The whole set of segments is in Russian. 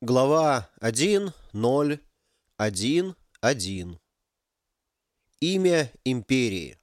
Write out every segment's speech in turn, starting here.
Глава 1.0.1.1. Имя империи.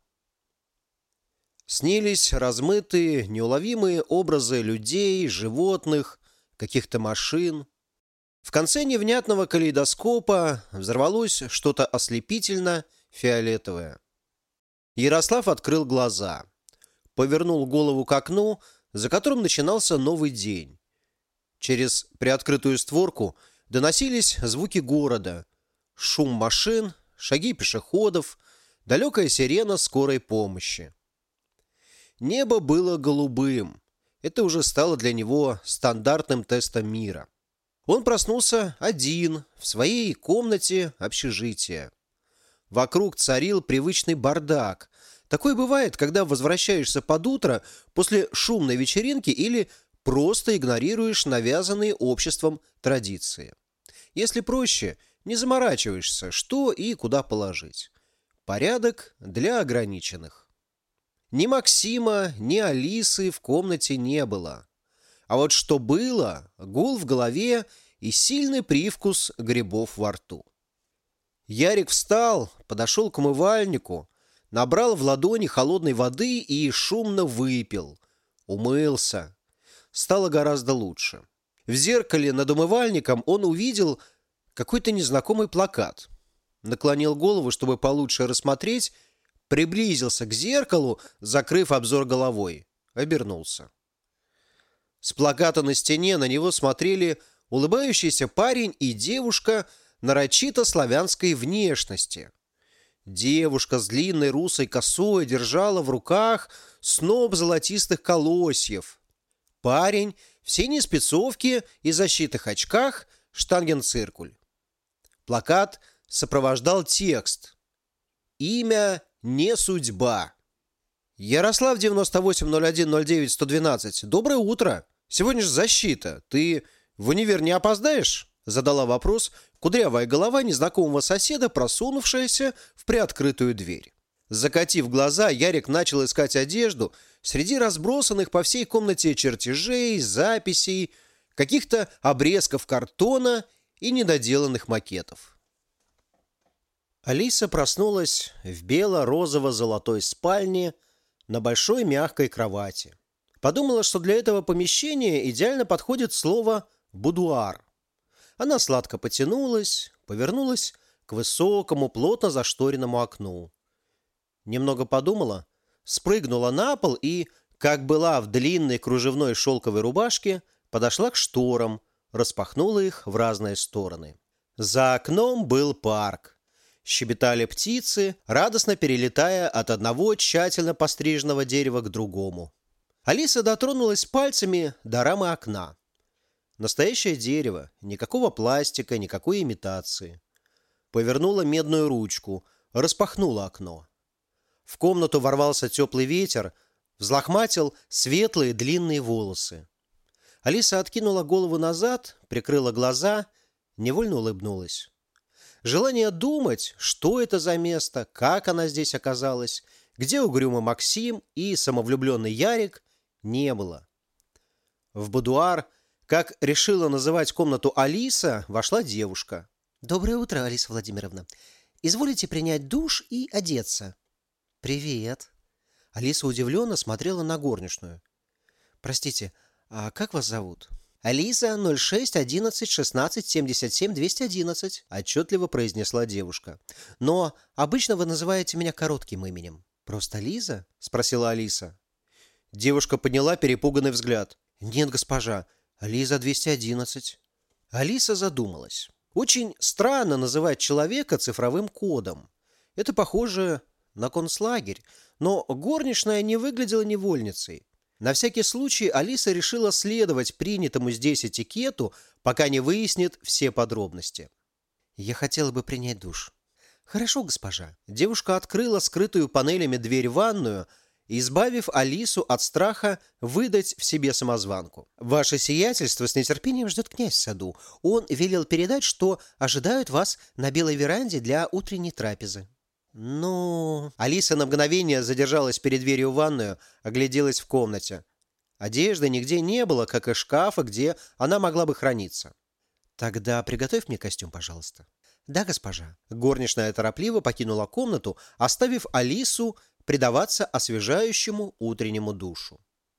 Снились размытые, неуловимые образы людей, животных, каких-то машин. В конце невнятного калейдоскопа взорвалось что-то ослепительно фиолетовое. Ярослав открыл глаза, повернул голову к окну, за которым начинался новый день. Через приоткрытую створку доносились звуки города, шум машин, шаги пешеходов, далекая сирена скорой помощи. Небо было голубым. Это уже стало для него стандартным тестом мира. Он проснулся один, в своей комнате общежития. Вокруг царил привычный бардак. Такое бывает, когда возвращаешься под утро после шумной вечеринки или просто игнорируешь навязанные обществом традиции. Если проще, не заморачиваешься, что и куда положить. Порядок для ограниченных. Ни Максима, ни Алисы в комнате не было. А вот что было, гул в голове и сильный привкус грибов во рту. Ярик встал, подошел к умывальнику, набрал в ладони холодной воды и шумно выпил. Умылся. Стало гораздо лучше. В зеркале над умывальником он увидел какой-то незнакомый плакат. Наклонил голову, чтобы получше рассмотреть, приблизился к зеркалу, закрыв обзор головой. Обернулся. С плаката на стене на него смотрели улыбающийся парень и девушка нарочито славянской внешности. Девушка с длинной русой косой держала в руках сноп золотистых колосьев. Парень в синей спецовке и защитных очках штангенциркуль. Плакат сопровождал текст: «Имя не судьба». Ярослав 980109-112. Доброе утро. Сегодня же защита. Ты в универ не опоздаешь? Задала вопрос кудрявая голова незнакомого соседа, просунувшаяся в приоткрытую дверь. Закатив глаза, Ярик начал искать одежду среди разбросанных по всей комнате чертежей, записей, каких-то обрезков картона и недоделанных макетов. Алиса проснулась в бело-розово-золотой спальне на большой мягкой кровати. Подумала, что для этого помещения идеально подходит слово «будуар». Она сладко потянулась, повернулась к высокому, плотно зашторенному окну. Немного подумала, спрыгнула на пол и, как была в длинной кружевной шелковой рубашке, подошла к шторам, распахнула их в разные стороны. За окном был парк. Щебетали птицы, радостно перелетая от одного тщательно постриженного дерева к другому. Алиса дотронулась пальцами до рамы окна. Настоящее дерево, никакого пластика, никакой имитации. Повернула медную ручку, распахнула окно. В комнату ворвался теплый ветер, взлохматил светлые длинные волосы. Алиса откинула голову назад, прикрыла глаза, невольно улыбнулась. Желание думать, что это за место, как она здесь оказалась, где угрюмый Максим и самовлюбленный Ярик, не было. В будуар, как решила называть комнату Алиса, вошла девушка. «Доброе утро, Алиса Владимировна. Изволите принять душ и одеться?» «Привет». Алиса удивленно смотрела на горничную. «Простите, а как вас зовут?» «Алиса 06 11 16 77 211», отчетливо произнесла девушка. «Но обычно вы называете меня коротким именем». «Просто Лиза?» – спросила Алиса. Девушка подняла перепуганный взгляд. «Нет, госпожа, Лиза 211». Алиса задумалась. Очень странно называть человека цифровым кодом. Это похоже на концлагерь, но горничная не выглядела невольницей. На всякий случай Алиса решила следовать принятому здесь этикету, пока не выяснит все подробности. «Я хотела бы принять душ». «Хорошо, госпожа». Девушка открыла скрытую панелями дверь в ванную, избавив Алису от страха выдать в себе самозванку. «Ваше сиятельство с нетерпением ждет князь в саду. Он велел передать, что ожидают вас на белой веранде для утренней трапезы». «Ну...» Алиса на мгновение задержалась перед дверью в ванную, огляделась в комнате. Одежды нигде не было, как и шкафа, где она могла бы храниться. Тогда приготовь мне костюм, пожалуйста. Да, госпожа. Горничная торопливо покинула комнату, оставив Алису предаваться освежающему утреннему душу.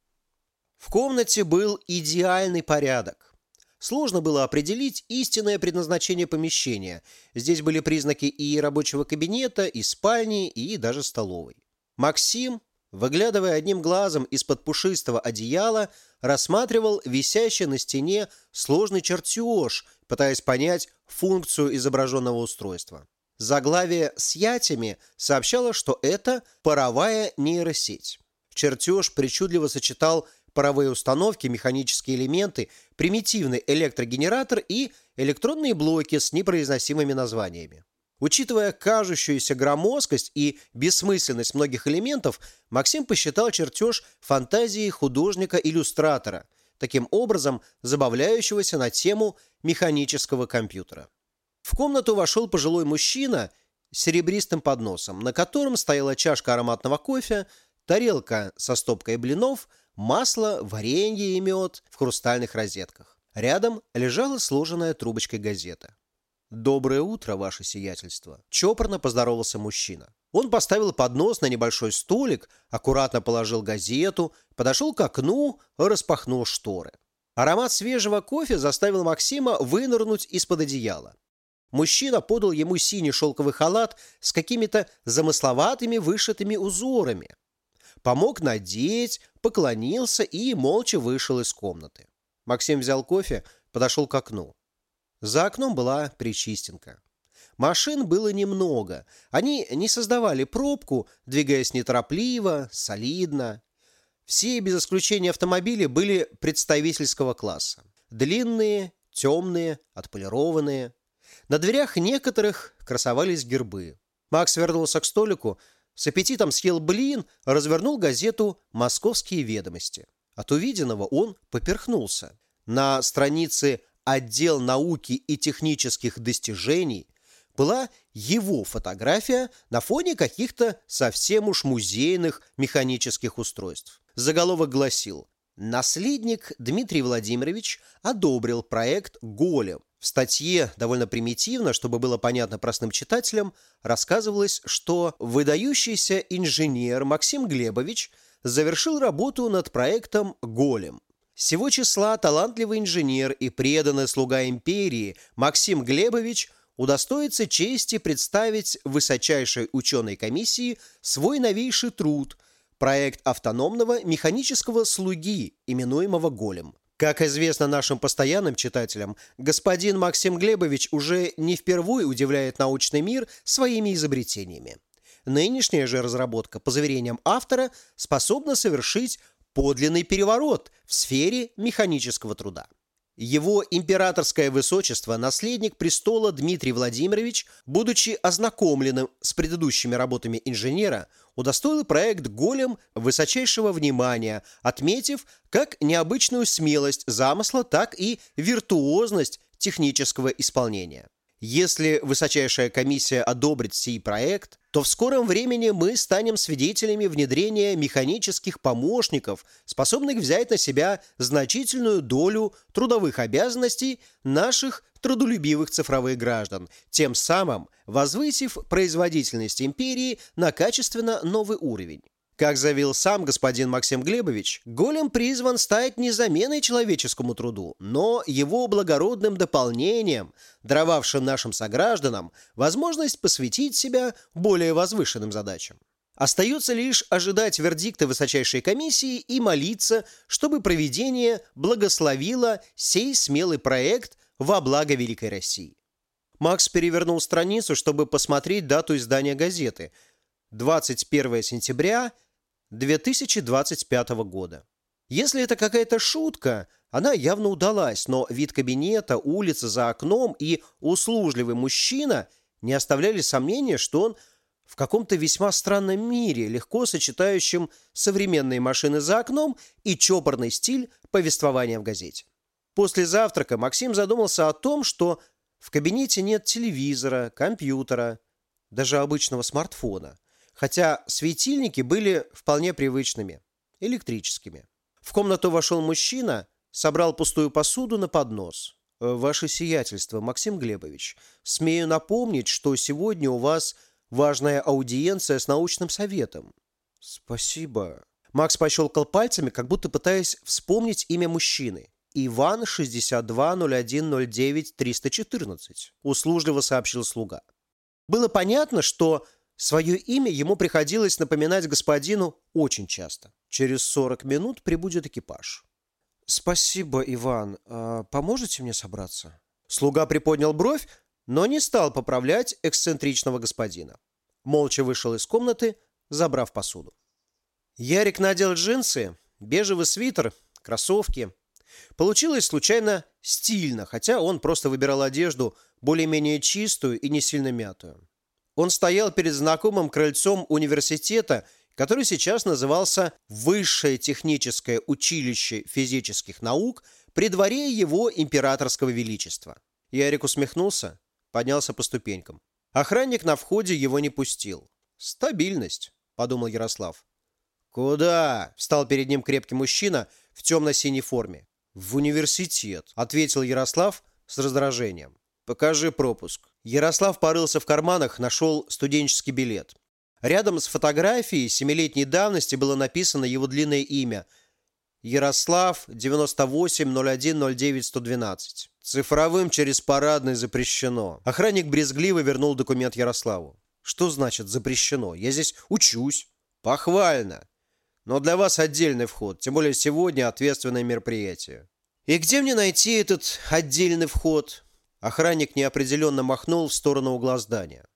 В комнате был идеальный порядок. Сложно было определить истинное предназначение помещения. Здесь были признаки и рабочего кабинета, и спальни, и даже столовой. Максим, выглядывая одним глазом из-под пушистого одеяла, рассматривал висящий на стене сложный чертеж, пытаясь понять функцию изображенного устройства. Заглавие с ятями сообщало, что это паровая нейросеть. Чертеж причудливо сочетал паровые установки, механические элементы, примитивный электрогенератор и электронные блоки с непроизносимыми названиями. Учитывая кажущуюся громоздкость и бессмысленность многих элементов, Максим посчитал чертеж фантазией художника-иллюстратора, таким образом забавляющегося на тему механического компьютера. В комнату вошел пожилой мужчина с серебристым подносом, на котором стояла чашка ароматного кофе, тарелка со стопкой блинов, масло, варенье и мед в хрустальных розетках. Рядом лежала сложенная трубочкой газета. «Доброе утро, ваше сиятельство!» – чопорно поздоровался мужчина. Он поставил поднос на небольшой столик, аккуратно положил газету, подошел к окну, распахнул шторы. Аромат свежего кофе заставил Максима вынырнуть из-под одеяла. Мужчина подал ему синий шелковый халат с какими-то замысловатыми вышитыми узорами. Помог надеть, поклонился и молча вышел из комнаты. Максим взял кофе, подошел к окну. За окном была Пречистенка. Машин было немного. Они не создавали пробку, двигаясь неторопливо, солидно. Все, без исключения автомобили, были представительского класса. Длинные, темные, отполированные. На дверях некоторых красовались гербы. Макс вернулся к столику, с аппетитом съел блин, развернул газету «Московские ведомости». От увиденного он поперхнулся. На странице «Отдел науки и технических достижений» была его фотография на фоне каких-то совсем уж музейных механических устройств. Заголовок гласил: «Наследник Дмитрий Владимирович одобрил проект «Голем». В статье, довольно примитивно, чтобы было понятно простым читателям, рассказывалось, что выдающийся инженер Максим Глебович завершил работу над проектом «Голем». Сего числа талантливый инженер и преданный слуга империи Максим Глебович удостоится чести представить высочайшей ученой комиссии свой новейший труд – проект автономного механического слуги, именуемого «Голем». Как известно нашим постоянным читателям, господин Максим Глебович уже не впервые удивляет научный мир своими изобретениями. Нынешняя же разработка, по заверениям автора, способна совершить подлинный переворот в сфере механического труда. Его императорское высочество, наследник престола Дмитрий Владимирович, будучи ознакомленным с предыдущими работами инженера, удостоил проект «Голем» высочайшего внимания, отметив как необычную смелость замысла, так и виртуозность технического исполнения. Если высочайшая комиссия одобрит сей проект, то в скором времени мы станем свидетелями внедрения механических помощников, способных взять на себя значительную долю трудовых обязанностей наших трудолюбивых цифровых граждан, тем самым возвысив производительность империи на качественно новый уровень. Как заявил сам господин Максим Глебович, голем призван стать не заменой человеческому труду, но его благородным дополнением, даровавшим нашим согражданам возможность посвятить себя более возвышенным задачам. Остается лишь ожидать вердикта высочайшей комиссии и молиться, чтобы провидение благословило сей смелый проект во благо Великой России. Макс перевернул страницу, чтобы посмотреть дату издания газеты – 21 сентября 2025 года. Если это какая-то шутка, она явно удалась, но вид кабинета, улица за окном и услужливый мужчина не оставляли сомнения, что он в каком-то весьма странном мире, легко сочетающем современные машины за окном и чопорный стиль повествования в газете. После завтрака Максим задумался о том, что в кабинете нет телевизора, компьютера, даже обычного смартфона, хотя светильники были вполне привычными, электрическими. В комнату вошел мужчина, собрал пустую посуду на поднос. Ваше сиятельство, Максим Глебович, смею напомнить, что сегодня у вас важная аудиенция с научным советом». «Спасибо». Макс пощелкал пальцами, как будто пытаясь вспомнить имя мужчины. «Иван 62-01-09-314», услужливо сообщил слуга. Было понятно, что свое имя ему приходилось напоминать господину очень часто. Через 40 минут прибудет экипаж. «Спасибо, Иван. Поможете мне собраться?» Слуга приподнял бровь, но не стал поправлять эксцентричного господина. Молча вышел из комнаты, забрав посуду. Ярик надел джинсы, бежевый свитер, кроссовки. Получилось случайно стильно, хотя он просто выбирал одежду более-менее чистую и не сильно мятую. Он стоял перед знакомым крыльцом университета, который сейчас назывался Высшее техническое училище физических наук при дворе его императорского величества. Ярик усмехнулся, поднялся по ступенькам. Охранник на входе его не пустил. «Стабильность», — подумал Ярослав. «Куда?» — встал перед ним крепкий мужчина в темно-синей форме. «В университет», — ответил Ярослав с раздражением. «Покажи пропуск». Ярослав порылся в карманах, нашел студенческий билет. Рядом с фотографией 7-летней давности было написано его длинное имя – Ярослав 98-01-09-112. Цифровым через парадный запрещено. Охранник брезгливо вернул документ Ярославу. «Что значит запрещено? Я здесь учусь». «Похвально. Но для вас отдельный вход, тем более сегодня ответственное мероприятие». «И где мне найти этот отдельный вход?» Охранник неопределенно махнул в сторону угла здания.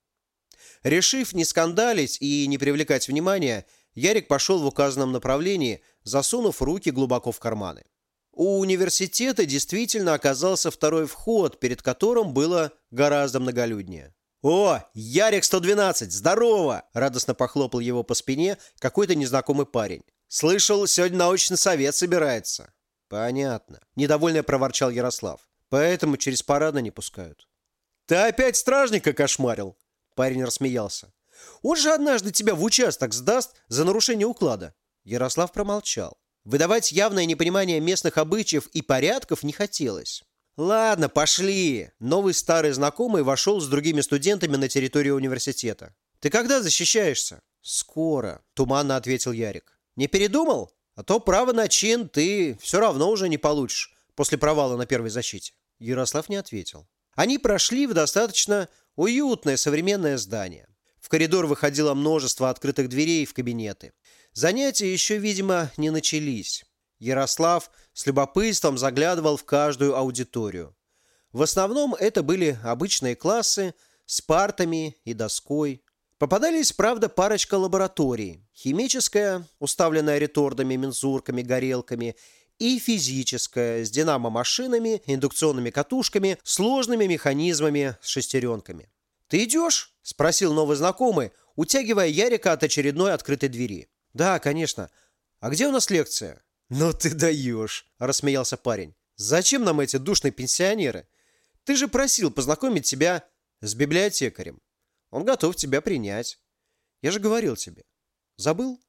Решив не скандалить и не привлекать внимания, Ярик пошел в указанном направлении, засунув руки глубоко в карманы. У университета действительно оказался второй вход, перед которым было гораздо многолюднее. «О, Ярик 112, здорово!» – радостно похлопал его по спине какой-то незнакомый парень. «Слышал, сегодня научный совет собирается». «Понятно», – недовольно проворчал Ярослав. «Поэтому через парадно не пускают». «Ты опять стражника кошмарил?» Парень рассмеялся. «Он же однажды тебя в участок сдаст за нарушение уклада». Ярослав промолчал. Выдавать явное непонимание местных обычаев и порядков не хотелось. «Ладно, пошли!» Новый старый знакомый вошел с другими студентами на территорию университета. «Ты когда защищаешься?» «Скоро», — туманно ответил Ярик. «Не передумал? А то право на чин ты все равно уже не получишь после провала на первой защите». Ярослав не ответил. Они прошли в достаточно уютное современное здание. В коридор выходило множество открытых дверей в кабинеты. Занятия еще, видимо, не начались. Ярослав с любопытством заглядывал в каждую аудиторию. В основном это были обычные классы с партами и доской. Попадались, правда, парочка лабораторий. Химическая, уставленная ретордами, мензурками, горелками, и физическая, с динамо-машинами, индукционными катушками, сложными механизмами с шестеренками. «Ты идешь?» – спросил новый знакомый, утягивая Ярика от очередной открытой двери. «Да, конечно. А где у нас лекция?» «Ну ты даешь!» – рассмеялся парень. «Зачем нам эти душные пенсионеры? Ты же просил познакомить тебя с библиотекарем. Он готов тебя принять. Я же говорил тебе. Забыл?»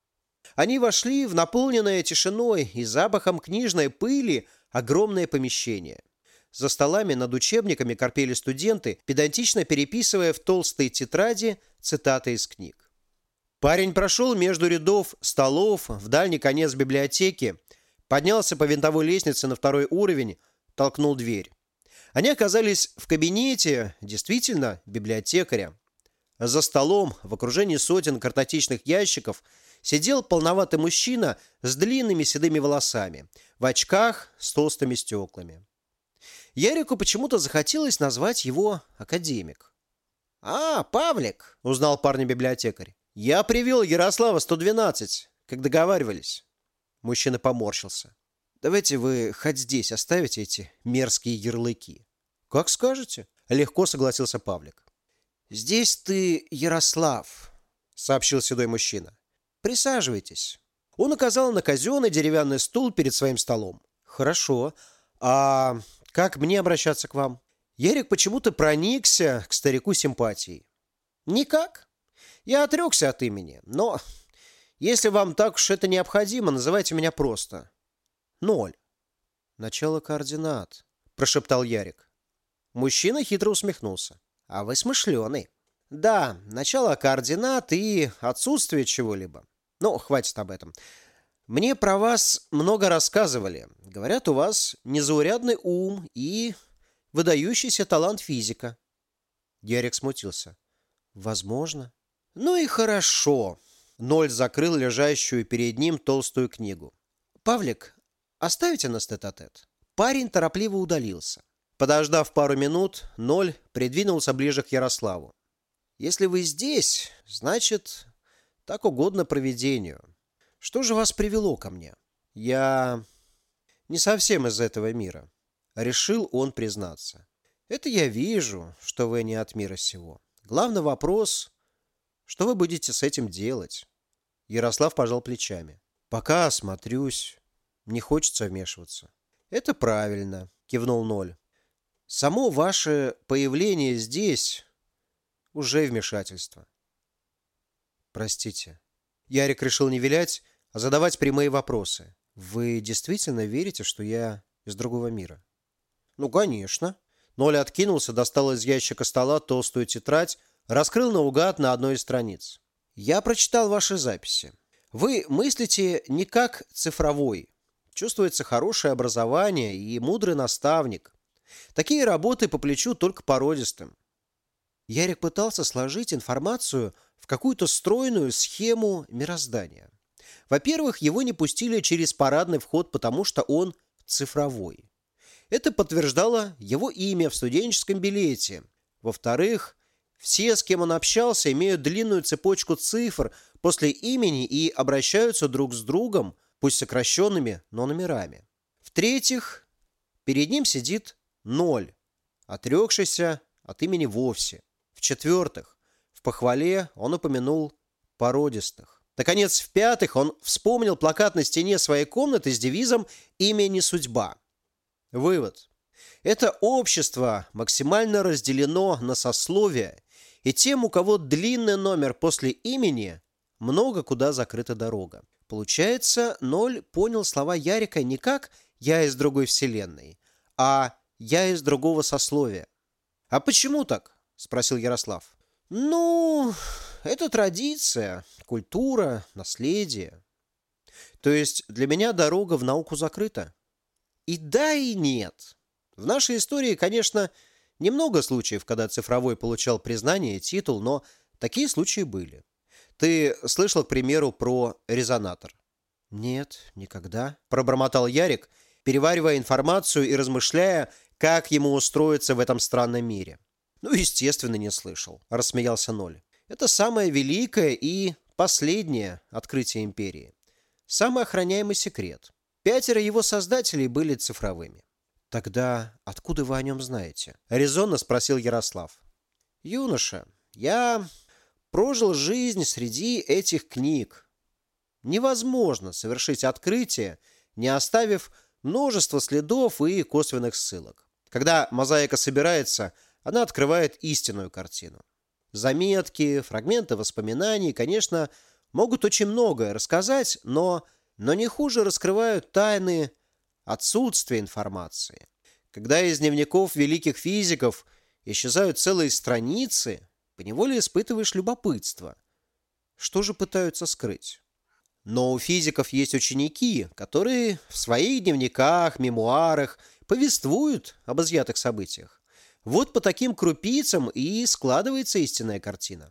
Они вошли в наполненное тишиной и запахом книжной пыли огромное помещение. За столами над учебниками корпели студенты, педантично переписывая в толстые тетради цитаты из книг. Парень прошел между рядов столов в дальний конец библиотеки, поднялся по винтовой лестнице на второй уровень, толкнул дверь. Они оказались в кабинете, действительно, библиотекаря. За столом, в окружении сотен картотечных ящиков, сидел полноватый мужчина с длинными седыми волосами, в очках с толстыми стеклами. Ярику почему-то захотелось назвать его академик. «А, Павлик!» – узнал парня-библиотекарь. «Я привел Ярослава 112, как договаривались». Мужчина поморщился. «Давайте вы хоть здесь оставите эти мерзкие ярлыки». «Как скажете», – легко согласился Павлик. «Здесь ты Ярослав», – сообщил седой мужчина. «Присаживайтесь». Он указал на казенный деревянный стул перед своим столом. «Хорошо. А как мне обращаться к вам?» Ярик почему-то проникся к старику симпатией. «Никак. Я отрекся от имени, но если вам так уж это необходимо, называйте меня просто. 0. Начало координат», – прошептал Ярик. Мужчина хитро усмехнулся. «А вы смышленый. Да, начало координат и отсутствие чего-либо. Но хватит об этом. Мне про вас много рассказывали. Говорят, у вас незаурядный ум и выдающийся талант физика». Ярик смутился. «Возможно». «Ну и хорошо». Ноль закрыл лежащую перед ним толстую книгу. «Павлик, оставите нас тет-а-тет?» Парень торопливо удалился. Подождав пару минут, Ноль придвинулся ближе к Ярославу. «Если вы здесь, значит, так угодно провидению. Что же вас привело ко мне?» «Я не совсем из этого мира», — решил он признаться. «Это я вижу, что вы не от мира сего. Главный вопрос, что вы будете с этим делать?» Ярослав пожал плечами. «Пока осмотрюсь. Не хочется вмешиваться». «Это правильно», — кивнул Ноль. «Само ваше появление здесь уже вмешательство». «Простите». Ярик решил не вилять, а задавать прямые вопросы. «Вы действительно верите, что я из другого мира?» «Ну, конечно». Ноль откинулся, достал из ящика стола толстую тетрадь, раскрыл наугад на одной из страниц. «Я прочитал ваши записи. Вы мыслите не как цифровой. Чувствуется хорошее образование и мудрый наставник. Такие работы по плечу только породистым». Ярик пытался сложить информацию в какую-то стройную схему мироздания. Во-первых, его не пустили через парадный вход, потому что он цифровой. Это подтверждало его имя в студенческом билете. Во-вторых, все, с кем он общался, имеют длинную цепочку цифр после имени и обращаются друг с другом, пусть сокращенными, но номерами. В-третьих, перед ним сидит Ноль, отрекшийся от имени вовсе. В-четвертых, в похвале он упомянул породистых. Наконец, в-пятых, он вспомнил плакат на стене своей комнаты с девизом «Имя не судьба». Вывод. Это общество максимально разделено на сословия, и тем, у кого длинный номер после имени, много куда закрыта дорога. Получается, Ноль понял слова Ярика не как «я из другой вселенной», а «я из другого сословия». «А почему так?» – спросил Ярослав. «Ну, это традиция, культура, наследие. То есть для меня дорога в науку закрыта?» И да, и нет. В нашей истории, конечно, немного случаев, когда цифровой получал признание и титул, но такие случаи были. Ты слышал, к примеру, про резонатор? Нет, никогда, пробормотал Ярик, переваривая информацию и размышляя, как ему устроиться в этом странном мире. Ну, естественно, не слышал, рассмеялся Ноль. Это самое великое и последнее открытие империи. Самый охраняемый секрет. 5 его создателей были цифровыми. «Тогда откуда вы о нем знаете?» – резонно спросил Ярослав. «Юноша, я прожил жизнь среди этих книг. Невозможно совершить открытие, не оставив множество следов и косвенных ссылок. Когда мозаика собирается, она открывает истинную картину. Заметки, фрагменты воспоминаний, конечно, могут очень многое рассказать, но не хуже раскрывают тайны отсутствия информации. Когда из дневников великих физиков исчезают целые страницы, поневоле испытываешь любопытство. Что же пытаются скрыть? Но у физиков есть ученики, которые в своих дневниках, мемуарах повествуют об изъятых событиях. Вот по таким крупицам и складывается истинная картина.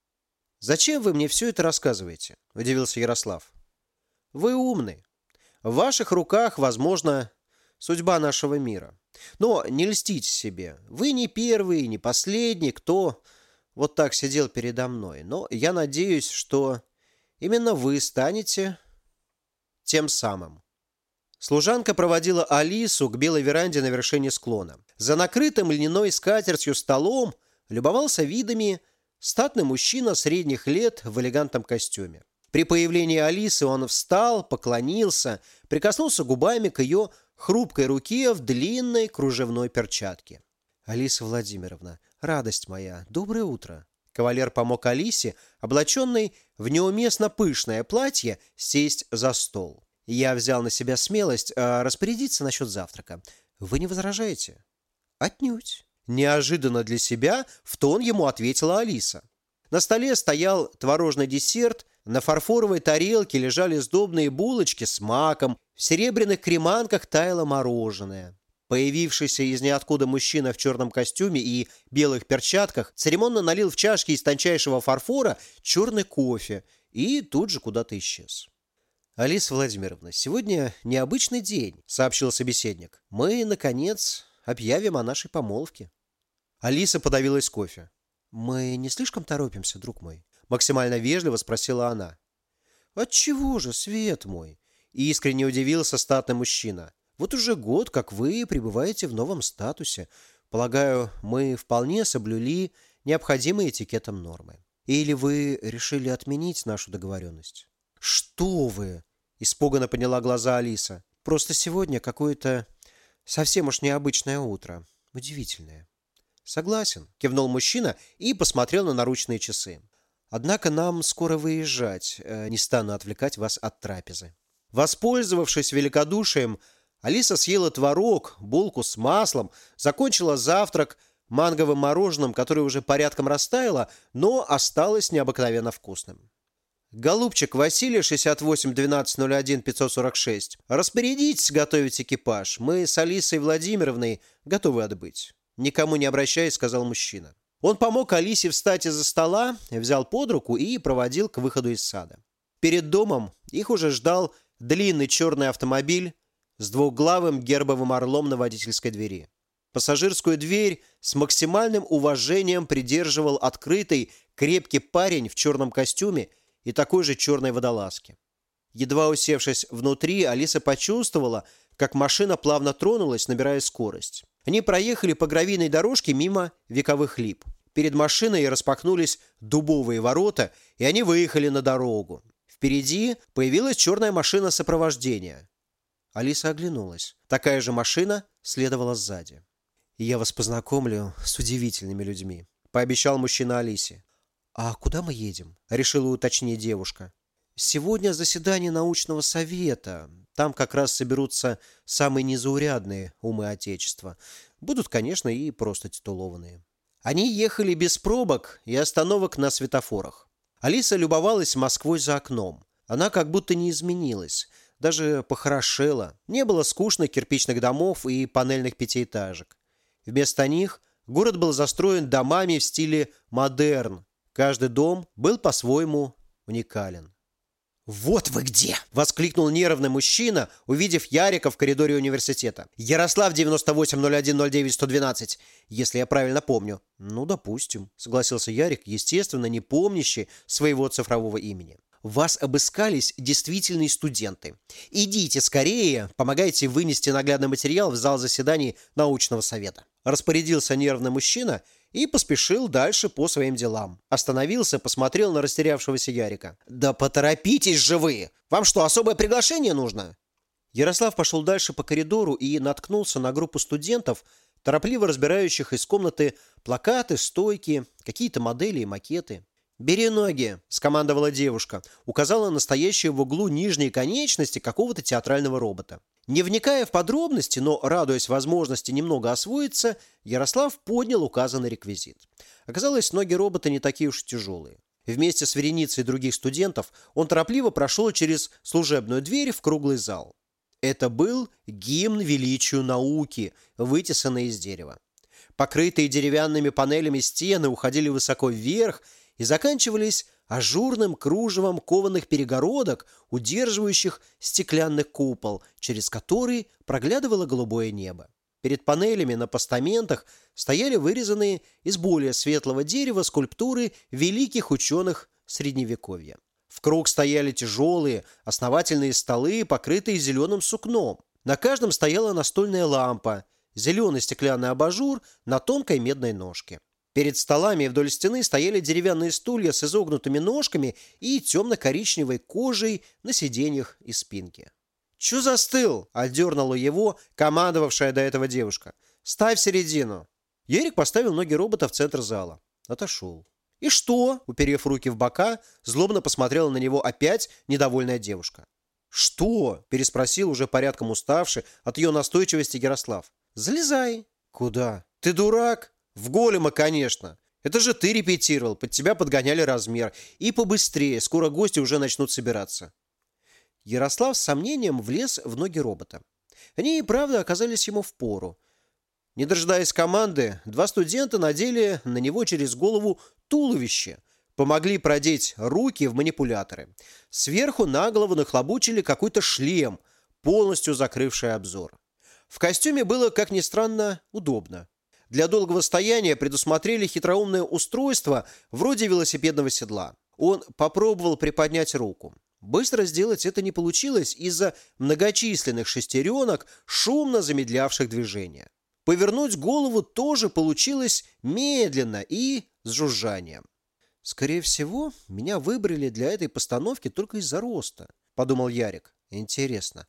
«Зачем вы мне все это рассказываете?» – удивился Ярослав. «Вы умны. В ваших руках, возможно, судьба нашего мира. Но не льстите себе. Вы не первый, не последний, кто вот так сидел передо мной. Но я надеюсь, что именно вы станете тем самым». Служанка проводила Алису к белой веранде на вершине склона. За накрытым льняной скатертью столом любовался видами статный мужчина средних лет в элегантном костюме. При появлении Алисы он встал, поклонился, прикоснулся губами к ее хрупкой руке в длинной кружевной перчатке. «Алиса Владимировна, радость моя, доброе утро!» Кавалер помог Алисе, облаченной в неуместно пышное платье, сесть за стол. «Я взял на себя смелость распорядиться насчет завтрака. Вы не возражаете? Отнюдь. Неожиданно для себя в тон ему ответила Алиса. На столе стоял творожный десерт, на фарфоровой тарелке лежали сдобные булочки с маком, в серебряных креманках таяло мороженое. Появившийся из ниоткуда мужчина в черном костюме и белых перчатках церемонно налил в чашки из тончайшего фарфора черный кофе и тут же куда-то исчез. «Алиса Владимировна, сегодня необычный день», — сообщил собеседник. «Мы, наконец, объявим о нашей помолвке». Алиса подавилась кофе. «Мы не слишком торопимся, друг мой?» — максимально вежливо спросила она. «Отчего же, свет мой?» — искренне удивился статный мужчина. «Вот уже год, как вы пребываете в новом статусе. Полагаю, мы вполне соблюли необходимые этикетом нормы. Или вы решили отменить нашу договоренность?» «Что вы?» — испуганно подняла глаза Алиса. «Просто сегодня какое-то совсем уж необычное утро. Удивительное». «Согласен», — кивнул мужчина и посмотрел на наручные часы. «Однако нам скоро выезжать. Не стану отвлекать вас от трапезы». Воспользовавшись великодушием, Алиса съела творог, булку с маслом, закончила завтрак манговым мороженым, которое уже порядком растаяло, но осталось необыкновенно вкусным. «Голубчик Василий, 68-12-01-546, распорядитесь готовить экипаж. Мы с Алисой Владимировной готовы отбыть». Никому не обращаясь, сказал мужчина. Он помог Алисе встать из-за стола, взял под руку и проводил к выходу из сада. Перед домом их уже ждал длинный черный автомобиль с двухглавым гербовым орлом на водительской двери. Пассажирскую дверь с максимальным уважением придерживал открытый, крепкий парень в черном костюме и такой же черной водолазке. Едва усевшись внутри, Алиса почувствовала, как машина плавно тронулась, набирая скорость. Они проехали по гравийной дорожке мимо вековых лип. Перед машиной распахнулись дубовые ворота, и они выехали на дорогу. Впереди появилась черная машина сопровождения. Алиса оглянулась. Такая же машина следовала сзади. «Я вас познакомлю с удивительными людьми», — пообещал мужчина Алисе. «А куда мы едем?» — решила уточнить девушка. «Сегодня заседание научного совета. Там как раз соберутся самые незаурядные умы Отечества. Будут, конечно, и просто титулованные». Они ехали без пробок и остановок на светофорах. Алиса любовалась Москвой за окном. Она как будто не изменилась, даже похорошела. Не было скучных кирпичных домов и панельных пятиэтажек. Вместо них город был застроен домами в стиле модерн. Каждый дом был по-своему уникален. «Вот вы где!» — воскликнул нервный мужчина, увидев Ярика в коридоре университета. «Ярослав 98-01-09-112, если я правильно помню». «Ну, допустим», — согласился Ярик, естественно, не помнящий своего цифрового имени. «Вас обыскались действительные студенты. Идите скорее, помогайте вынести наглядный материал в зал заседаний научного совета». Распорядился нервный мужчина и поспешил дальше по своим делам. Остановился, посмотрел на растерявшегося Ярика. «Да поторопитесь же вы! Вам что, особое приглашение нужно?» Ярослав пошел дальше по коридору и наткнулся на группу студентов, торопливо разбирающих из комнаты плакаты, стойки, какие-то модели и макеты. «Бери ноги», — скомандовала девушка, указала на стоящие в углу нижние конечности какого-то театрального робота. Не вникая в подробности, но радуясь возможности немного освоиться, Ярослав поднял указанный реквизит. Оказалось, ноги робота не такие уж тяжелые. Вместе с вереницей других студентов он торопливо прошел через служебную дверь в круглый зал. Это был гимн величию науки, вытесанный из дерева. Покрытые деревянными панелями стены уходили высоко вверх и заканчивались ажурным кружевом кованых перегородок, удерживающих стеклянный купол, через который проглядывало голубое небо. Перед панелями на постаментах стояли вырезанные из более светлого дерева скульптуры великих ученых Средневековья. В круг стояли тяжелые, основательные столы, покрытые зеленым сукном. На каждом стояла настольная лампа, зеленый стеклянный абажур на тонкой медной ножке. Перед столами вдоль стены стояли деревянные стулья с изогнутыми ножками и темно-коричневой кожей на сиденьях и спинке. «Чё застыл?» – отдернула его командовавшая до этого девушка. «Ставь в середину». Ярик поставил ноги робота в центр зала. Отошел. «И что?» – уперев руки в бока, злобно посмотрела на него опять недовольная девушка. «Что?» – переспросил уже порядком уставший от ее настойчивости Ярослав. Залезай. Куда? Ты дурак? В голема, конечно. Это же ты репетировал, под тебя подгоняли размер. И побыстрее, скоро гости уже начнут собираться. Ярослав с сомнением влез в ноги робота. Они и правда оказались ему впору. Не дожидаясь команды, два студента надели на него через голову туловище, помогли продеть руки в манипуляторы. Сверху на голову нахлобучили какой-то шлем, полностью закрывший обзор. В костюме было, как ни странно, удобно. Для долгого стояния предусмотрели хитроумное устройство вроде велосипедного седла. Он попробовал приподнять руку. Быстро сделать это не получилось из-за многочисленных шестеренок, шумно замедлявших движение. Повернуть голову тоже получилось медленно и с жужжанием. «Скорее всего, меня выбрали для этой постановки только из-за роста», — подумал Ярик. «Интересно,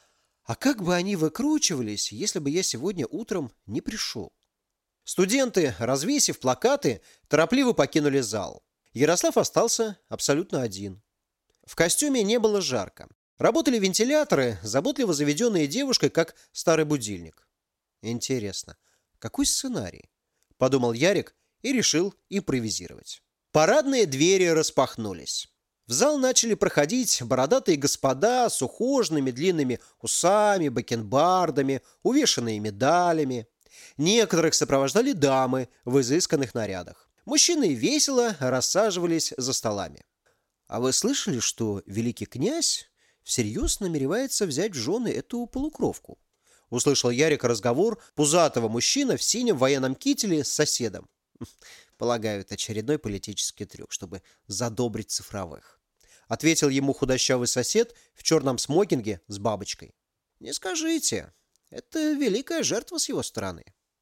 а как бы они выкручивались, если бы я сегодня утром не пришел?» Студенты, развесив плакаты, торопливо покинули зал. Ярослав остался абсолютно один. В костюме не было жарко. Работали вентиляторы, заботливо заведенные девушкой, как старый будильник. «Интересно, какой сценарий?» — подумал Ярик и решил импровизировать. Парадные двери распахнулись. В зал начали проходить бородатые господа с ухоженными длинными усами, бакенбардами, увешанные медалями. Некоторых сопровождали дамы в изысканных нарядах. Мужчины весело рассаживались за столами. «А вы слышали, что великий князь всерьез намеревается взять в жены эту полукровку?» Услышал Ярик разговор пузатого мужчины в синем военном кителе с соседом. «Полагаю, это очередной политический трюк, чтобы задобрить цифровых», — ответил ему худощавый сосед в черном смокинге с бабочкой. «Не скажите. Это великая жертва с его стороны».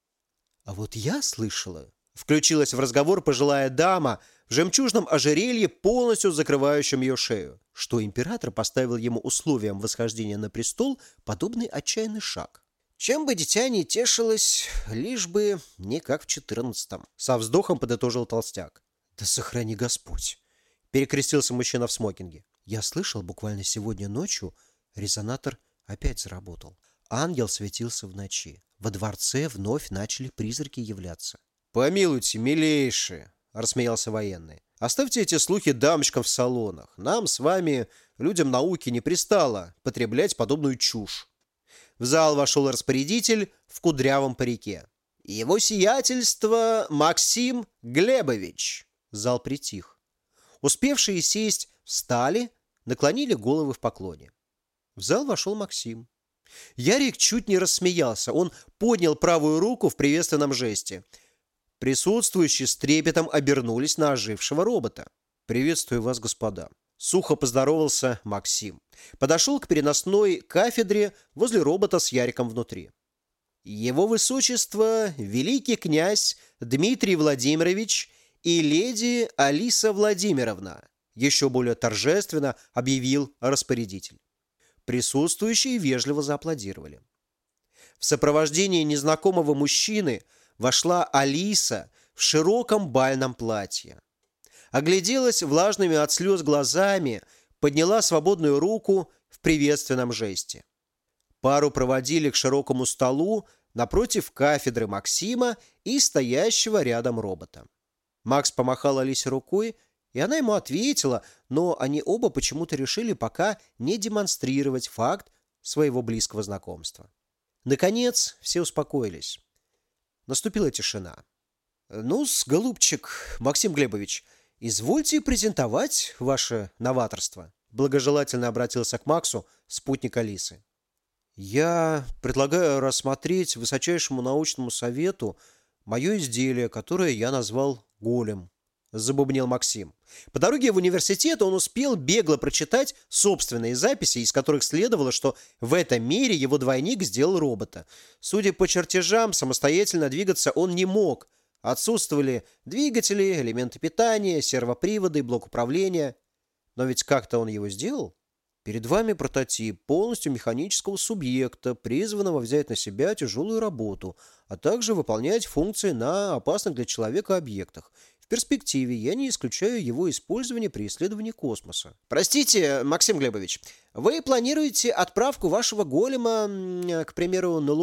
«А вот я слышала», — включилась в разговор пожилая дама в жемчужном ожерелье, полностью закрывающем ее шею, что император поставил ему условием восхождения на престол подобный отчаянный шаг. «Чем бы дитя не тешилось, лишь бы не как в 14-м», — со вздохом подытожил толстяк. «Да сохрани Господь», — перекрестился мужчина в смокинге. «Я слышал, буквально сегодня ночью резонатор опять заработал. Ангел светился в ночи. Во дворце вновь начали призраки являться». «Помилуйте, милейшие», — рассмеялся военный. «Оставьте эти слухи дамочкам в салонах. Нам с вами, людям науки, не пристало потреблять подобную чушь». В зал вошел распорядитель в кудрявом парике. «Его сиятельство Максим Глебович». Зал притих. Успевшие сесть встали, наклонили головы в поклоне. В зал вошел Максим. Ярик чуть не рассмеялся. Он поднял правую руку в приветственном жесте. Присутствующие с трепетом обернулись на ожившего робота. «Приветствую вас, господа». Сухо поздоровался Максим. Подошел к переносной кафедре возле робота с Яриком внутри. «Его высочество, великий князь Дмитрий Владимирович и леди Алиса Владимировна», еще более торжественно объявил распорядитель. Присутствующие вежливо зааплодировали. В сопровождении незнакомого мужчины вошла Алиса в широком бальном платье. Огляделась влажными от слез глазами, подняла свободную руку в приветственном жесте. Пару проводили к широкому столу напротив кафедры Максима и стоящего рядом робота. Макс помахал Алисе рукой, и она ему ответила, но они оба почему-то решили пока не демонстрировать факт своего близкого знакомства. Наконец, все успокоились. Наступила тишина. «Ну-с, голубчик, Максим Глебович, извольте презентовать ваше новаторство», благожелательно обратился к Максу спутник Алисы. «Я предлагаю рассмотреть высочайшему научному совету мое изделие, которое я назвал «Голем», забубнил Максим. По дороге в университет он успел бегло прочитать собственные записи, из которых следовало, что в этом мире его двойник сделал робота. Судя по чертежам, самостоятельно двигаться он не мог. Отсутствовали двигатели, элементы питания, сервоприводы, блок управления. Но ведь как-то он его сделал. Перед вами прототип полностью механического субъекта, призванного взять на себя тяжелую работу, а также выполнять функции на опасных для человека объектах. В перспективе я не исключаю его использование при исследовании космоса. Простите, Максим Глебович, вы планируете отправку вашего голема, к примеру, на Луну?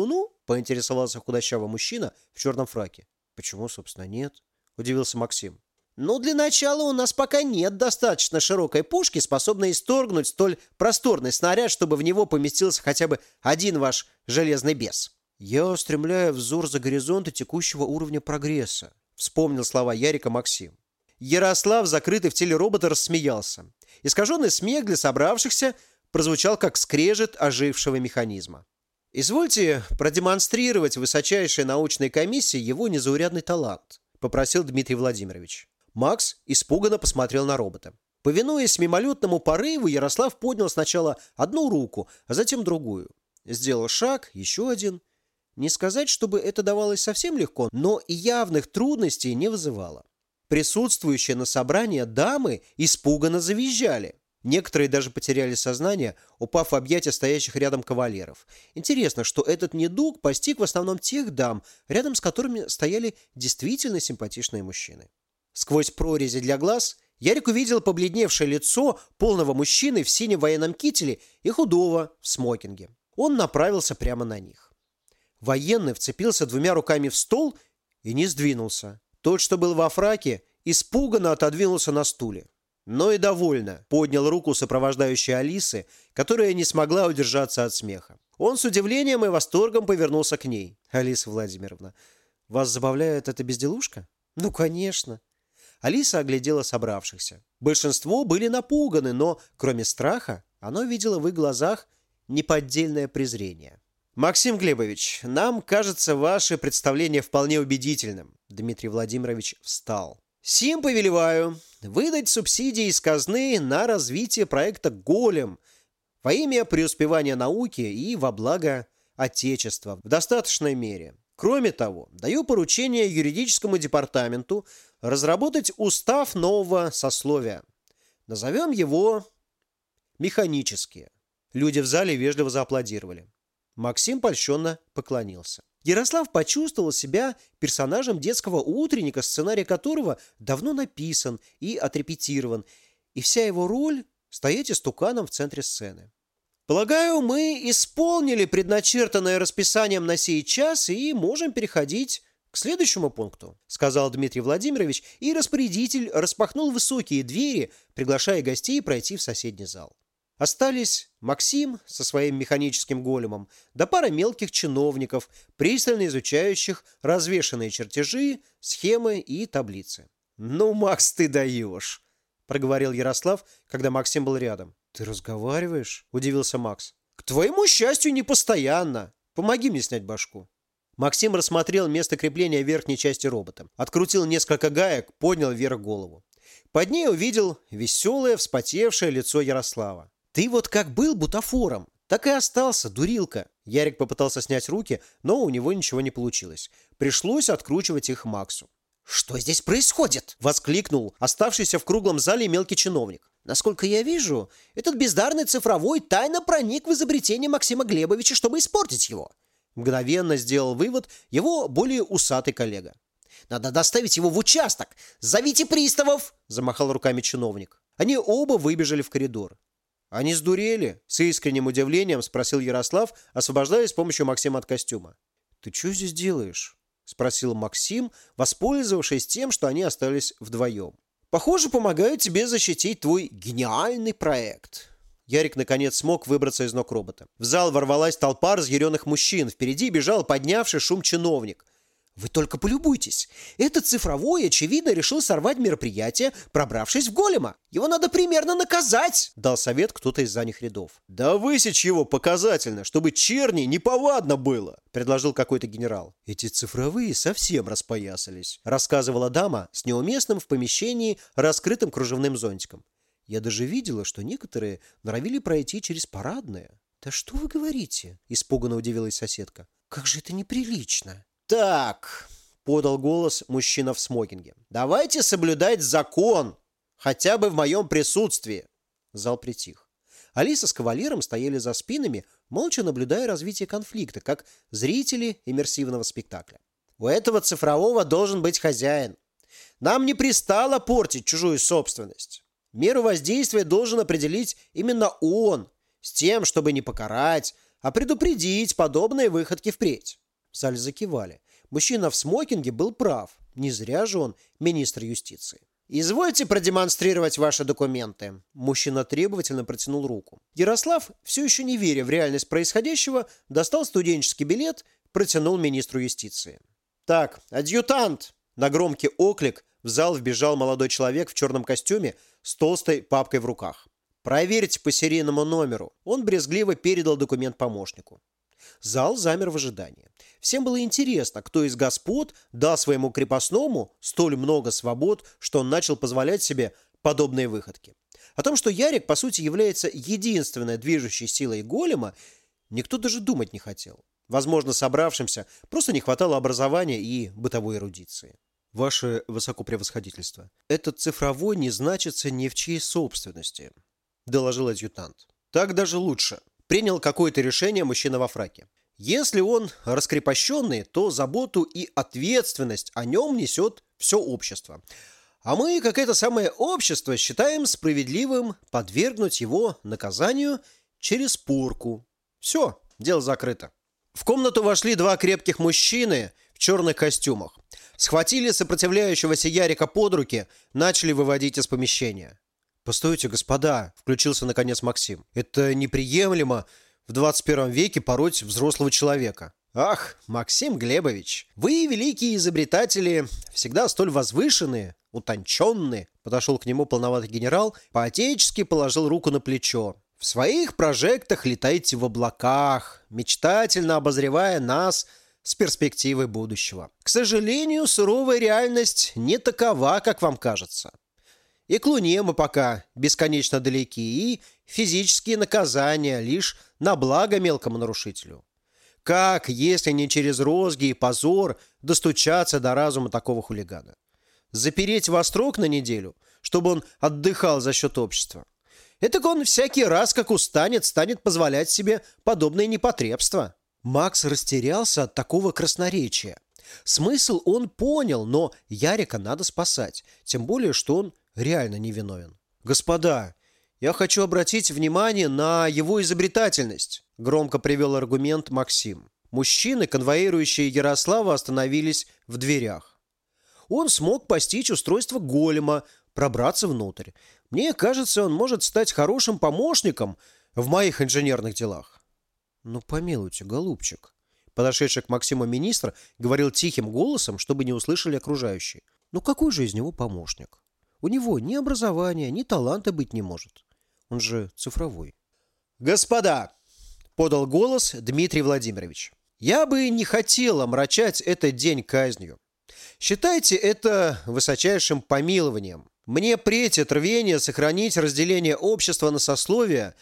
поинтересовался худощавый мужчина в черном фраке. «Почему, собственно, нет?» – удивился Максим. «Ну, для начала у нас пока нет достаточно широкой пушки, способной исторгнуть столь просторный снаряд, чтобы в него поместился хотя бы один ваш железный бес». «Я устремляю взор за горизонты текущего уровня прогресса», – вспомнил слова Ярика Максим. Ярослав, закрытый в теле робота, рассмеялся. Искаженный смех для собравшихся прозвучал как скрежет ожившего механизма. «Извольте продемонстрировать высочайшей научной комиссии его незаурядный талант», – попросил Дмитрий Владимирович. Макс испуганно посмотрел на робота. Повинуясь мимолетному порыву, Ярослав поднял сначала одну руку, а затем другую. Сделал шаг, еще один. Не сказать, чтобы это давалось совсем легко, но и явных трудностей не вызывало. Присутствующие на собрании дамы испуганно завизжали. Некоторые даже потеряли сознание, упав в объятия стоящих рядом кавалеров. Интересно, что этот недуг постиг в основном тех дам, рядом с которыми стояли действительно симпатичные мужчины. Сквозь прорези для глаз Ярик увидел побледневшее лицо полного мужчины в синем военном кителе и худого в смокинге. Он направился прямо на них. Военный вцепился двумя руками в стол и не сдвинулся. Тот, что был во фраке, испуганно отодвинулся на стуле. Но и довольно поднял руку сопровождающей Алисы, которая не смогла удержаться от смеха. Он с удивлением и восторгом повернулся к ней. «Алиса Владимировна, вас забавляет эта безделушка?» «Ну, конечно». Алиса оглядела собравшихся. Большинство были напуганы, но, кроме страха, она видела в их глазах неподдельное презрение. «Максим Глебович, нам кажется ваше представление вполне убедительным». Дмитрий Владимирович встал. «Сим повелеваю выдать субсидии из казны на развитие проекта «Голем» во имя преуспевания науки и во благо Отечества в достаточной мере. Кроме того, даю поручение юридическому департаменту разработать устав нового сословия. Назовем его «Механические». Люди в зале вежливо зааплодировали. Максим польщенно поклонился. Ярослав почувствовал себя персонажем детского утренника, сценарий которого давно написан и отрепетирован, и вся его роль – стоять истуканом в центре сцены. «Полагаю, мы исполнили предначертанное расписанием на сей час и можем переходить к следующему пункту», – сказал Дмитрий Владимирович, и распорядитель распахнул высокие двери, приглашая гостей пройти в соседний зал. Остались Максим со своим механическим големом, да пара мелких чиновников, пристально изучающих развешанные чертежи, схемы и таблицы. «Ну, Макс, ты даешь!» – проговорил Ярослав, когда Максим был рядом. «Ты разговариваешь?» – удивился Макс. «К твоему счастью, не постоянно. Помоги мне снять башку». Максим рассмотрел место крепления верхней части робота, открутил несколько гаек, поднял вверх голову. Под ней увидел веселое, вспотевшее лицо Ярослава. «Ты вот как был бутафором, так и остался, дурилка». Ярик попытался снять руки, но у него ничего не получилось. Пришлось откручивать их Максу. «Что здесь происходит?» – воскликнул оставшийся в круглом зале мелкий чиновник. «Насколько я вижу, этот бездарный цифровой тайно проник в изобретение Максима Глебовича, чтобы испортить его». Мгновенно сделал вывод его более усатый коллега. «Надо доставить его в участок! Зовите приставов!» – замахал руками чиновник. Они оба выбежали в коридор. «Они сдурели?» – с искренним удивлением спросил Ярослав, освобождаясь с помощью Максима от костюма. «Ты что здесь делаешь?» – спросил Максим, воспользовавшись тем, что они остались вдвоем. «Похоже, помогаю тебе защитить твой гениальный проект». Ярик наконец смог выбраться из ног робота. В зал ворвалась толпа разъяренных мужчин. Впереди бежал поднявший шум чиновник. «Вы только полюбуйтесь. Этот цифровой, очевидно, решил сорвать мероприятие, пробравшись в голема. Его надо примерно наказать!» – дал совет кто-то из задних рядов. «Да высечь его показательно, чтобы черни неповадно было!» – предложил какой-то генерал. «Эти цифровые совсем распоясались», – рассказывала дама с неуместным в помещении раскрытым кружевным зонтиком. «Я даже видела, что некоторые норовили пройти через парадное». «Да что вы говорите?» – испуганно удивилась соседка. «Как же это неприлично!» «Так», — подал голос мужчина в смокинге, — «давайте соблюдать закон, хотя бы в моем присутствии». Зал притих. Алиса с кавалером стояли за спинами, молча наблюдая развитие конфликта, как зрители иммерсивного спектакля. «У этого цифрового должен быть хозяин. Нам не пристало портить чужую собственность. Меру воздействия должен определить именно он, с тем, чтобы не покарать, а предупредить подобные выходки впредь». В зале закивали. Мужчина в смокинге был прав. Не зря же он министр юстиции. «Извольте продемонстрировать ваши документы». Мужчина требовательно протянул руку. Ярослав, все еще не веря в реальность происходящего, достал студенческий билет, протянул министру юстиции. «Так, адъютант!» На громкий оклик в зал вбежал молодой человек в черном костюме с толстой папкой в руках. «Проверьте по серийному номеру». Он брезгливо передал документ помощнику. Зал замер в ожидании. Всем было интересно, кто из господ дал своему крепостному столь много свобод, что он начал позволять себе подобные выходки. О том, что Ярик, по сути, является единственной движущей силой голема, никто даже думать не хотел. Возможно, собравшимся просто не хватало образования и бытовой эрудиции. «Ваше высокопревосходительство, этот цифровой не значится ни в чьей собственности», – доложил адъютант. «Так даже лучше». Принял какое-то решение мужчина во фраке. Если он раскрепощенный, то заботу и ответственность о нем несет все общество. А мы, как это самое общество, считаем справедливым подвергнуть его наказанию через порку. Все, дело закрыто. В комнату вошли два крепких мужчины в черных костюмах. Схватили сопротивляющегося Ярика под руки, начали выводить из помещения. «Постойте, господа», — включился наконец Максим. «Это неприемлемо в 21 веке пороть взрослого человека». «Ах, Максим Глебович, вы, великие изобретатели, всегда столь возвышенные, утонченные», — подошел к нему полноватый генерал, по-отечески положил руку на плечо. «В своих прожектах летаете в облаках, мечтательно обозревая нас с перспективой будущего. К сожалению, суровая реальность не такова, как вам кажется. И к Луне мы пока бесконечно далеки, и физические наказания лишь на благо мелкому нарушителю. Как, если не через розги и позор, достучаться до разума такого хулигана? Запереть во строк на неделю, чтобы он отдыхал за счет общества? Этак он всякий раз, как устанет, станет позволять себе подобные непотребства». Макс растерялся от такого красноречия. Смысл он понял, но Ярика надо спасать, тем более, что он реально невиновен. «Господа, я хочу обратить внимание на его изобретательность», — громко привел аргумент Максим. Мужчины, конвоирующие Ярослава, остановились в дверях. Он смог постичь устройство голема, пробраться внутрь. Мне кажется, он может стать хорошим помощником в моих инженерных делах. «Ну, помилуйте, голубчик», — подошедший к Максиму министр говорил тихим голосом, чтобы не услышали окружающие. «Ну, какой же из него помощник? У него ни образования, ни таланта быть не может. Он же цифровой». «Господа!» — подал голос Дмитрий Владимирович. «Я бы не хотел омрачать этот день казнью. Считайте это высочайшим помилованием. Мне претит рвение сохранить разделение общества на сословия,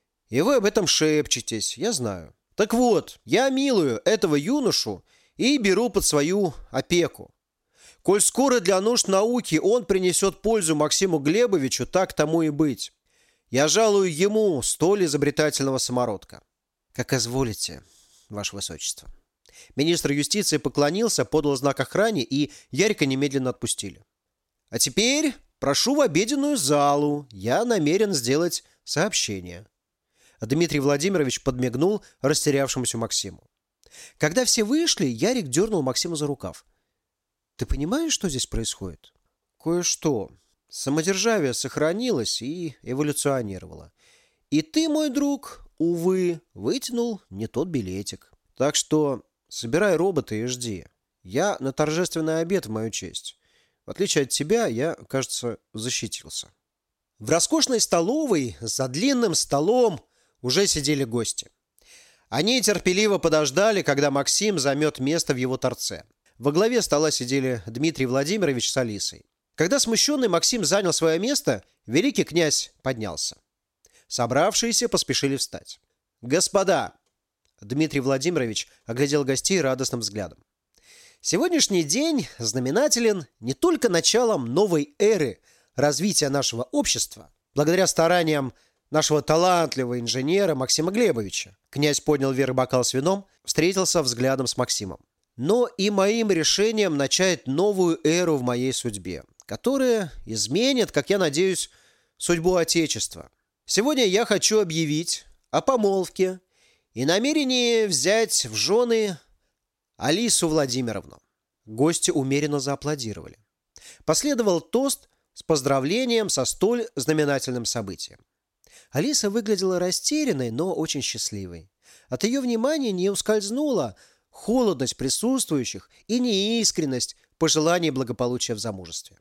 и вы об этом шепчетесь, я знаю. Так вот, я милую этого юношу и беру под свою опеку. Коль скоро для нужд науки он принесет пользу Максиму Глебовичу, так тому и быть. Я жалую ему столь изобретательного самородка». «Как изволите, ваше высочество». Министр юстиции поклонился, подал знак охране, и Ярика немедленно отпустили. «А теперь прошу в обеденную залу. Я намерен сделать сообщение». Дмитрий Владимирович подмигнул растерявшемуся Максиму. Когда все вышли, Ярик дернул Максима за рукав. «Ты понимаешь, что здесь происходит?» «Кое-что. Самодержавие сохранилось и эволюционировало. И ты, мой друг, увы, вытянул не тот билетик. Так что собирай робота и жди. Я на торжественный обед в мою честь. В отличие от тебя, я, кажется, защитился». В роскошной столовой за длинным столом уже сидели гости. Они терпеливо подождали, когда Максим займет место в его торце. Во главе стола сидели Дмитрий Владимирович с Алисой. Когда смущенный Максим занял свое место, великий князь поднялся. Собравшиеся поспешили встать. «Господа!» Дмитрий Владимирович оглядел гостей радостным взглядом. «Сегодняшний день знаменателен не только началом новой эры развития нашего общества, благодаря стараниям нашего талантливого инженера Максима Глебовича». Князь поднял вверх бокал с вином, встретился взглядом с Максимом. «Но и моим решением начать новую эру в моей судьбе, которая изменит, как я надеюсь, судьбу Отечества. Сегодня я хочу объявить о помолвке и намерении взять в жены Алису Владимировну». Гости умеренно зааплодировали. Последовал тост с поздравлением со столь знаменательным событием. Алиса выглядела растерянной, но очень счастливой. От ее внимания не ускользнула холодность присутствующих и неискренность пожеланий благополучия в замужестве.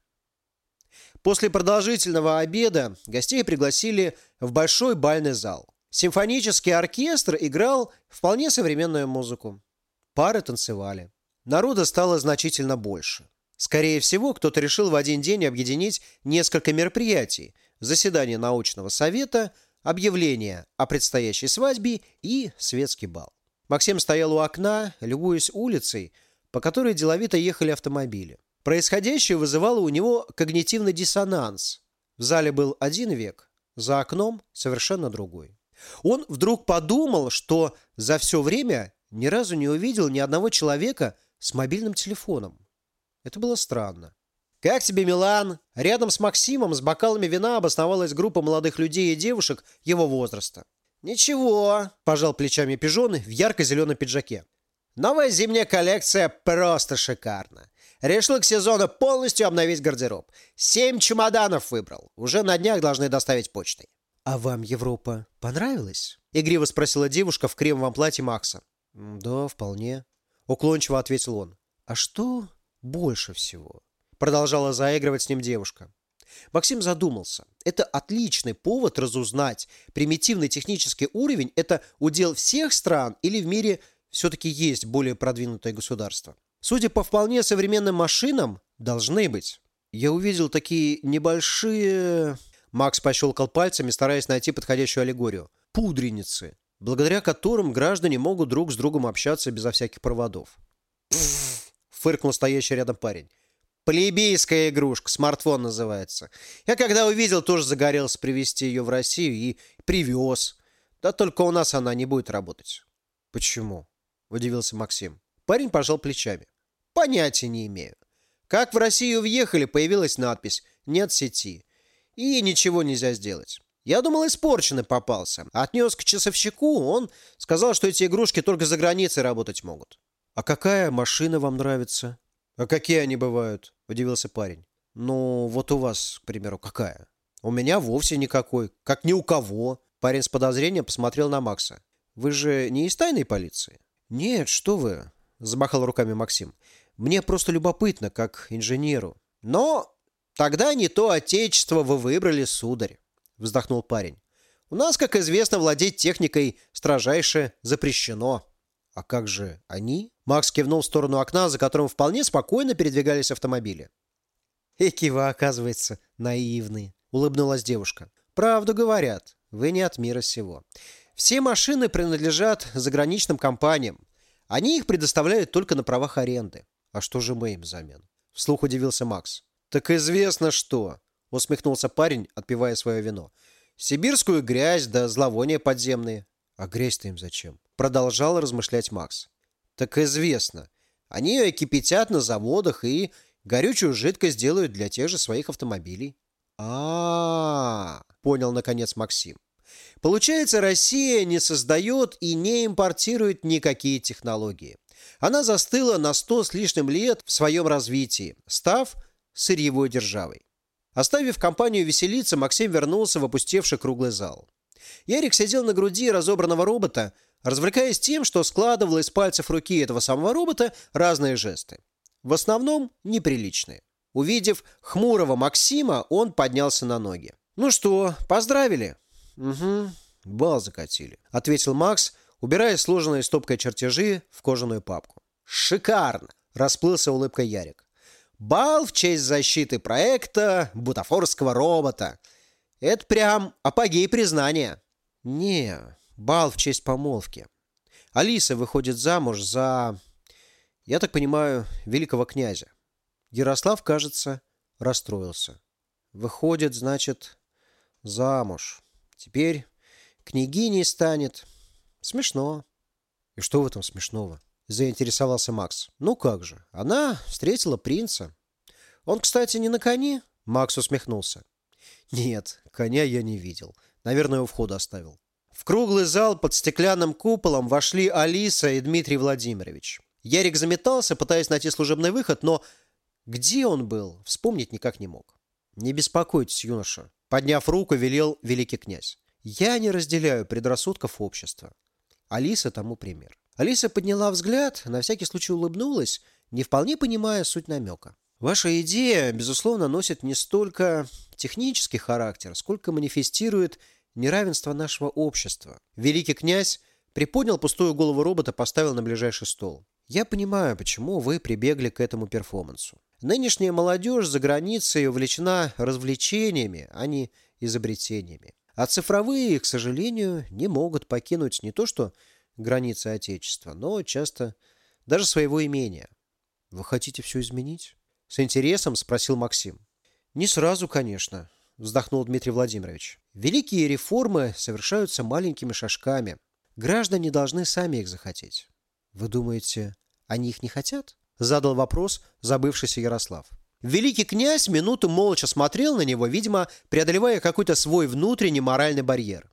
После продолжительного обеда гостей пригласили в большой бальный зал. Симфонический оркестр играл вполне современную музыку. Пары танцевали. Народа стало значительно больше. Скорее всего, кто-то решил в один день объединить несколько мероприятий: заседание научного совета, объявление о предстоящей свадьбе и светский бал. Максим стоял у окна, любуясь улицей, по которой деловито ехали автомобили. Происходящее вызывало у него когнитивный диссонанс. В зале был один век, за окном совершенно другой. Он вдруг подумал, что за все время ни разу не увидел ни одного человека с мобильным телефоном. Это было странно. «Как тебе, Милан?» Рядом с Максимом с бокалами вина обосновалась группа молодых людей и девушек его возраста. «Ничего», – пожал плечами Пижон в ярко-зеленом пиджаке. «Новая зимняя коллекция просто шикарна. Решил к сезону полностью обновить гардероб. 7 чемоданов выбрал. Уже на днях должны доставить почтой». «А вам Европа понравилась?» – игриво спросила девушка в кремовом платье Макса. «Да, вполне», – уклончиво ответил он. «А что больше всего?» – продолжала заигрывать с ним девушка. Максим задумался. Это отличный повод разузнать, примитивный технический уровень – это удел всех стран или в мире все-таки есть более продвинутое государство. Судя по вполне современным машинам, должны быть. Я увидел такие небольшие... Макс пощелкал пальцами, стараясь найти подходящую аллегорию. Пудреницы, благодаря которым граждане могут друг с другом общаться безо всяких проводов. «Пф!» – фыркнул стоящий рядом парень. «Плебейская игрушка, смартфон называется. Я когда увидел, тоже загорелся привезти ее в Россию и привез. Да только у нас она не будет работать». «Почему?» – удивился Максим. Парень пожал плечами. «Понятия не имею. Как в Россию въехали, появилась надпись «Нет сети». И ничего нельзя сделать. Я думал, испорченный попался. Отнес к часовщику, он сказал, что эти игрушки только за границей работать могут». «А какая машина вам нравится?» «А какие они бывают?» – удивился парень. «Ну, вот у вас, к примеру, какая?» «У меня вовсе никакой. Как ни у кого». Парень с подозрением посмотрел на Макса. «Вы же не из тайной полиции?» «Нет, что вы», – замахал руками Максим. «Мне просто любопытно, как инженеру». «Но тогда не то отечество вы выбрали, сударь», – вздохнул парень. «У нас, как известно, владеть техникой строжайше запрещено». «А как же они?» Макс кивнул в сторону окна, за которым вполне спокойно передвигались автомобили. «Эки вы, оказывается, наивные», — улыбнулась девушка. «Правду говорят, вы не от мира сего. Все машины принадлежат заграничным компаниям. Они их предоставляют только на правах аренды. А что же мы им взамен?» Вслух удивился Макс. «Так известно что», — усмехнулся парень, отпивая свое вино. «Сибирскую грязь да зловония подземные». «А грязь-то им зачем?» Продолжал размышлять Макс. «Так известно. Они ее кипятят на заводах и горючую жидкость делают для тех же своих автомобилей». Понял наконец Максим. «Получается, Россия не создает и не импортирует никакие технологии. Она застыла на 100 с лишним лет в своем развитии, став сырьевой державой». Оставив компанию веселиться, Максим вернулся в опустевший круглый зал. Ярик сидел на груди разобранного робота, развлекаясь тем, что складывал из пальцев руки этого самого робота разные жесты. В основном неприличные. Увидев хмурого Максима, он поднялся на ноги. «Ну что, поздравили?» «Угу, бал закатили», — ответил Макс, убирая сложенные стопкой чертежи в кожаную папку. «Шикарно!» — расплылся улыбкой Ярик. «Бал в честь защиты проекта бутафорского робота. Это прям апогей признания». «Не, бал в честь помолвки. Алиса выходит замуж за, я так понимаю, великого князя». Ярослав, кажется, расстроился. «Выходит, значит, замуж. Теперь княгиней станет. Смешно». «И что в этом смешного?» — заинтересовался Макс. «Ну как же, она встретила принца. Он, кстати, не на коне?» Макс усмехнулся. «Нет, коня я не видел. Наверное, у входа оставил». В круглый зал под стеклянным куполом вошли Алиса и Дмитрий Владимирович. Ярик заметался, пытаясь найти служебный выход, но где он был, вспомнить никак не мог. «Не беспокойтесь, юноша», — подняв руку, велел великий князь. «Я не разделяю предрассудков общества». Алиса тому пример. Алиса подняла взгляд, на всякий случай улыбнулась, не вполне понимая суть намека. «Ваша идея, безусловно, носит не столько технический характер, сколько манифестирует неравенство нашего общества». Великий князь приподнял пустую голову робота, поставил на ближайший стол. «Я понимаю, почему вы прибегли к этому перформансу. Нынешняя молодежь за границей увлечена развлечениями, а не изобретениями. А цифровые, к сожалению, не могут покинуть не то что границы Отечества, но часто даже своего имения. Вы хотите все изменить?» С интересом спросил Максим. «Не сразу, конечно», — вздохнул Дмитрий Владимирович. «Великие реформы совершаются маленькими шажками. Граждане должны сами их захотеть». «Вы думаете, они их не хотят?» — задал вопрос забывшийся Ярослав. Великий князь минуту молча смотрел на него, видимо, преодолевая какой-то свой внутренний моральный барьер.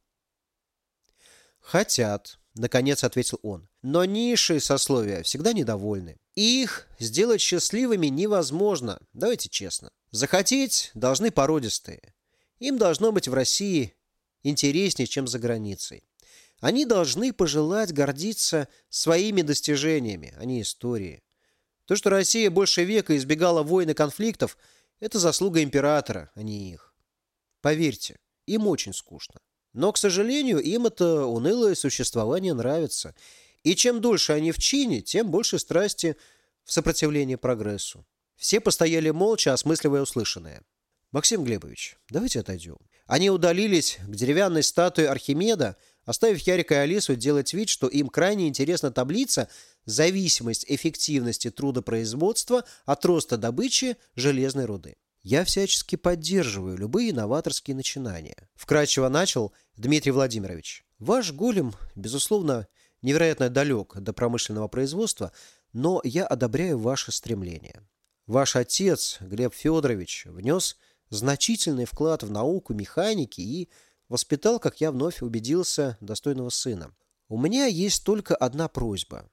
«Хотят», — наконец ответил он. «Но низшие сословия всегда недовольны. Их сделать счастливыми невозможно, давайте честно. Захотеть должны породистые. Им должно быть в России интереснее, чем за границей. Они должны пожелать гордиться своими достижениями, а не историей. То, что Россия больше века избегала войн и конфликтов, это заслуга императора, а не их. Поверьте, им очень скучно. Но, к сожалению, им это унылое существование нравится. И чем дольше они в чине, тем больше страсти в сопротивлении прогрессу». Все постояли молча, осмысливая услышанное. «Максим Глебович, давайте отойдем». Они удалились к деревянной статуе Архимеда, оставив Ярика и Алису делать вид, что им крайне интересна таблица «Зависимость эффективности трудопроизводства от роста добычи железной руды». «Я всячески поддерживаю любые новаторские начинания», — вкратчиво начал Дмитрий Владимирович. «Ваш голем, безусловно, невероятно далек до промышленного производства, но я одобряю ваше стремление. Ваш отец, Глеб Федорович, внес значительный вклад в науку механики и воспитал, как я вновь убедился, достойного сына. У меня есть только одна просьба.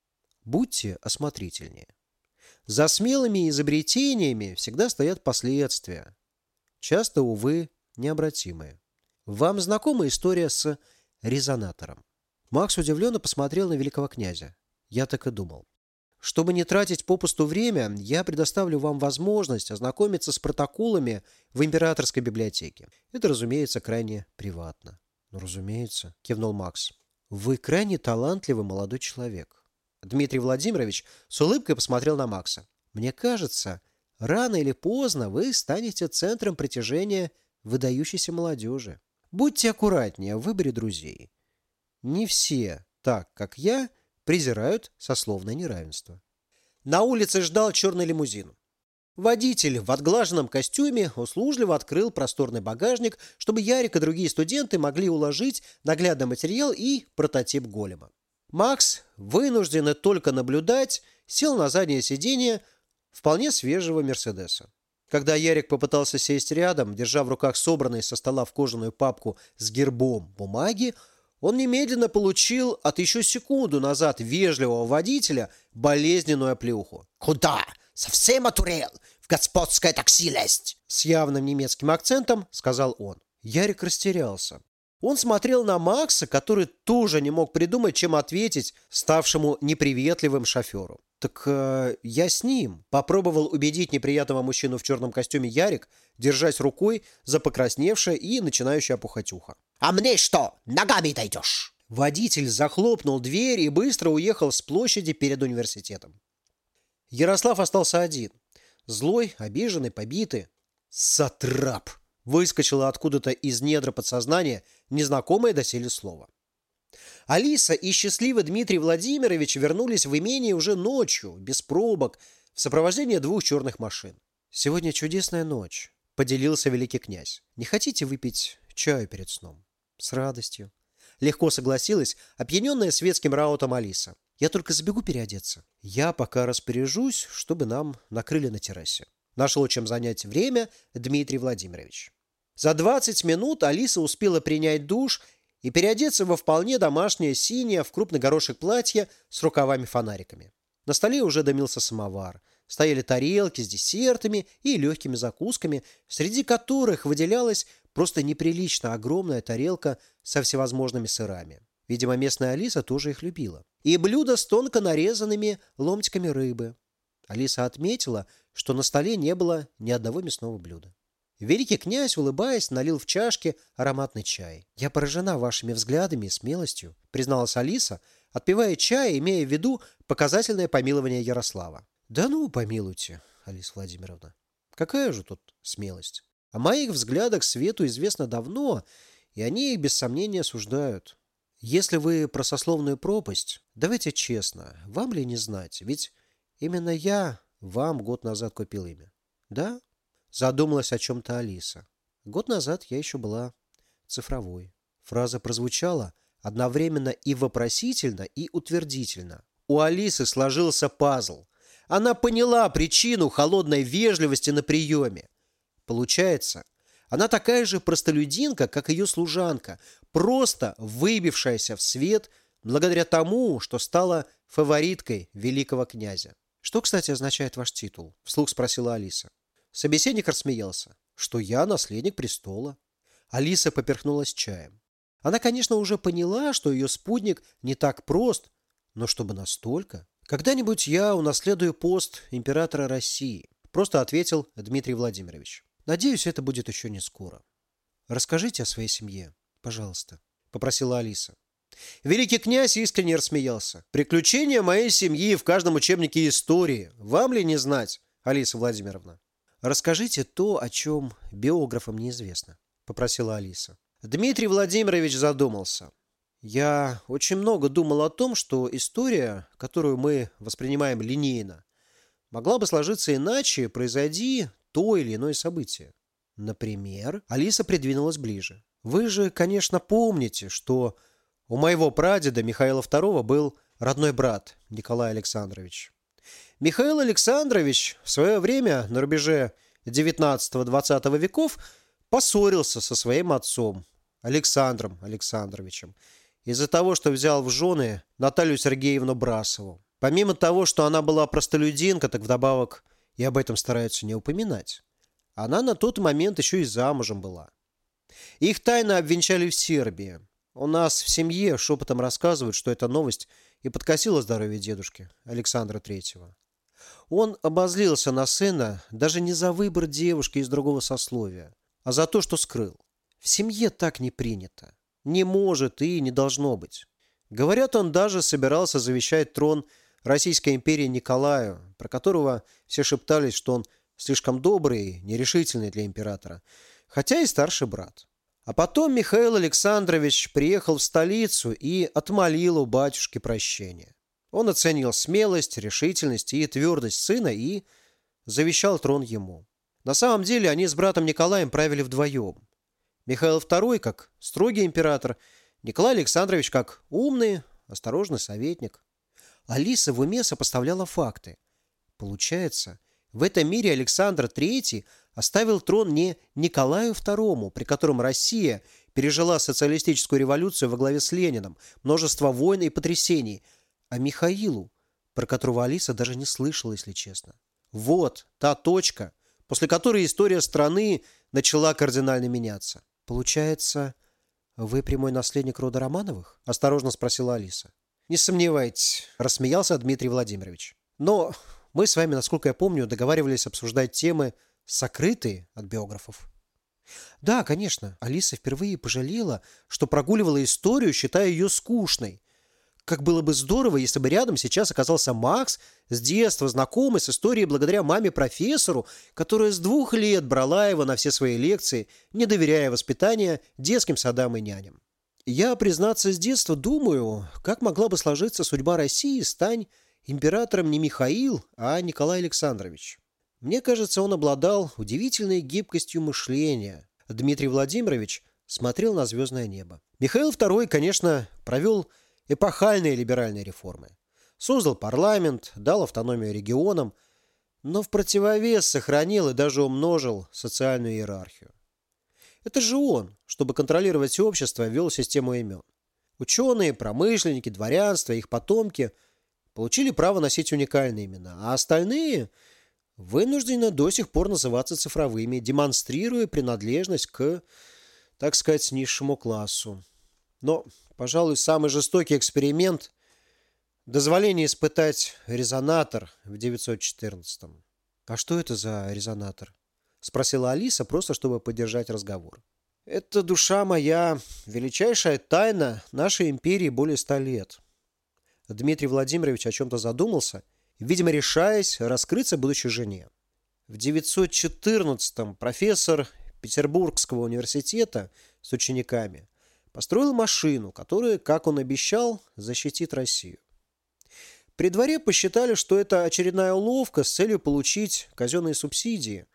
Будьте осмотрительнее. За смелыми изобретениями всегда стоят последствия. Часто, увы, необратимые. Вам знакома история с резонатором?» Макс удивленно посмотрел на великого князя. «Я так и думал. Чтобы не тратить попусту время, я предоставлю вам возможность ознакомиться с протоколами в императорской библиотеке. Это, разумеется, крайне приватно». «Ну, разумеется», — кивнул Макс. «Вы крайне талантливый молодой человек». Дмитрий Владимирович с улыбкой посмотрел на Макса. «Мне кажется, рано или поздно вы станете центром притяжения выдающейся молодежи. Будьте аккуратнее в выборе друзей. Не все, так как я, презирают сословное неравенство». На улице ждал черный лимузин. Водитель в отглаженном костюме услужливо открыл просторный багажник, чтобы Ярик и другие студенты могли уложить наглядный материал и прототип голема. Макс, вынужденный только наблюдать, сел на заднее сиденье вполне свежего «Мерседеса». Когда Ярик попытался сесть рядом, держа в руках собранной со стола в кожаную папку с гербом бумаги, он немедленно получил от еще секунду назад вежливого водителя болезненную оплеуху. «Куда? Совсем отурел? В господское такси лезть!» С явным немецким акцентом сказал он. Ярик растерялся. Он смотрел на Макса, который тоже не мог придумать, чем ответить ставшему неприветливым шоферу. «Так я с ним», — попробовал убедить неприятного мужчину в черном костюме Ярик, держась рукой за покрасневшее и начинающее опухать ухо. «А мне что, ногами дойдешь?» Водитель захлопнул дверь и быстро уехал с площади перед университетом. Ярослав остался один. Злой, обиженный, побитый. «Сатрап!» — выскочило откуда-то из недр подсознания незнакомое доселе слово. Алиса и счастливый Дмитрий Владимирович вернулись в имение уже ночью, без пробок, в сопровождении 2 черных машин. «Сегодня чудесная ночь», — поделился великий князь. «Не хотите выпить чаю перед сном?» «С радостью». Легко согласилась опьяненная светским раутом Алиса. «Я только забегу переодеться. Я пока распоряжусь, чтобы нам накрыли на террасе». Нашел чем занять время Дмитрий Владимирович. За 20 минут Алиса успела принять душ и переодеться во вполне домашнее синее в крупный горошек платье с рукавами-фонариками. На столе уже дымился самовар. Стояли тарелки с десертами и легкими закусками, среди которых выделялась просто неприлично огромная тарелка со всевозможными сырами. Видимо, местная Алиса тоже их любила. И блюдо с тонко нарезанными ломтиками рыбы. Алиса отметила, что на столе не было ни одного мясного блюда. Великий князь, улыбаясь, налил в чашки ароматный чай. «Я поражена вашими взглядами и смелостью», — призналась Алиса, отпивая чай, имея в виду показательное помилование Ярослава. «Да ну, помилуйте, Алиса Владимировна. Какая же тут смелость? О моих взглядах свету известно давно, и они их без сомнения осуждают. Если вы про сословную пропасть, давайте честно, вам ли не знать, ведь именно я вам год назад купил имя. Да?» Задумалась о чем-то Алиса. Год назад я еще была цифровой. Фраза прозвучала одновременно и вопросительно, и утвердительно. У Алисы сложился пазл. Она поняла причину холодной вежливости на приеме. Получается, она такая же простолюдинка, как ее служанка, просто выбившаяся в свет благодаря тому, что стала фавориткой великого князя. «Что, кстати, означает ваш титул?» – вслух спросила Алиса. Собеседник рассмеялся, что я наследник престола. Алиса поперхнулась чаем. Она, конечно, уже поняла, что ее спутник не так прост, но чтобы настолько. «Когда-нибудь я унаследую пост императора России», просто ответил Дмитрий Владимирович. «Надеюсь, это будет еще не скоро». «Расскажите о своей семье, пожалуйста», попросила Алиса. Великий князь искренне рассмеялся. «Приключения моей семьи в каждом учебнике истории. Вам ли не знать, Алиса Владимировна?» «Расскажите то, о чем биографам неизвестно», — попросила Алиса. Дмитрий Владимирович задумался. «Я очень много думал о том, что история, которую мы воспринимаем линейно, могла бы сложиться иначе, произойди то или иное событие. Например, Алиса придвинулась ближе. Вы же, конечно, помните, что у моего прадеда Михаила II был родной брат Николай Александрович. Михаил Александрович в свое время на рубеже XIX-XX веков поссорился со своим отцом Александром Александровичем из-за того, что взял в жены Наталью Сергеевну Брасову. Помимо того, что она была простолюдинка, так вдобавок и об этом стараются не упоминать. Она на тот момент еще и замужем была. Их тайно обвенчали в Сербии. У нас в семье шепотом рассказывают, что эта новость и подкосила здоровье дедушки Александра III. Он обозлился на сына даже не за выбор девушки из другого сословия, а за то, что скрыл. В семье так не принято. Не может и не должно быть. Говорят, он даже собирался завещать трон Российской империи Николаю, про которого все шептались, что он слишком добрый и нерешительный для императора, хотя и старший брат. А потом Михаил Александрович приехал в столицу и отмолил у батюшки прощения. Он оценил смелость, решительность и твердость сына и завещал трон ему. На самом деле они с братом Николаем правили вдвоем. Михаил II как строгий император, Николай Александрович как умный, осторожный советник. Алиса в уме сопоставляла факты. Получается, в этом мире Александр III оставил трон не Николаю II, при котором Россия пережила социалистическую революцию во главе с Лениным, множество войн и потрясений, а Михаилу, про которого Алиса даже не слышала, если честно. Вот та точка, после которой история страны начала кардинально меняться. «Получается, вы прямой наследник рода Романовых?» – осторожно спросила Алиса. «Не сомневайтесь», – рассмеялся Дмитрий Владимирович. «Но мы с вами, насколько я помню, договаривались обсуждать темы, сокрытые от биографов». «Да, конечно». Алиса впервые пожалела, что прогуливала историю, считая ее скучной. Как было бы здорово, если бы рядом сейчас оказался Макс, с детства знакомый с историей благодаря маме-профессору, которая с 2 лет брала его на все свои лекции, не доверяя воспитания детским садам и няням. Я, признаться, с детства думаю, как могла бы сложиться судьба России, стань императором не Михаил, а Николай Александрович. Мне кажется, он обладал удивительной гибкостью мышления. Дмитрий Владимирович смотрел на звездное небо. Михаил II, конечно, провел эпохальные либеральные реформы. Создал парламент, дал автономию регионам, но в противовес сохранил и даже умножил социальную иерархию. Это же он, чтобы контролировать общество, ввел систему имен. Ученые, промышленники, дворянство, их потомки получили право носить уникальные имена, а остальные вынуждены до сих пор называться цифровыми, демонстрируя принадлежность к, так сказать, низшему классу. Но, пожалуй, самый жестокий эксперимент – дозволение испытать резонатор в 914-м. «А что это за резонатор?» – спросила Алиса, просто чтобы поддержать разговор. «Это, душа моя, величайшая тайна нашей империи более 100 лет». Дмитрий Владимирович о чем-то задумался, видимо, решаясь раскрыться будущей жене. В 914-м профессор Петербургского университета с учениками построил машину, которая, как он обещал, защитит Россию. При дворе посчитали, что это очередная уловка с целью получить казенные субсидии,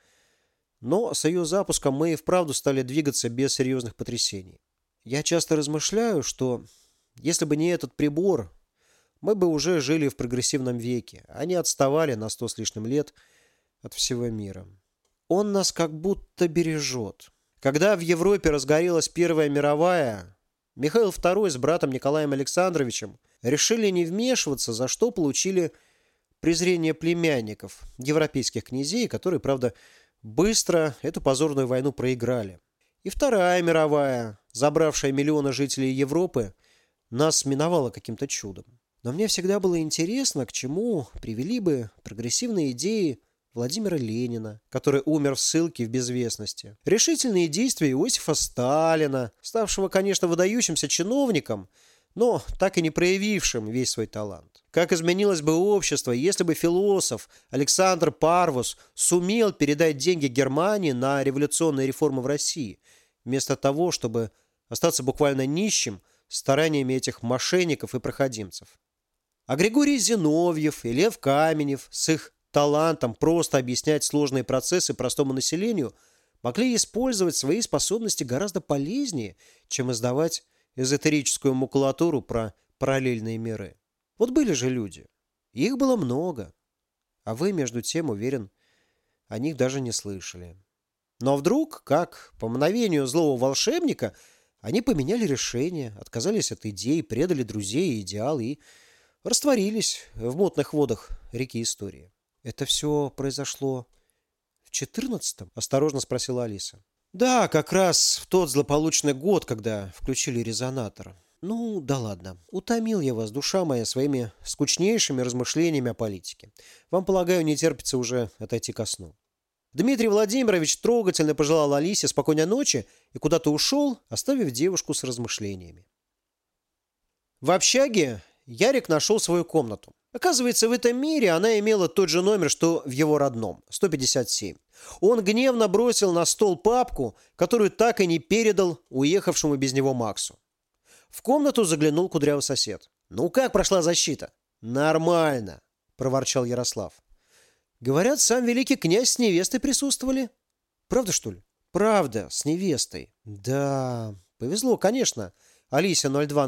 но с ее запуском мы и вправду стали двигаться без серьезных потрясений. Я часто размышляю, что если бы не этот прибор, мы бы уже жили в прогрессивном веке, а не отставали на 100 с лишним лет от всего мира. Он нас как будто бережет. Когда в Европе разгорелась Первая мировая, Михаил II с братом Николаем Александровичем решили не вмешиваться, за что получили презрение племянников, европейских князей, которые, правда, быстро эту позорную войну проиграли. И Вторая мировая, забравшая миллионы жителей Европы, нас миновала каким-то чудом. Но мне всегда было интересно, к чему привели бы прогрессивные идеи Владимира Ленина, который умер в ссылке в безвестности. Решительные действия Иосифа Сталина, ставшего, конечно, выдающимся чиновником, но так и не проявившим весь свой талант. Как изменилось бы общество, если бы философ Александр Парвус сумел передать деньги Германии на революционные реформы в России, вместо того, чтобы остаться буквально нищим стараниями этих мошенников и проходимцев. А Григорий Зиновьев и Лев Каменев с их талантом просто объяснять сложные процессы простому населению могли использовать свои способности гораздо полезнее, чем издавать эзотерическую макулатуру про параллельные миры. Вот были же люди. Их было много. А вы, между тем, уверен, о них даже не слышали. Но вдруг, как по мгновению злого волшебника, они поменяли решение, отказались от идей, предали друзей и идеал и растворились в мутных водах реки истории. «Это все произошло в 14-м?» – осторожно спросила Алиса. «Да, как раз в тот злополучный год, когда включили резонатор. Ну, да ладно. Утомил я вас, душа моя, своими скучнейшими размышлениями о политике. Вам, полагаю, не терпится уже отойти ко сну». Дмитрий Владимирович трогательно пожелал Алисе спокойной ночи и куда-то ушел, оставив девушку с размышлениями. В общаге Ярик нашел свою комнату. Оказывается, в этом мире она имела тот же номер, что в его родном – 157. Он гневно бросил на стол папку, которую так и не передал уехавшему без него Максу. В комнату заглянул кудрявый сосед. «Ну как прошла защита?» «Нормально», – проворчал Ярослав. «Говорят, сам великий князь с невестой присутствовали». «Правда, что ли?» «Правда, с невестой». «Да, повезло, конечно». Алисе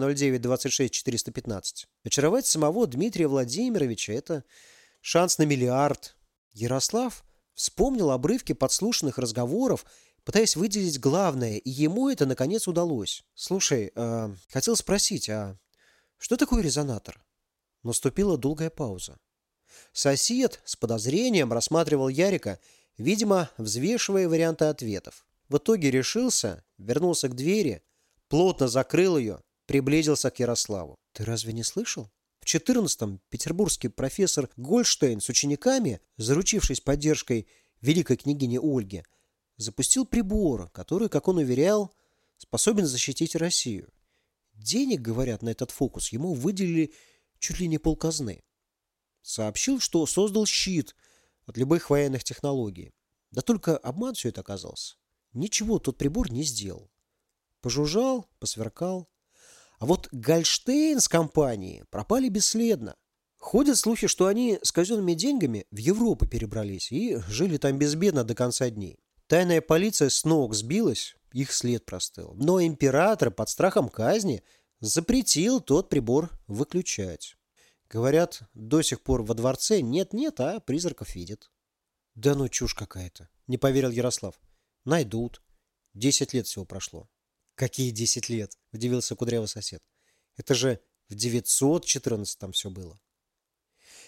0209-26-415. Очаровать самого Дмитрия Владимировича – это шанс на миллиард. Ярослав вспомнил обрывки подслушанных разговоров, пытаясь выделить главное, и ему это, наконец, удалось. «Слушай, хотел спросить, а что такое резонатор?» Наступила долгая пауза. Сосед с подозрением рассматривал Ярика, видимо, взвешивая варианты ответов. В итоге решился, вернулся к двери, плотно закрыл ее, приблизился к Ярославу. «Ты разве не слышал? В 14-м петербургский профессор Гольштейн с учениками, заручившись поддержкой великой княгини Ольги, запустил прибор, который, как он уверял, способен защитить Россию. Денег, говорят, на этот фокус ему выделили чуть ли не полказны. Сообщил, что создал щит от любых военных технологий. Да только обман все это оказался. Ничего тот прибор не сделал. Пожужжал, посверкал. А вот Гольштейн с компанией пропали бесследно. Ходят слухи, что они с казенными деньгами в Европу перебрались и жили там безбедно до конца дней. Тайная полиция с ног сбилась, их след простыл. Но император под страхом казни запретил тот прибор выключать. Говорят, до сих пор во дворце нет-нет, а призраков видят. Да ну чушь какая-то, не поверил Ярослав. Найдут. 10 лет всего прошло. «Какие 10 лет?» – удивился кудрявый сосед. «Это же в 914-м все было».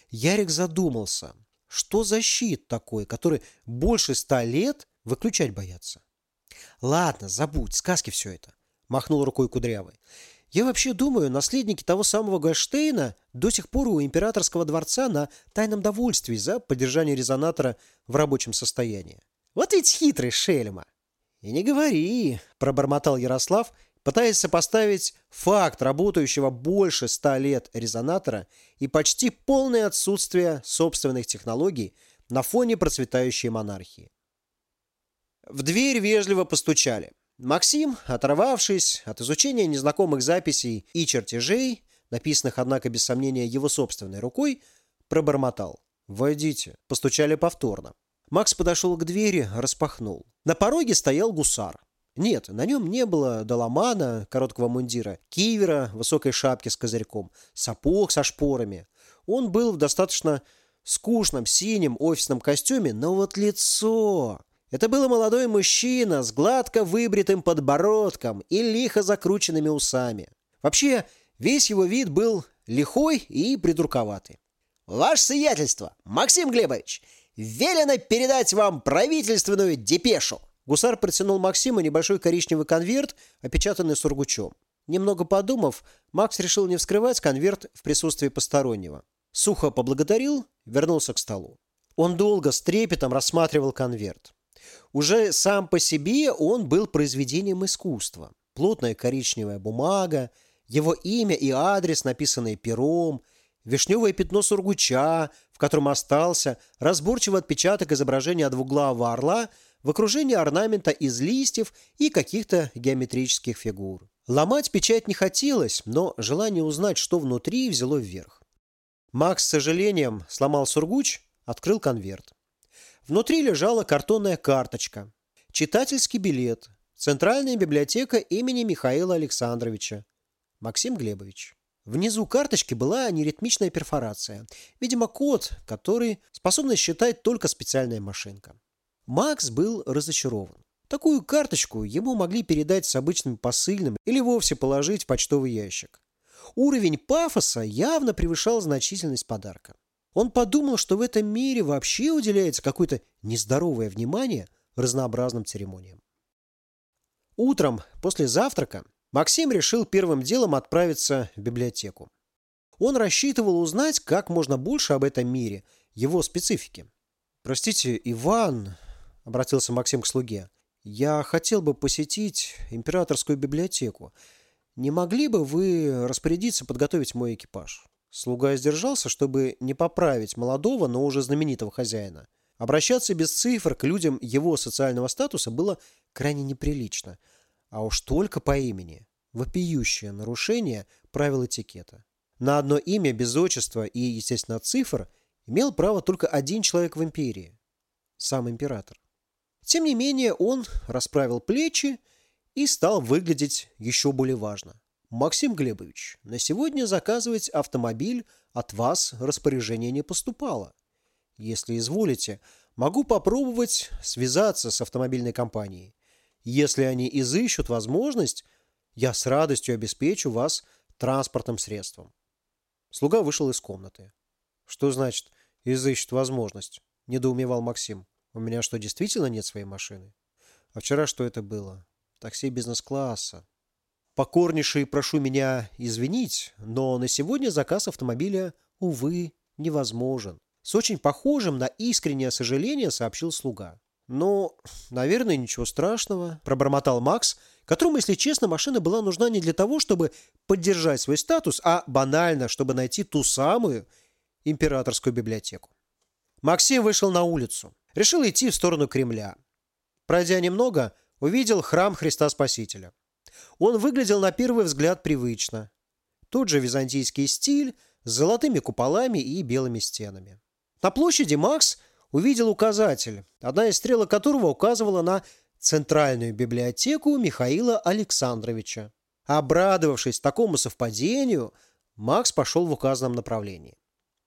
Ярик задумался, что за щит такой, который больше 100 лет выключать боятся. «Ладно, забудь, сказки все это», – махнул рукой Кудрявый. «Я вообще думаю, наследники того самого Гольштейна до сих пор у императорского дворца на тайном довольствии за поддержание резонатора в рабочем состоянии. Вот ведь хитрый шельма!» «И не говори», – пробормотал Ярослав, пытаясь сопоставить факт работающего больше 100 лет резонатора и почти полное отсутствие собственных технологий на фоне процветающей монархии. В дверь вежливо постучали. Максим, оторвавшись от изучения незнакомых записей и чертежей, написанных, однако, без сомнения, его собственной рукой, пробормотал. «Войдите». Постучали повторно. Макс подошел к двери, распахнул. На пороге стоял гусар. Нет, на нем не было доломана, короткого мундира, кивера, высокой шапки с козырьком, сапог со шпорами. Он был в достаточно скучном синем офисном костюме, но вот лицо... Это был молодой мужчина с гладко выбритым подбородком и лихо закрученными усами. Вообще, весь его вид был лихой и придурковатый. Ваше сиятельство, Максим Глебович, велено передать вам правительственную депешу. Гусар протянул Максиму небольшой коричневый конверт, опечатанный сургучом. Немного подумав, Макс решил не вскрывать конверт в присутствии постороннего. Сухо поблагодарил, вернулся к столу. Он долго с трепетом рассматривал конверт. Уже сам по себе он был произведением искусства. Плотная коричневая бумага, его имя и адрес, написанные пером, вишневое пятно сургуча, в котором остался разборчивый отпечаток изображения двуглавого орла в окружении орнамента из листьев и каких-то геометрических фигур. Ломать печать не хотелось, но желание узнать, что внутри, взяло вверх. Макс с сожалением сломал сургуч, открыл конверт. Внутри лежала картонная карточка. Читательский билет. Центральная библиотека имени Михаила Александровича. Максим Глебович. Внизу карточки была неритмичная перфорация. Видимо, код, который способна считать только специальная машинка. Макс был разочарован. Такую карточку ему могли передать с обычным посыльным или вовсе положить в почтовый ящик. Уровень пафоса явно превышал значительность подарка. Он подумал, что в этом мире вообще уделяется какое-то нездоровое внимание разнообразным церемониям. Утром, после завтрака, Максим решил первым делом отправиться в библиотеку. Он рассчитывал узнать как можно больше об этом мире, его специфике. «Простите, Иван», — обратился Максим к слуге, — «я хотел бы посетить императорскую библиотеку. Не могли бы вы распорядиться подготовить мой экипаж?» Слуга сдержался, чтобы не поправить молодого, но уже знаменитого хозяина. Обращаться без цифр к людям его социального статуса было крайне неприлично. А уж только по имени. Вопиющее нарушение правил этикета. На одно имя без отчества и, естественно, цифр имел право только один человек в империи. Сам император. Тем не менее, он расправил плечи и стал выглядеть еще более важно. «Максим Глебович, на сегодня заказывать автомобиль от вас распоряжение не поступало. Если изволите, могу попробовать связаться с автомобильной компанией. Если они изыщут возможность, я с радостью обеспечу вас транспортным средством». Слуга вышел из комнаты. «Что значит «изыщут возможность»?» – недоумевал Максим. «У меня что, действительно нет своей машины? А вчера что это было? Такси бизнес-класса. Покорнейше прошу меня извинить, но на сегодня заказ автомобиля, увы, невозможен». С очень похожим на искреннее сожаление сообщил слуга. «Ну, наверное, ничего страшного», – пробормотал Макс, которому, если честно, машина была нужна не для того, чтобы поддержать свой статус, а банально, чтобы найти ту самую императорскую библиотеку. Максим вышел на улицу. Решил идти в сторону Кремля. Пройдя немного, увидел храм Христа Спасителя. Он выглядел на первый взгляд привычно. Тот же византийский стиль с золотыми куполами и белыми стенами. На площади Макс увидел указатель, одна из стрелок которого указывала на Центральную библиотеку Михаила Александровича. Обрадовавшись такому совпадению, Макс пошел в указанном направлении.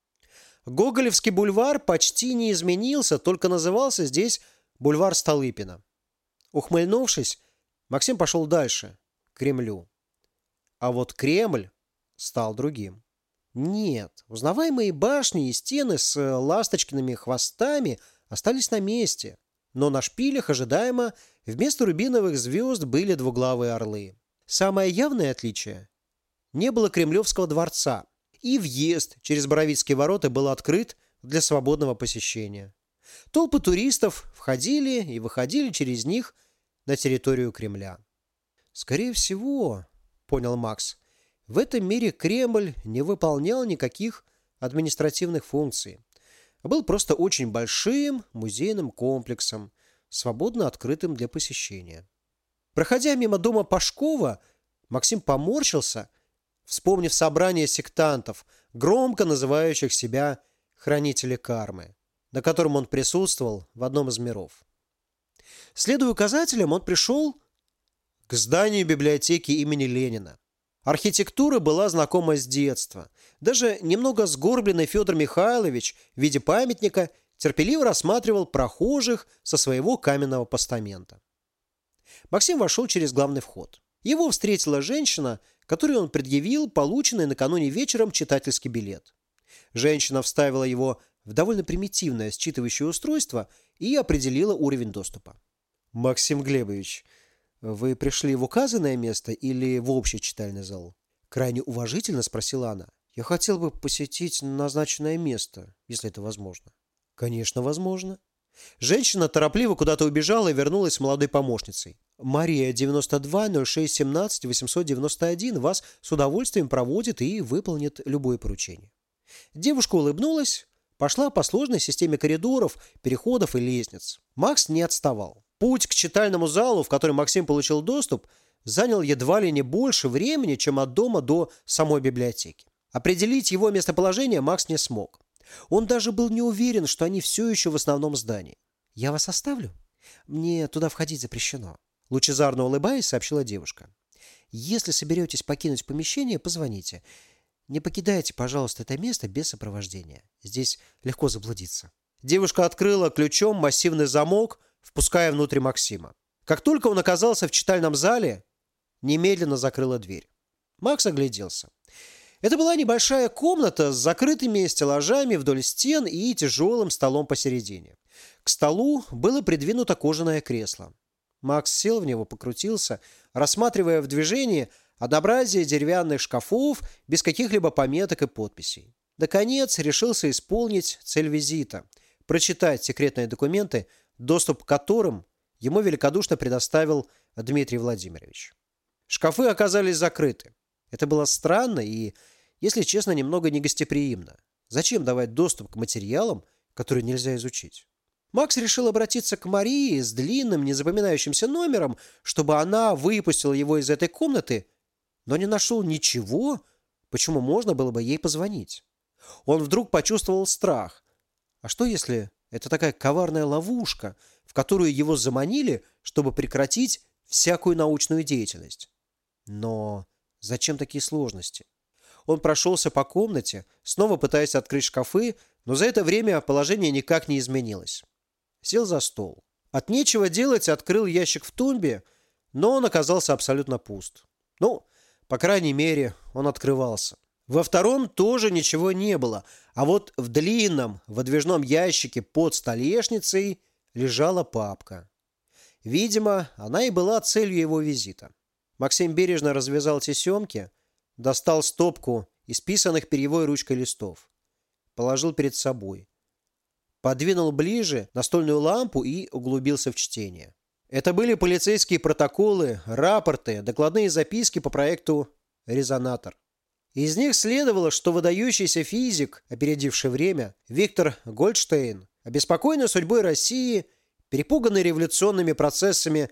Гоголевский бульвар почти не изменился, только назывался здесь бульвар Столыпина. Ухмыльнувшись, Максим пошел дальше, к Кремлю. А вот Кремль стал другим. Нет, узнаваемые башни и стены с ласточкиными хвостами остались на месте, но на шпилях ожидаемо вместо рубиновых звезд были двуглавые орлы. Самое явное отличие – не было Кремлевского дворца, и въезд через Боровицкие ворота был открыт для свободного посещения. Толпы туристов входили и выходили через них на территорию Кремля. «Скорее всего, — понял Макс, — в этом мире Кремль не выполнял никаких административных функций, а был просто очень большим музейным комплексом, свободно открытым для посещения». Проходя мимо дома Пашкова, Максим поморщился, вспомнив собрание сектантов, громко называющих себя хранители кармы, на котором он присутствовал в одном из миров. Следуя указателям, он пришел к зданию библиотеки имени Ленина. Архитектура была знакома с детства. Даже немного сгорбленный Федор Михайлович в виде памятника терпеливо рассматривал прохожих со своего каменного постамента. Максим вошел через главный вход. Его встретила женщина, которой он предъявил полученный накануне вечером читательский билет. Женщина вставила его в довольно примитивное считывающее устройство и определила уровень доступа. «Максим Глебович, вы пришли в указанное место или в общий читальный зал?» Крайне уважительно спросила она. «Я хотел бы посетить назначенное место, если это возможно». «Конечно, возможно». Женщина торопливо куда-то убежала и вернулась с молодой помощницей. «Мария, 92-06-17-891, вас с удовольствием проводит и выполнит любое поручение». Девушка улыбнулась, пошла по сложной системе коридоров, переходов и лестниц. Макс не отставал. Путь к читальному залу, в который Максим получил доступ, занял едва ли не больше времени, чем от дома до самой библиотеки. Определить его местоположение Макс не смог. Он даже был не уверен, что они все еще в основном здании. «Я вас оставлю? Мне туда входить запрещено», — лучезарно улыбаясь, сообщила девушка. «Если соберетесь покинуть помещение, позвоните. Не покидайте, пожалуйста, это место без сопровождения. Здесь легко заблудиться». Девушка открыла ключом массивный замок, впуская внутрь Максима. Как только он оказался в читальном зале, немедленно закрыла дверь. Макс огляделся. Это была небольшая комната с закрытыми стеллажами вдоль стен и тяжелым столом посередине. К столу было придвинуто кожаное кресло. Макс сел в него, покрутился, рассматривая в движении однообразие деревянных шкафов без каких-либо пометок и подписей. Наконец, решился исполнить цель визита – прочитать секретные документы, доступ к которым ему великодушно предоставил Дмитрий Владимирович. Шкафы оказались закрыты. Это было странно и, если честно, немного негостеприимно. Зачем давать доступ к материалам, которые нельзя изучить? Макс решил обратиться к Марии с длинным, незапоминающимся номером, чтобы она выпустила его из этой комнаты, но не нашел ничего, почему можно было бы ей позвонить. Он вдруг почувствовал страх. А что если это такая коварная ловушка, в которую его заманили, чтобы прекратить всякую научную деятельность? Но зачем такие сложности? Он прошелся по комнате, снова пытаясь открыть шкафы, но за это время положение никак не изменилось. Сел за стол. От нечего делать открыл ящик в тумбе, но он оказался абсолютно пуст. Ну, по крайней мере, он открывался. Во втором тоже ничего не было, а вот в длинном выдвижном ящике под столешницей лежала папка. Видимо, она и была целью его визита. Максим бережно развязал тесемки, достал стопку исписанных перьевой ручкой листов, положил перед собой, подвинул ближе настольную лампу и углубился в чтение. Это были полицейские протоколы, рапорты, докладные записки по проекту «Резонатор». Из них следовало, что выдающийся физик, опередивший время, Виктор Гольдштейн, обеспокоенный судьбой России, перепуганный революционными процессами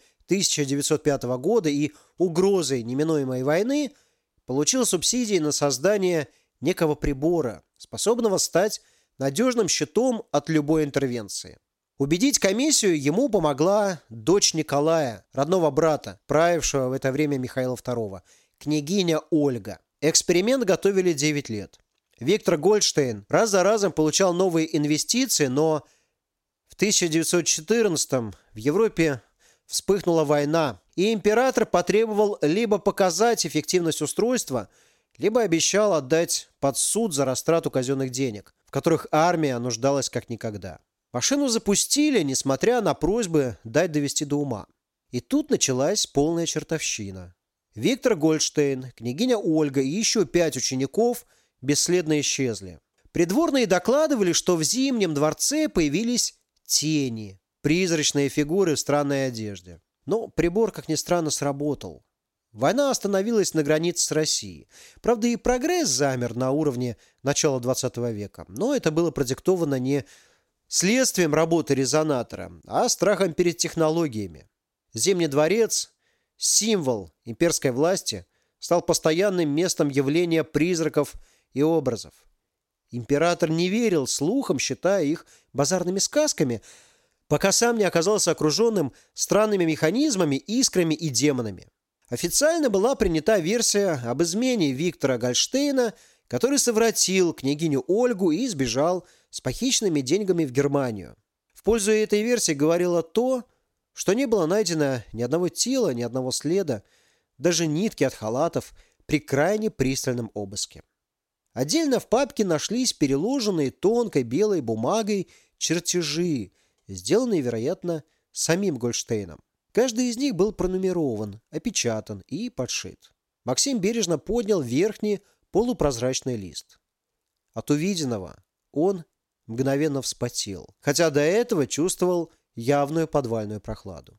1905 года и угрозой неминуемой войны, получил субсидии на создание некого прибора, способного стать надежным щитом от любой интервенции. Убедить комиссию ему помогла дочь Николая, родного брата, правившего в это время Михаила II, княгиня Ольга. Эксперимент готовили 9 лет. Виктор Гольдштейн раз за разом получал новые инвестиции, но в 1914-м в Европе вспыхнула война, и император потребовал либо показать эффективность устройства, либо обещал отдать под суд за растрату казенных денег, в которых армия нуждалась как никогда. Машину запустили, несмотря на просьбы дать довести до ума. И тут началась полная чертовщина. Виктор Гольдштейн, княгиня Ольга и еще 5 учеников бесследно исчезли. Придворные докладывали, что в Зимнем дворце появились тени, призрачные фигуры в странной одежде. Но прибор, как ни странно, сработал. Война остановилась на границе с Россией. Правда, и прогресс замер на уровне начала 20 века. Но это было продиктовано не следствием работы резонатора, а страхом перед технологиями. Зимний дворец, символ имперской власти, стал постоянным местом явления призраков и образов. Император не верил слухам, считая их базарными сказками, пока сам не оказался окруженным странными механизмами, искрами и демонами. Официально была принята версия об измене Виктора Гольдштейна, который совратил княгиню Ольгу и сбежал с похищенными деньгами в Германию. В пользу этой версии говорило то, что не было найдено ни одного тела, ни одного следа, даже нитки от халатов при крайне пристальном обыске. Отдельно в папке нашлись переложенные тонкой белой бумагой чертежи, сделанные, вероятно, самим Гольдштейном. Каждый из них был пронумерован, опечатан и подшит. Максим бережно поднял верхний полупрозрачный лист. От увиденного он мгновенно вспотел, хотя до этого чувствовал явную подвальную прохладу.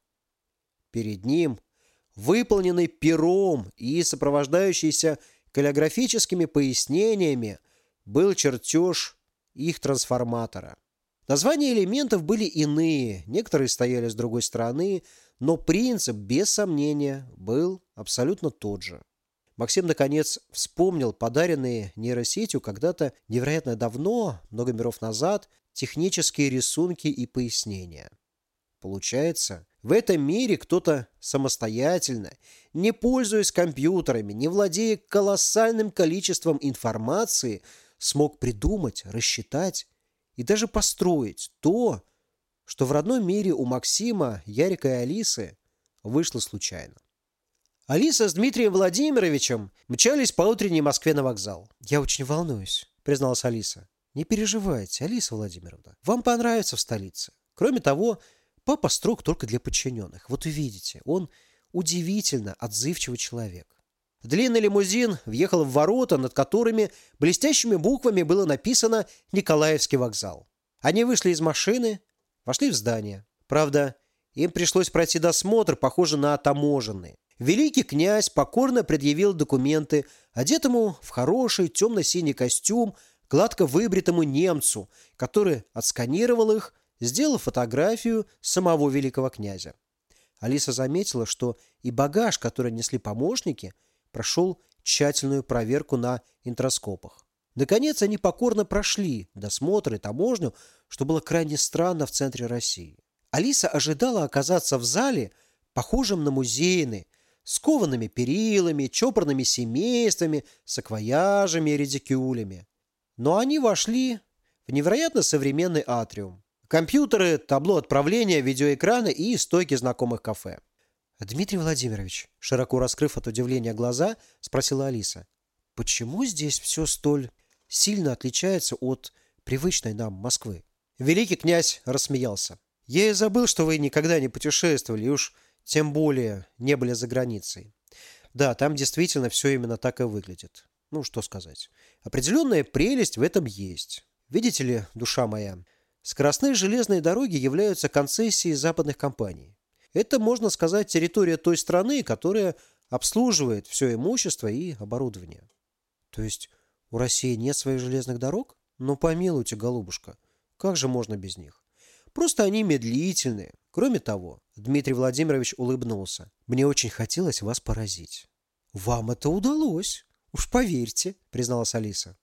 Перед ним, выполненный пером и сопровождающийся каллиграфическими пояснениями, был чертеж их трансформатора. Названия элементов были иные, некоторые стояли с другой стороны, но принцип, без сомнения, был абсолютно тот же. Максим, наконец, вспомнил подаренные нейросетью когда-то невероятно давно, много миров назад, технические рисунки и пояснения. Получается, в этом мире кто-то самостоятельно, не пользуясь компьютерами, не владея колоссальным количеством информации, смог придумать, рассчитать и даже построить то, что в родном мире у Максима, Ярика и Алисы вышло случайно. Алиса с Дмитрием Владимировичем мчались по утренней Москве на вокзал. «Я очень волнуюсь», — призналась Алиса. «Не переживайте, Алиса Владимировна. Вам понравится в столице. Кроме того, папа строг только для подчиненных. Вот увидите, он удивительно отзывчивый человек». Длинный лимузин въехал в ворота, над которыми блестящими буквами было написано «Николаевский вокзал». Они вышли из машины, вошли в здание. Правда, им пришлось пройти досмотр, похожий на таможенный. Великий князь покорно предъявил документы одетому в хороший темно-синий костюм гладко выбритому немцу, который отсканировал их, сделав фотографию самого великого князя. Алиса заметила, что и багаж, который несли помощники, прошел тщательную проверку на интроскопах. Наконец, они покорно прошли досмотр и таможню, что было крайне странно в центре России. Алиса ожидала оказаться в зале, похожем на музейный, с коваными перилами, чопорными семействами, саквояжами и редикюлями. Но они вошли в невероятно современный атриум. Компьютеры, табло отправления, видеоэкраны и стойки знакомых кафе. «Дмитрий Владимирович», широко раскрыв от удивления глаза, спросила Алиса, «почему здесь все столь сильно отличается от привычной нам Москвы?» Великий князь рассмеялся. «Я и забыл, что вы никогда не путешествовали, и уж тем более не были за границей. Да, там действительно все именно так и выглядит. Ну, что сказать. Определенная прелесть в этом есть. Видите ли, душа моя, скоростные железные дороги являются концессией западных компаний. Это, можно сказать, территория той страны, которая обслуживает все имущество и оборудование. То есть у России нет своих железных дорог? Ну, помилуйте, голубушка, как же можно без них? Просто они медлительные. Кроме того, Дмитрий Владимирович улыбнулся. Мне очень хотелось вас поразить. Вам это удалось, уж поверьте, призналась Алиса.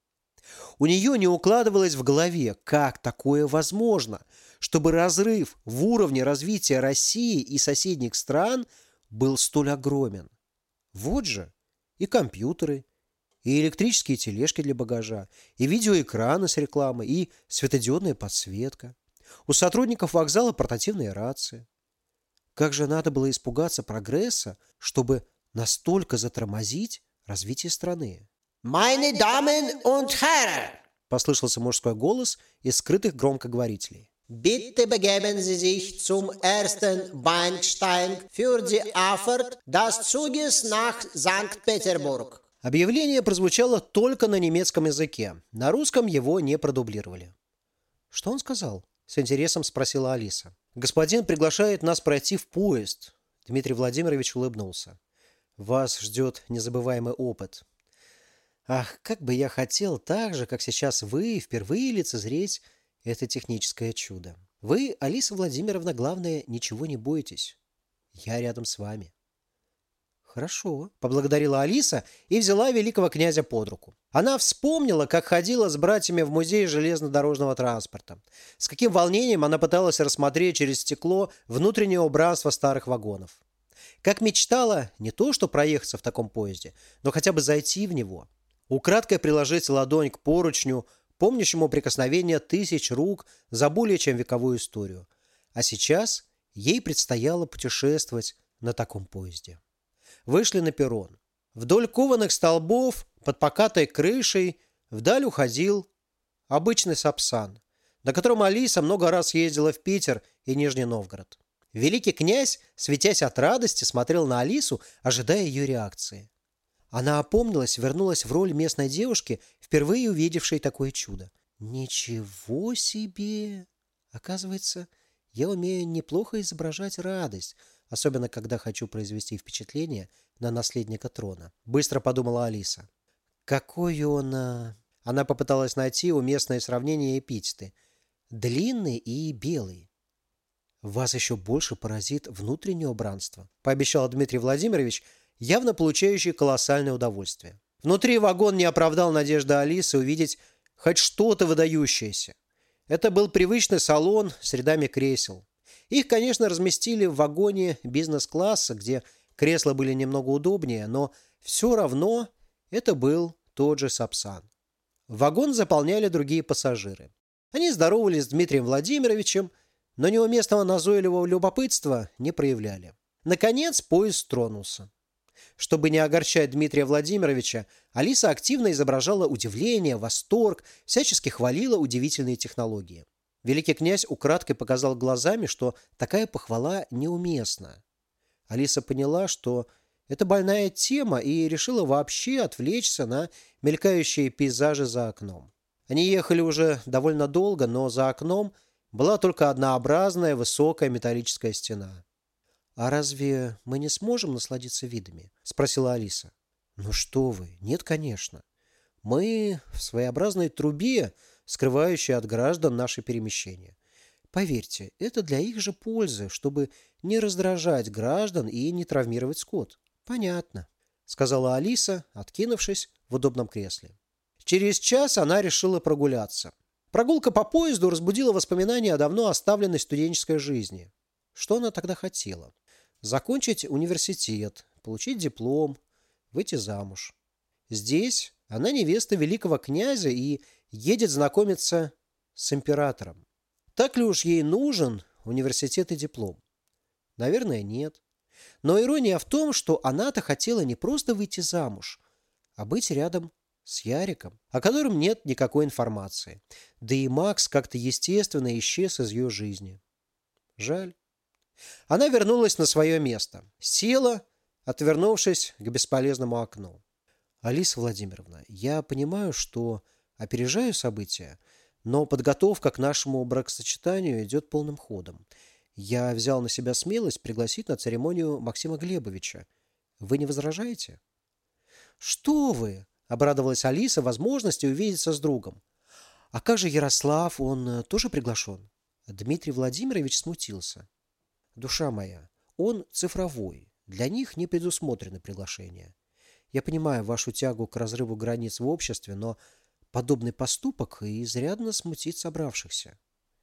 У нее не укладывалось в голове, как такое возможно, чтобы разрыв в уровне развития России и соседних стран был столь огромен. Вот же и компьютеры, и электрические тележки для багажа, и видеоэкраны с рекламой, и светодиодная подсветка. У сотрудников вокзала портативные рации. Как же надо было испугаться прогресса, чтобы настолько затормозить развитие страны? Meine Damen und Herren! Послышался мужской голос из скрытых громкоговорителей. Bitte begeben Sie sich zum ersten Bahnsteig für die Abfahrt des Zuges nach Санкт-Петербург. Объявление прозвучало только на немецком языке. На русском его не продублировали. «Что он сказал?» – с интересом спросила Алиса. «Господин приглашает нас пройти в поезд». Дмитрий Владимирович улыбнулся. «Вас ждет незабываемый опыт. Ах, как бы я хотел так же, как сейчас вы, впервые лицезреть это техническое чудо. Вы, Алиса Владимировна, главное, ничего не бойтесь. Я рядом с вами». «Хорошо», — поблагодарила Алиса и взяла великого князя под руку. Она вспомнила, как ходила с братьями в музей железнодорожного транспорта. С каким волнением она пыталась рассмотреть через стекло внутреннее убранство старых вагонов. Как мечтала не то, что проехаться в таком поезде, но хотя бы зайти в него. Украдкой приложить ладонь к поручню, помнящему прикосновение тысяч рук за более чем вековую историю. А сейчас ей предстояло путешествовать на таком поезде. Вышли на перрон. Вдоль кованых столбов, под покатой крышей, вдаль уходил обычный Сапсан, на котором Алиса много раз ездила в Питер и Нижний Новгород. Великий князь, светясь от радости, смотрел на Алису, ожидая ее реакции. Она опомнилась, вернулась в роль местной девушки, впервые увидевшей такое чудо. «Ничего себе! Оказывается, я умею неплохо изображать радость, особенно когда хочу произвести впечатление на наследника трона», — быстро подумала Алиса. «Какой он...» Она попыталась найти уместное сравнение эпитеты. «Длинный и белый». «Вас еще больше поразит внутреннее убранство», — пообещал Дмитрий Владимирович, явно получающий колоссальное удовольствие. Внутри вагон не оправдал надежды Алисы увидеть хоть что-то выдающееся. Это был привычный салон с рядами кресел. Их, конечно, разместили в вагоне бизнес-класса, где кресла были немного удобнее, но все равно это был тот же Сапсан. Вагон заполняли другие пассажиры. Они здоровались с Дмитрием Владимировичем, но неуместного назойливого любопытства не проявляли. Наконец поезд тронулся. Чтобы не огорчать Дмитрия Владимировича, Алиса активно изображала удивление, восторг, всячески хвалила удивительные технологии. Великий князь украдкой показал глазами, что такая похвала неуместна. Алиса поняла, что это больная тема, и решила вообще отвлечься на мелькающие пейзажи за окном. Они ехали уже довольно долго, но за окном была только однообразная высокая металлическая стена. «А разве мы не сможем насладиться видами?» – спросила Алиса. «Ну что вы, нет, конечно. Мы в своеобразной трубе, скрывающей от граждан наши перемещения. Поверьте, это для их же пользы, чтобы не раздражать граждан и не травмировать скот». «Понятно», – сказала Алиса, откинувшись в удобном кресле. Через час она решила прогуляться. Прогулка по поезду разбудила воспоминания о давно оставленной студенческой жизни. Что она тогда хотела? Закончить университет, получить диплом, выйти замуж. Здесь она невеста великого князя и едет знакомиться с императором. Так ли уж ей нужен университет и диплом? Наверное, нет. Но ирония в том, что она-то хотела не просто выйти замуж, а быть рядом с Яриком, о котором нет никакой информации. Да и Макс как-то естественно исчез из ее жизни. Жаль. Она вернулась на свое место. Села, отвернувшись к бесполезному окну. «Алиса Владимировна, я понимаю, что опережаю события, но подготовка к нашему бракосочетанию идет полным ходом. Я взял на себя смелость пригласить на церемонию Максима Глебовича. Вы не возражаете?» «Что вы?» – обрадовалась Алиса возможности увидеться с другом. «А как же Ярослав? Он тоже приглашен?» Дмитрий Владимирович смутился. «Душа моя, он цифровой. Для них не предусмотрены приглашения. Я понимаю вашу тягу к разрыву границ в обществе, но подобный поступок изрядно смутит собравшихся».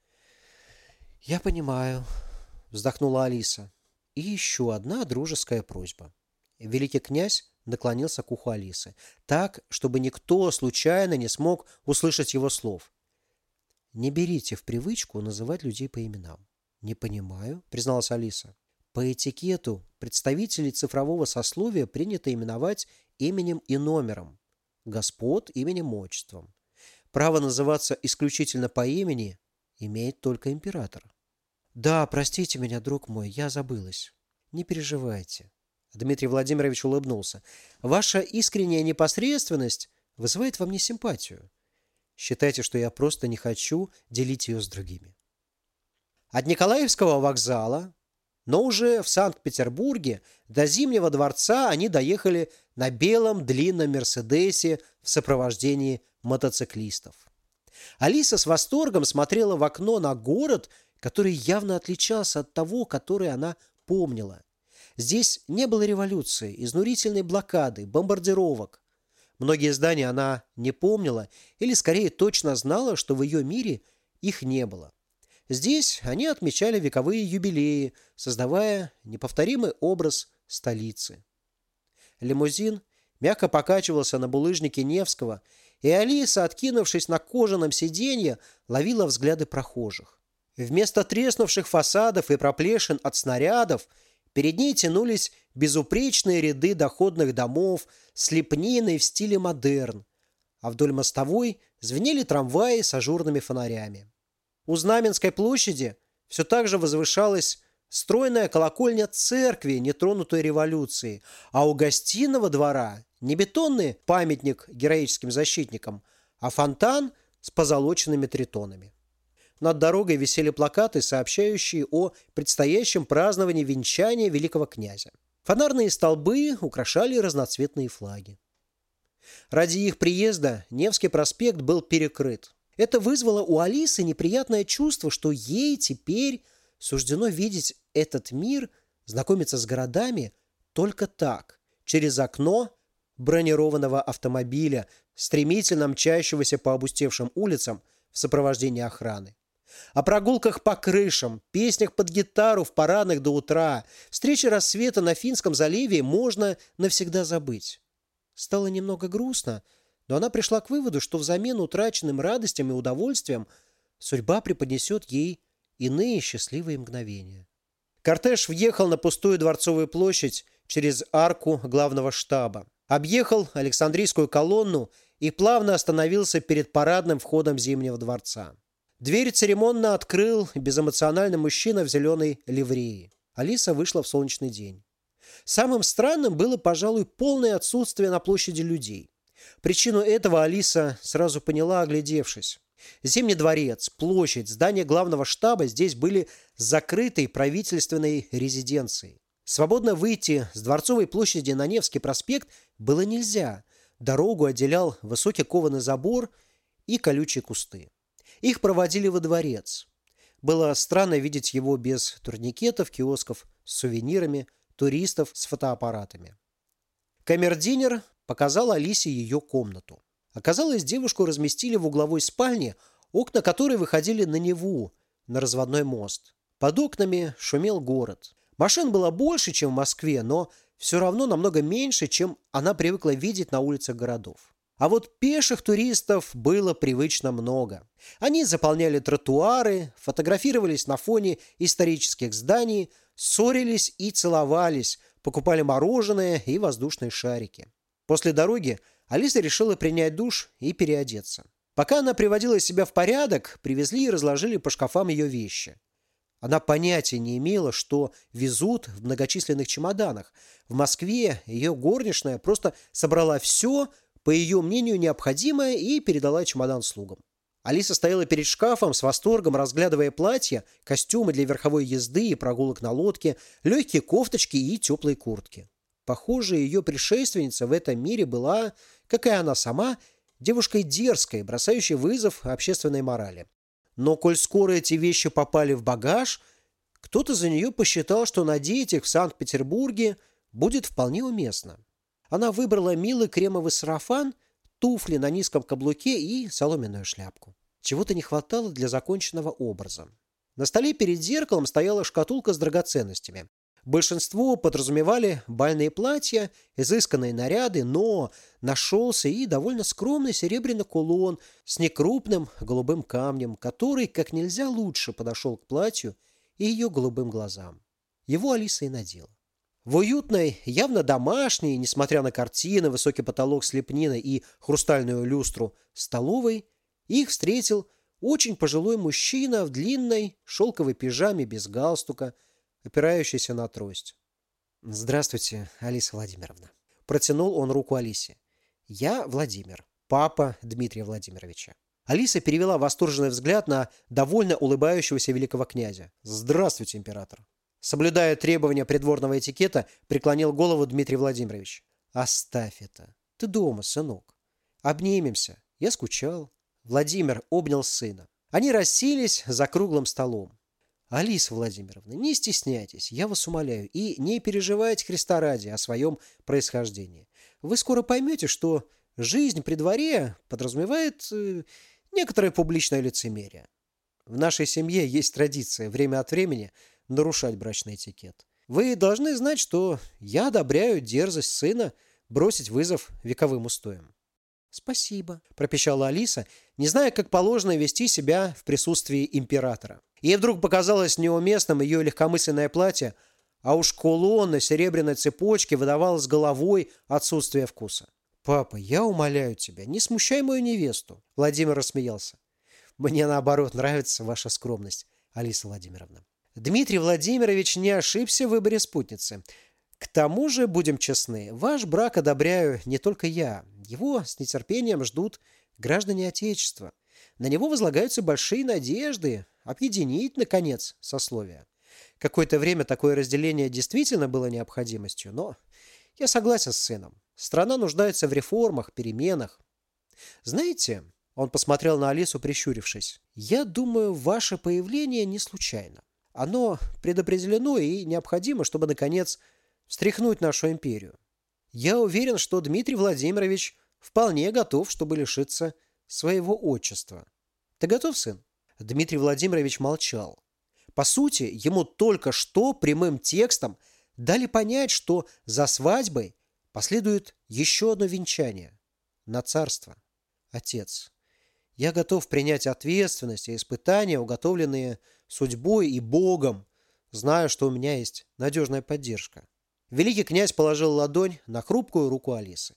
«Я понимаю», — вздохнула Алиса. «И еще одна дружеская просьба». Великий князь наклонился к уху Алисы, так, чтобы никто случайно не смог услышать его слов. «Не берите в привычку называть людей по именам». «Не понимаю», — призналась Алиса. «По этикету представителей цифрового сословия принято именовать именем и номером. господ именем отчеством. Право называться исключительно по имени имеет только император. Да, простите меня, друг мой, я забылась. Не переживайте. Дмитрий Владимирович улыбнулся. Ваша искренняя непосредственность вызывает во мне симпатию. Считайте, что я просто не хочу делить ее с другими. От Николаевского вокзала, но уже в Санкт-Петербурге, до Зимнего дворца они доехали на белом длинном «Мерседесе» в сопровождении мотоциклистов. Алиса с восторгом смотрела в окно на город, который явно отличался от того, который она помнила. Здесь не было революции, изнурительной блокады, бомбардировок. Многие здания она не помнила или, скорее, точно знала, что в ее мире их не было. Здесь они отмечали вековые юбилеи, создавая неповторимый образ столицы. Лимузин мягко покачивался на булыжнике Невского, и Алиса, откинувшись на кожаном сиденье, ловила взгляды прохожих. Вместо треснувших фасадов и проплешин от снарядов перед ней тянулись безупречные ряды доходных домов с лепниной в стиле модерн, а вдоль мостовой звенели трамваи с ажурными фонарями. У Знаменской площади все так же возвышалась стройная колокольня церкви, нетронутой революцией, а у Гостиного двора не бетонный памятник героическим защитникам, а фонтан с позолоченными тритонами. Над дорогой висели плакаты, сообщающие о предстоящем праздновании венчания великого князя. Фонарные столбы украшали разноцветные флаги. Ради их приезда Невский проспект был перекрыт. Это вызвало у Алисы неприятное чувство, что ей теперь суждено видеть этот мир, знакомиться с городами только так, через окно бронированного автомобиля, стремительно мчащегося по опустевшим улицам в сопровождении охраны. О прогулках по крышам, песнях под гитару в парадных до утра, встрече рассвета на Финском заливе можно навсегда забыть. Стало немного грустно, но она пришла к выводу, что взамен утраченным радостям и удовольствиям судьба преподнесет ей иные счастливые мгновения. Кортеж въехал на пустую Дворцовую площадь через арку главного штаба, объехал Александрийскую колонну и плавно остановился перед парадным входом Зимнего дворца. Дверь церемонно открыл безэмоциональный мужчина в зеленой ливреи. Алиса вышла в солнечный день. Самым странным было, пожалуй, полное отсутствие на площади людей. Причину этого Алиса сразу поняла, оглядевшись. Зимний дворец, площадь, здание главного штаба здесь были закрытой правительственной резиденцией. Свободно выйти с Дворцовой площади на Невский проспект было нельзя. Дорогу отделял высокий кованый забор и колючие кусты. Их проводили во дворец. Было странно видеть его без турникетов, киосков с сувенирами, туристов с фотоаппаратами. Камердинер показал Алисе ее комнату. Оказалось, девушку разместили в угловой спальне, окна которой выходили на Неву, на разводной мост. Под окнами шумел город. Машин было больше, чем в Москве, но все равно намного меньше, чем она привыкла видеть на улицах городов. А вот пеших туристов было привычно много. Они заполняли тротуары, фотографировались на фоне исторических зданий, ссорились и целовались, покупали мороженое и воздушные шарики. После дороги Алиса решила принять душ и переодеться. Пока она приводила себя в порядок, привезли и разложили по шкафам ее вещи. Она понятия не имела, что везут в многочисленных чемоданах. В Москве ее горничная просто собрала все, по ее мнению, необходимое и передала чемодан слугам. Алиса стояла перед шкафом с восторгом, разглядывая платья, костюмы для верховой езды и прогулок на лодке, легкие кофточки и теплые куртки. Похоже, ее предшественница в этом мире была, как и она сама, девушкой дерзкой, бросающей вызов общественной морали. Но коль скоро эти вещи попали в багаж, кто-то за нее посчитал, что надеть их в Санкт-Петербурге будет вполне уместно. Она выбрала милый кремовый сарафан, туфли на низком каблуке и соломенную шляпку. Чего-то не хватало для законченного образа. На столе перед зеркалом стояла шкатулка с драгоценностями. Большинство подразумевали бальные платья, изысканные наряды, но нашелся и довольно скромный серебряный кулон с некрупным голубым камнем, который как нельзя лучше подошел к платью и ее голубым глазам. Его Алиса и надела. В уютной, явно домашней, несмотря на картины, высокий потолок с лепниной и хрустальную люстру столовой, их встретил очень пожилой мужчина в длинной шелковой пижаме без галстука, опирающийся на трость. «Здравствуйте, Алиса Владимировна». Протянул он руку Алисе. «Я Владимир, папа Дмитрия Владимировича». Алиса перевела восторженный взгляд на довольно улыбающегося великого князя. «Здравствуйте, император». Соблюдая требования придворного этикета, преклонил голову Дмитрий Владимирович. «Оставь это. Ты дома, сынок. Обнимемся. Я скучал». Владимир обнял сына. Они расселись за круглым столом. «Алиса Владимировна, не стесняйтесь, я вас умоляю, и не переживайте Христа ради о своем происхождении. Вы скоро поймете, что жизнь при дворе подразумевает некоторое публичное лицемерие. В нашей семье есть традиция время от времени нарушать брачный этикет. Вы должны знать, что я одобряю дерзость сына бросить вызов вековым устоям». «Спасибо», – пропищала Алиса, не зная, как положено вести себя в присутствии императора. Ей вдруг показалось неуместным ее легкомысленное платье, а уж кулон на серебряной цепочке выдавал с головой отсутствие вкуса. «Папа, я умоляю тебя, не смущай мою невесту», – Владимир рассмеялся. «Мне, наоборот, нравится ваша скромность, Алиса Владимировна». Дмитрий Владимирович не ошибся в выборе спутницы. К тому же, будем честны, ваш брак одобряю не только я. Его с нетерпением ждут граждане Отечества. На него возлагаются большие надежды объединить, наконец, сословия. Какое-то время такое разделение действительно было необходимостью, но я согласен с сыном. Страна нуждается в реформах, переменах. Знаете, он посмотрел на Алису, прищурившись, я думаю, ваше появление не случайно. Оно предопределено и необходимо, чтобы, наконец, встряхнуть нашу империю. Я уверен, что Дмитрий Владимирович вполне готов, чтобы лишиться своего отчества. Ты готов, сын? Дмитрий Владимирович молчал. По сути, ему только что прямым текстом дали понять, что за свадьбой последует еще одно венчание на царство. Отец, я готов принять ответственность и испытания, уготовленные судьбой и Богом, зная, что у меня есть надежная поддержка. Великий князь положил ладонь на хрупкую руку Алисы.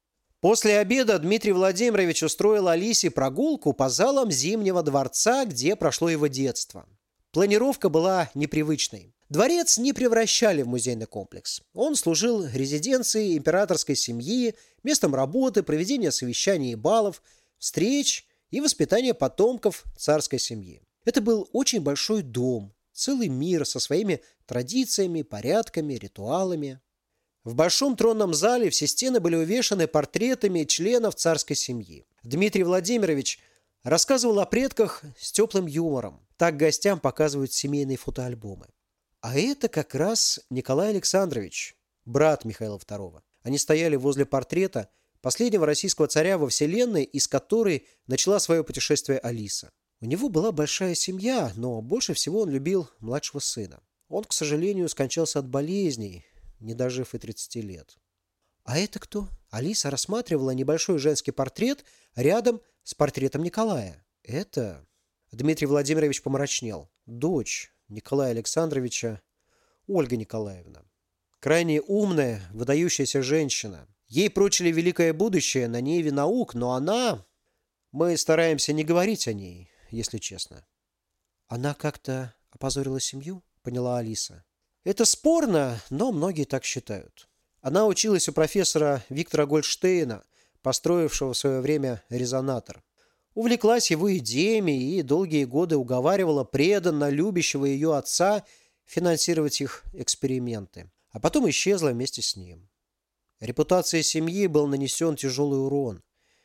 После обеда Дмитрий Владимирович устроил Алисе прогулку по залам Зимнего дворца, где прошло его детство. Планировка была непривычной. Дворец не превращали в музейный комплекс. Он служил резиденцией императорской семьи, местом работы, проведения совещаний и балов, встреч и воспитания потомков царской семьи. Это был очень большой дом, целый мир со своими традициями, порядками, ритуалами. В большом тронном зале все стены были увешаны портретами членов царской семьи. Дмитрий Владимирович рассказывал о предках с теплым юмором. Так гостям показывают семейные фотоальбомы. А это как раз Николай Александрович, брат Михаила II. Они стояли возле портрета последнего российского царя во вселенной, из которой начала свое путешествие Алиса. У него была большая семья, но больше всего он любил младшего сына. Он, к сожалению, скончался от болезней, не дожив и 30 лет. «А это кто?» Алиса рассматривала небольшой женский портрет рядом с портретом Николая. «Это...» Дмитрий Владимирович помрачнел. «Дочь Николая Александровича, Ольга Николаевна. Крайне умная, выдающаяся женщина. Ей прочили великое будущее на ниве наук, но она... Мы стараемся не говорить о ней, если честно». «Она как-то опозорила семью?» — поняла Алиса. «Это спорно, но многие так считают. Она училась у профессора Виктора Гольдштейна, построившего в свое время резонатор. Увлеклась его идеями и долгие годы уговаривала преданно любящего ее отца финансировать их эксперименты, а потом исчезла вместе с ним. Репутации семьи был нанесен тяжелый урон.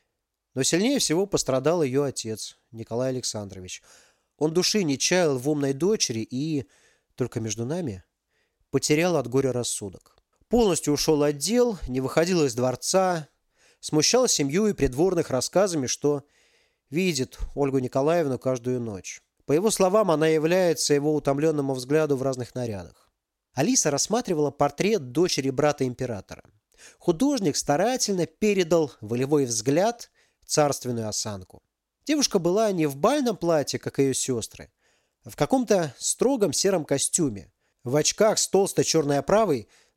Но сильнее всего пострадал ее отец, Николай Александрович. Он души не чаял в умной дочери и, только между нами, потерял от горя рассудок. Полностью ушел от дел, не выходил из дворца, смущал семью и придворных рассказами, что видит Ольгу Николаевну каждую ночь. По его словам, она является его утомленному взгляду в разных нарядах. Алиса рассматривала портрет дочери брата императора. Художник старательно передал волевой взгляд, царственную осанку. Девушка была не в бальном платье, как ее сестры, а в каком-то строгом сером костюме, в очках с толстой черной оправой,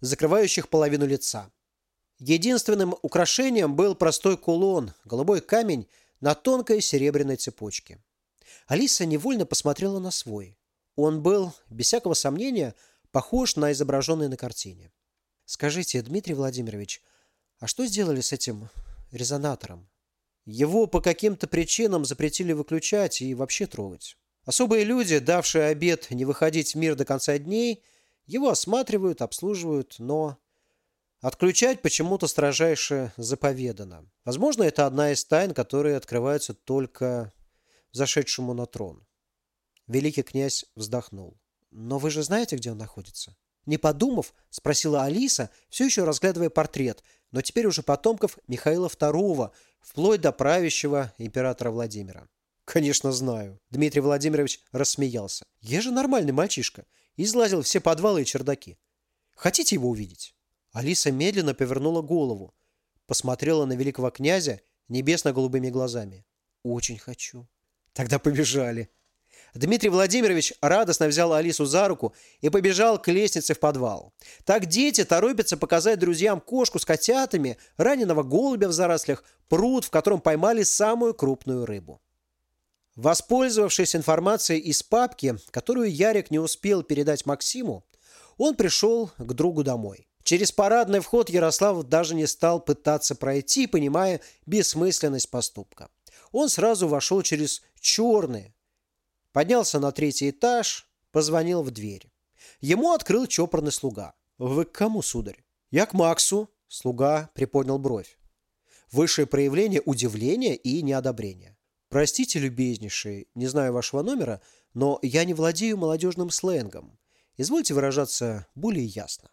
закрывающих половину лица. Единственным украшением был простой кулон, голубой камень на тонкой серебряной цепочке. Алиса невольно посмотрела на свой. Он был, без всякого сомнения, похож на изображенный на картине. «Скажите, Дмитрий Владимирович, а что сделали с этим резонатором?» «Его по каким-то причинам запретили выключать и вообще трогать. Особые люди, давшие обет не выходить в мир до конца дней, его осматривают, обслуживают, но отключать почему-то строжайше заповедано. Возможно, это одна из тайн, которые открываются только взошедшему на трон». Великий князь вздохнул. «Но вы же знаете, где он находится?» Не подумав, спросила Алиса, все еще разглядывая портрет, но теперь уже потомков Михаила II, вплоть до правящего императора Владимира. «Конечно знаю». Дмитрий Владимирович рассмеялся. «Я же нормальный мальчишка. Излазил все подвалы и чердаки. Хотите его увидеть?» Алиса медленно повернула голову, посмотрела на великого князя небесно-голубыми глазами. «Очень хочу». «Тогда побежали». Дмитрий Владимирович радостно взял Алису за руку и побежал к лестнице в подвал. Так дети торопятся показать друзьям кошку с котятами, раненого голубя в зарослях, пруд, в котором поймали самую крупную рыбу. Воспользовавшись информацией из папки, которую Ярик не успел передать Максиму, он пришел к другу домой. Через парадный вход Ярослав даже не стал пытаться пройти, понимая бессмысленность поступка. Он сразу вошел через черный, поднялся на 3-й этаж, позвонил в дверь. Ему открыл чопорный слуга. «Вы к кому, сударь?» «Я к Максу», — слуга приподнял бровь. Высшее проявление удивления и неодобрения. «Простите, любезнейший, не знаю вашего номера, но я не владею молодежным сленгом. Извольте выражаться более ясно».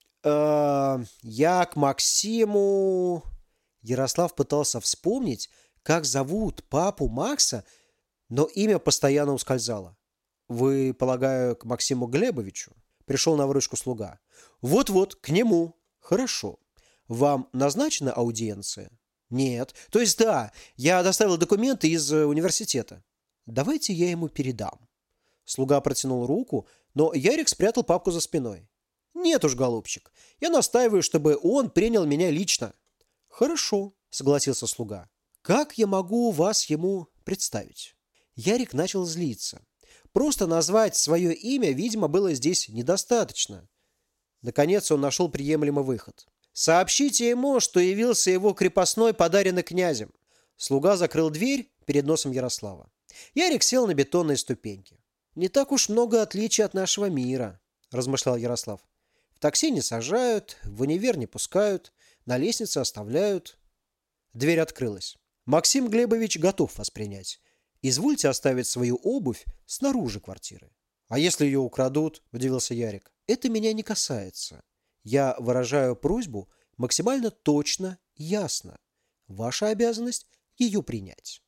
«Я к Максиму...» Ярослав пытался вспомнить, как зовут папу Макса, но имя постоянно ускользало. «Вы, полагаю, к Максиму Глебовичу?» Пришел на выручку слуга. «Вот-вот, к нему». «Хорошо. Вам назначена аудиенция?» «Нет. То есть да, я доставил документы из университета». «Давайте я ему передам». Слуга протянул руку, но Ярик спрятал папку за спиной. «Нет уж, голубчик, я настаиваю, чтобы он принял меня лично». «Хорошо», — согласился слуга. «Как я могу вас ему представить?» Ярик начал злиться. Просто назвать свое имя, видимо, было здесь недостаточно. Наконец он нашел приемлемый выход. «Сообщите ему, что явился его крепостной, подаренный князем». Слуга закрыл дверь перед носом Ярослава. Ярик сел на бетонные ступеньки. «Не так уж много отличий от нашего мира», – размышлял Ярослав. «В такси не сажают, в универ не пускают, на лестнице оставляют». Дверь открылась. «Максим Глебович готов вас принять. Извольте оставить свою обувь снаружи квартиры». «А если ее украдут?» – удивился Ярик. «Это меня не касается. Я выражаю просьбу максимально точно и ясно. Ваша обязанность – ее принять».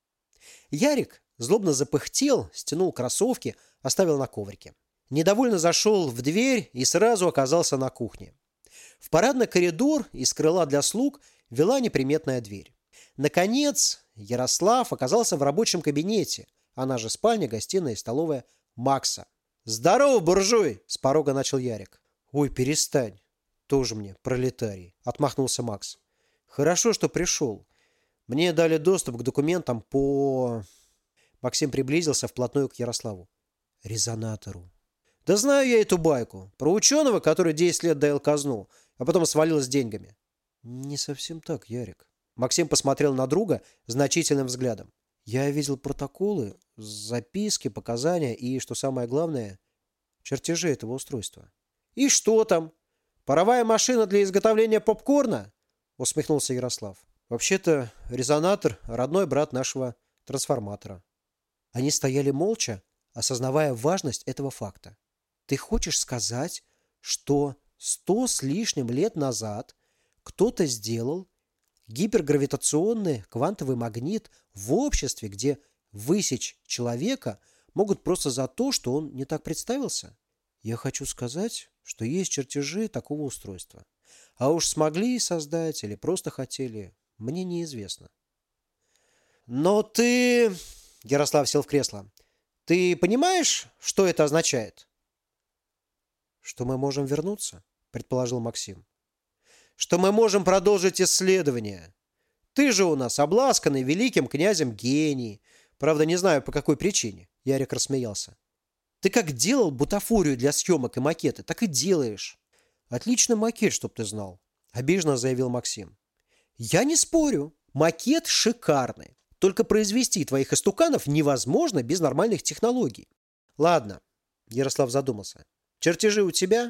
Ярик злобно запыхтел, стянул кроссовки, оставил на коврике. Недовольно зашел в дверь и сразу оказался на кухне. В парадный коридор из крыла для слуг вела неприметная дверь. Наконец, Ярослав оказался в рабочем кабинете, она же спальня, гостиная и столовая Макса. «Здорово, буржуй!» – с порога начал Ярик. «Ой, перестань. Тоже мне пролетарий», – отмахнулся Макс. «Хорошо, что пришел. Мне дали доступ к документам по...» Максим приблизился вплотную к Ярославу. «Резонатору». «Да знаю я эту байку. Про ученого, который 10 лет доил казну, а потом свалил с деньгами». «Не совсем так, Ярик». Максим посмотрел на друга значительным взглядом. «Я видел протоколы, записки, показания и, что самое главное, чертежи этого устройства». «И что там? Паровая машина для изготовления попкорна?» – усмехнулся Ярослав. «Вообще-то резонатор – родной брат нашего трансформатора». Они стояли молча, осознавая важность этого факта. «Ты хочешь сказать, что 100 с лишним лет назад кто-то сделал гипергравитационный квантовый магнит в обществе, где высечь человека могут просто за то, что он не так представился? Я хочу сказать, что есть чертежи такого устройства. А уж смогли создать или просто хотели, мне неизвестно». «Но ты...» – Ярослав сел в кресло. «Ты понимаешь, что это означает?» «Что мы можем вернуться?» предположил Максим. Что мы можем продолжить исследование. Ты же у нас обласканный великим князем гений. Правда, не знаю, по какой причине. Ярик рассмеялся. Ты как делал бутафорию для съемок и макеты, так и делаешь. Отличный макет, чтоб ты знал. Обиженно заявил Максим. Я не спорю. Макет шикарный. Только произвести твоих истуканов невозможно без нормальных технологий. Ладно, Ярослав задумался. Чертежи у тебя?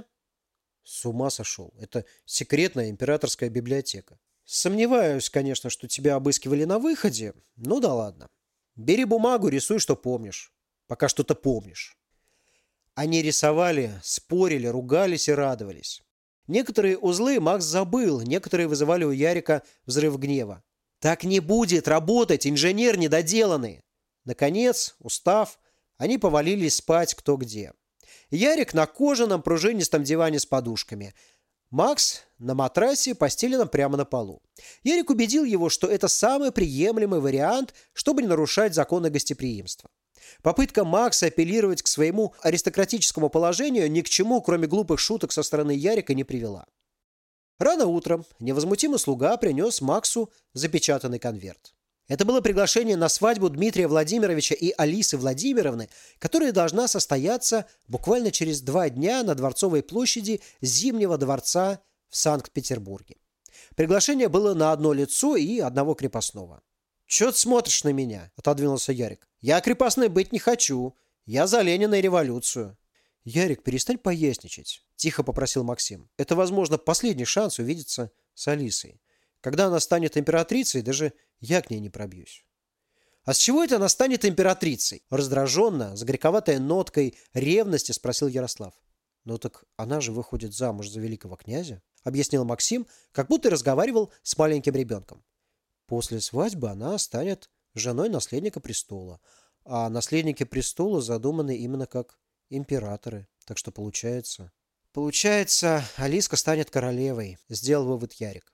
С ума сошел. Это секретная императорская библиотека. Сомневаюсь, конечно, что тебя обыскивали на выходе. Ну да ладно. Бери бумагу, рисуй, что помнишь. Пока что-то помнишь. Они рисовали, спорили, ругались и радовались. Некоторые узлы Макс забыл, некоторые вызывали у Ярика взрыв гнева. Так не будет работать, инженер недоделанный. Наконец, устав, они повалились спать кто где. Ярик на кожаном пружинистом диване с подушками. Макс на матрасе, постеленном прямо на полу. Ярик убедил его, что это самый приемлемый вариант, чтобы не нарушать законы гостеприимства. Попытка Макса апеллировать к своему аристократическому положению ни к чему, кроме глупых шуток со стороны Ярика, не привела. Рано утром невозмутимый слуга принес Максу запечатанный конверт. Это было приглашение на свадьбу Дмитрия Владимировича и Алисы Владимировны, которая должна состояться буквально через 2 дня на Дворцовой площади Зимнего дворца в Санкт-Петербурге. Приглашение было на одно лицо и одного крепостного. «Чё ты смотришь на меня?» – отодвинулся Ярик. «Я крепостной быть не хочу. Я за Ленина и революцию». «Ярик, перестань поясничать», – тихо попросил Максим. «Это, возможно, последний шанс увидеться с Алисой. Когда она станет императрицей, даже я к ней не пробьюсь». «А с чего это она станет императрицей?» Раздраженно, с горьковатой ноткой ревности спросил Ярослав. «Ну так она же выходит замуж за великого князя», — объяснил Максим, как будто разговаривал с маленьким ребенком. «После свадьбы она станет женой наследника престола, а наследники престола задуманы именно как императоры. Так что получается...» «Получается, Алиска станет королевой», — сделал вывод Ярик.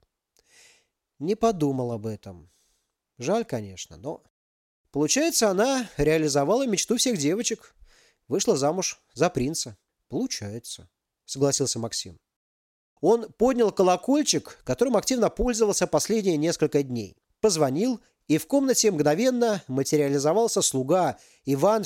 «Не подумал об этом. Жаль, конечно, но...» «Получается, она реализовала мечту всех девочек. Вышла замуж за принца». «Получается», — согласился Максим. Он поднял колокольчик, которым активно пользовался последние несколько дней. Позвонил, и в комнате мгновенно материализовался слуга Иван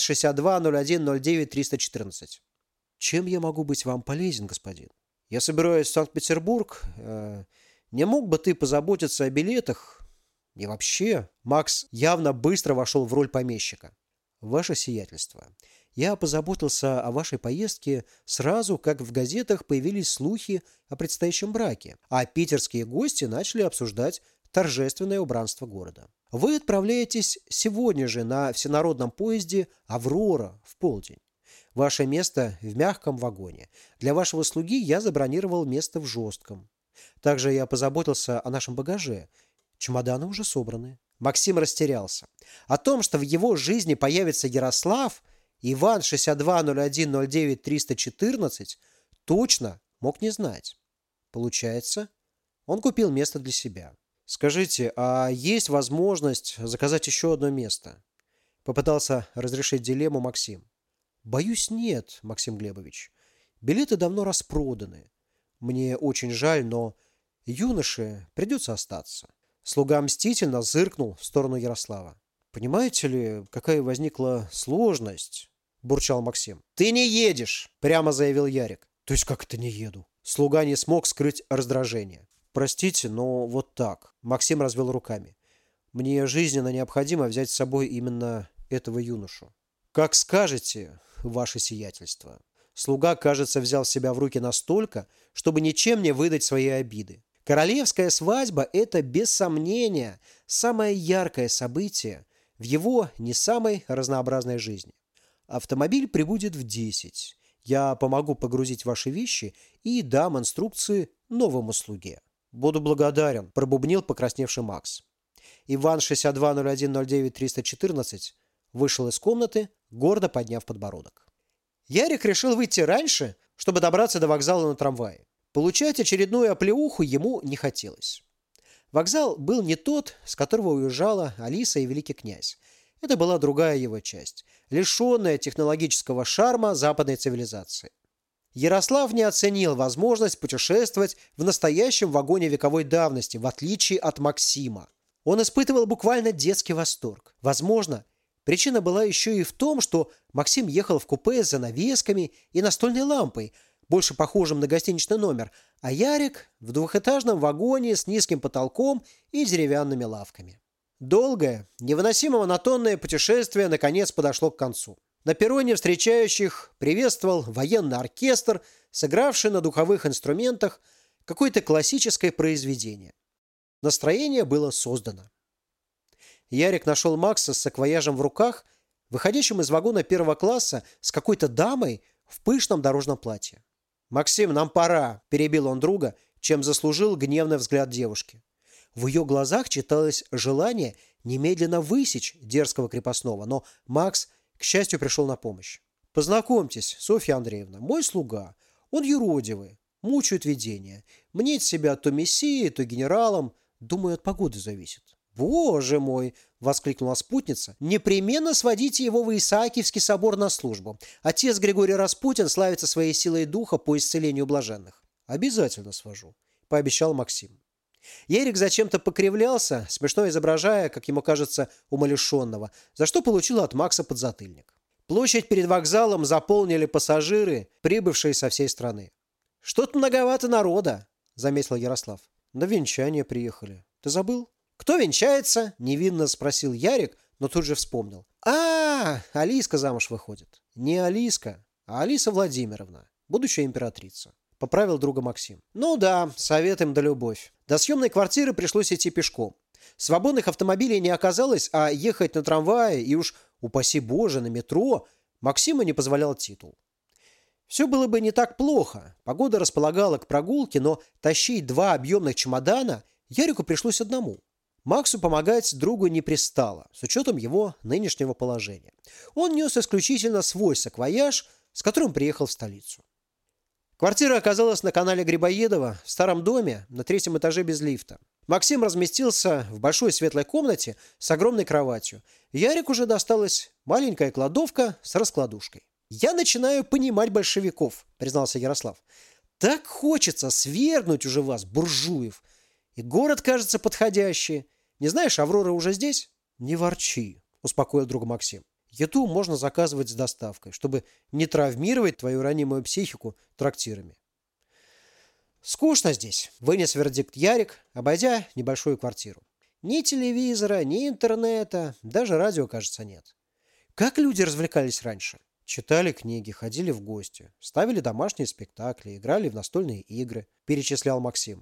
620109-314. «Чем я могу быть вам полезен, господин? Я собираюсь в Санкт-Петербург. Не мог бы ты позаботиться о билетах? И вообще...» Макс явно быстро вошел в роль помещика. «Ваше сиятельство, я позаботился о вашей поездке сразу, как в газетах появились слухи о предстоящем браке, а питерские гости начали обсуждать торжественное убранство города. Вы отправляетесь сегодня же на всенародном поезде «Аврора» в полдень. Ваше место в мягком вагоне. Для вашего слуги я забронировал место в жестком. Также я позаботился о нашем багаже. Чемоданы уже собраны». Максим растерялся. О том, что в его жизни появится Ярослав, Иван 620109-314, точно мог не знать. Получается, он купил место для себя. «Скажите, а есть возможность заказать еще одно место?» Попытался разрешить дилемму Максим. «Боюсь, нет, Максим Глебович. Билеты давно распроданы. Мне очень жаль, но юноше придется остаться». Слуга мстительно зыркнул в сторону Ярослава. «Понимаете ли, какая возникла сложность?» – бурчал Максим. «Ты не едешь!» – прямо заявил Ярик. «То есть как это не еду?» Слуга не смог скрыть раздражение. «Простите, но вот так». Максим развел руками. «Мне жизненно необходимо взять с собой именно этого юношу». «Как скажете, ваше сиятельство». Слуга, кажется, взял себя в руки настолько, чтобы ничем не выдать свои обиды. Королевская свадьба – это, без сомнения, самое яркое событие в его не самой разнообразной жизни. Автомобиль прибудет в 10. Я помогу погрузить ваши вещи и дам инструкции новому слуге. «Буду благодарен», – пробубнил покрасневший Макс. Иван 620109-314 вышел из комнаты, гордо подняв подбородок. Ярик решил выйти раньше, чтобы добраться до вокзала на трамвае. Получать очередную оплеуху ему не хотелось. Вокзал был не тот, с которого уезжала Алиса и великий князь. Это была другая его часть, лишенная технологического шарма западной цивилизации. Ярослав не оценил возможность путешествовать в настоящем вагоне вековой давности, в отличие от Максима. Он испытывал буквально детский восторг. Возможно, причина была еще и в том, что Максим ехал в купе с занавесками и настольной лампой, больше похожим на гостиничный номер, а Ярик в двухэтажном вагоне с низким потолком и деревянными лавками. Долгое, невыносимо монотонное путешествие наконец подошло к концу. На перроне встречающих приветствовал военный оркестр, сыгравший на духовых инструментах какое-то классическое произведение. Настроение было создано. Ярик нашел Макса с саквояжем в руках, выходящим из вагона первого класса с какой-то дамой в пышном дорожном платье. «Максим, нам пора», – перебил он друга, чем заслужил гневный взгляд девушки. В ее глазах читалось желание немедленно высечь дерзкого крепостного, но Макс, к счастью, пришел на помощь. «Познакомьтесь, Софья Андреевна, мой слуга. Он юродивый, мучает видения. Мнит себя то мессией, то генералом. Думаю, от погоды зависит». «Боже мой!» – воскликнула спутница. «Непременно сводите его в Исаакиевский собор на службу. Отец Григорий Распутин славится своей силой духа по исцелению блаженных». «Обязательно свожу», – пообещал Максим. Ярик зачем-то покривлялся, смешно изображая, как ему кажется, умалишенного, за что получил от Макса подзатыльник. Площадь перед вокзалом заполнили пассажиры, прибывшие со всей страны. «Что-то многовато народа», – заметил Ярослав. «На венчание приехали. Ты забыл?» «Кто венчается?» – невинно спросил Ярик, но тут же вспомнил. Алиска замуж выходит. Не Алиска, а Алиса Владимировна, будущая императрица. Поправил друга Максим. Ну да, совет им да любовь. До съемной квартиры пришлось идти пешком. Свободных автомобилей не оказалось, а ехать на трамвае и уж, упаси Боже, на метро Максима не позволял титул. Все было бы не так плохо. Погода располагала к прогулке, но тащить 2 объемных чемодана Ярику пришлось одному. Максу помогать другу не пристало, с учетом его нынешнего положения. Он нес исключительно свой саквояж, с которым приехал в столицу. Квартира оказалась на канале Грибоедова, в старом доме, на 3-м этаже без лифта. Максим разместился в большой светлой комнате с огромной кроватью. Ярику уже досталась маленькая кладовка с раскладушкой. «Я начинаю понимать большевиков», — признался Ярослав. «Так хочется свергнуть уже вас, буржуев. И город кажется подходящий. Не знаешь, Аврора уже здесь?» «Не ворчи», — успокоил друга Максим. «Еду можно заказывать с доставкой, чтобы не травмировать твою ранимую психику трактирами». «Скучно здесь», — вынес вердикт Ярик, обойдя небольшую квартиру. «Ни телевизора, ни интернета, даже радио, кажется, нет. Как люди развлекались раньше? Читали книги, ходили в гости, ставили домашние спектакли, играли в настольные игры», — перечислял Максим.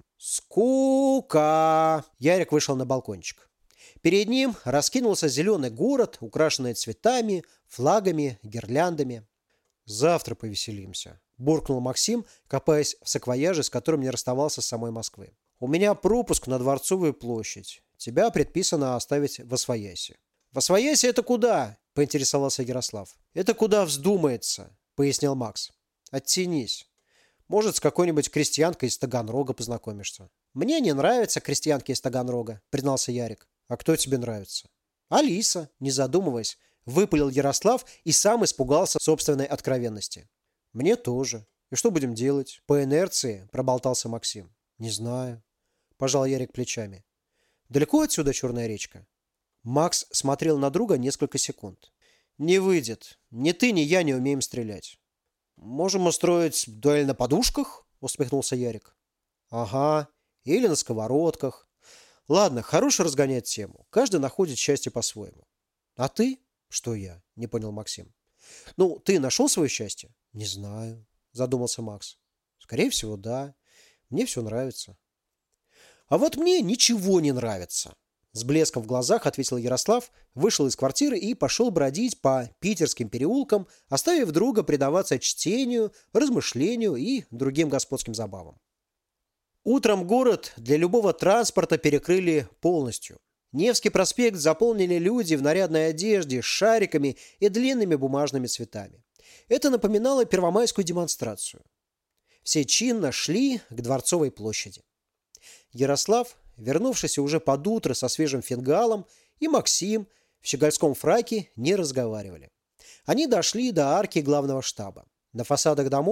«Скука!» Ярик вышел на балкончик. Перед ним раскинулся зеленый город, украшенный цветами, флагами, гирляндами. «Завтра повеселимся», – буркнул Максим, копаясь в саквояже, с которым не расставался с самой Москвы. «У меня пропуск на Дворцовую площадь. Тебя предписано оставить в Освояси». «В Освояси это куда?» – поинтересовался Ярослав. «Это куда вздумается», – пояснил Макс. «Оттянись. Может, с какой-нибудь крестьянкой из Таганрога познакомишься». «Мне не нравятся крестьянки из Таганрога», – признался Ярик. «А кто тебе нравится?» «Алиса», не задумываясь, выпалил Ярослав и сам испугался собственной откровенности. «Мне тоже. И что будем делать?» «По инерции», проболтался Максим. «Не знаю», пожал Ярик плечами. «Далеко отсюда Черная речка?» Макс смотрел на друга несколько секунд. «Не выйдет. Ни ты, ни я не умеем стрелять». «Можем устроить дуэль на подушках?» усмехнулся Ярик. «Ага. Или на сковородках. Ладно, хорошо разгонять тему. Каждый находит счастье по-своему». «А ты?» «Что я?» – не понял Максим. «Ну, ты нашел свое счастье?» «Не знаю», – задумался Макс. «Скорее всего, да. Мне все нравится». «А вот мне ничего не нравится», – с блеском в глазах ответил Ярослав, вышел из квартиры и пошел бродить по питерским переулкам, оставив друга предаваться чтению, размышлению и другим господским забавам. Утром город для любого транспорта перекрыли полностью. Невский проспект заполнили люди в нарядной одежде, с шариками и длинными бумажными цветами. Это напоминало первомайскую демонстрацию. Все чинно шли к Дворцовой площади. Ярослав, вернувшийся уже под утро со свежим фингалом, и Максим в щегольском фраке не разговаривали. Они дошли до арки главного штаба. На фасадах домов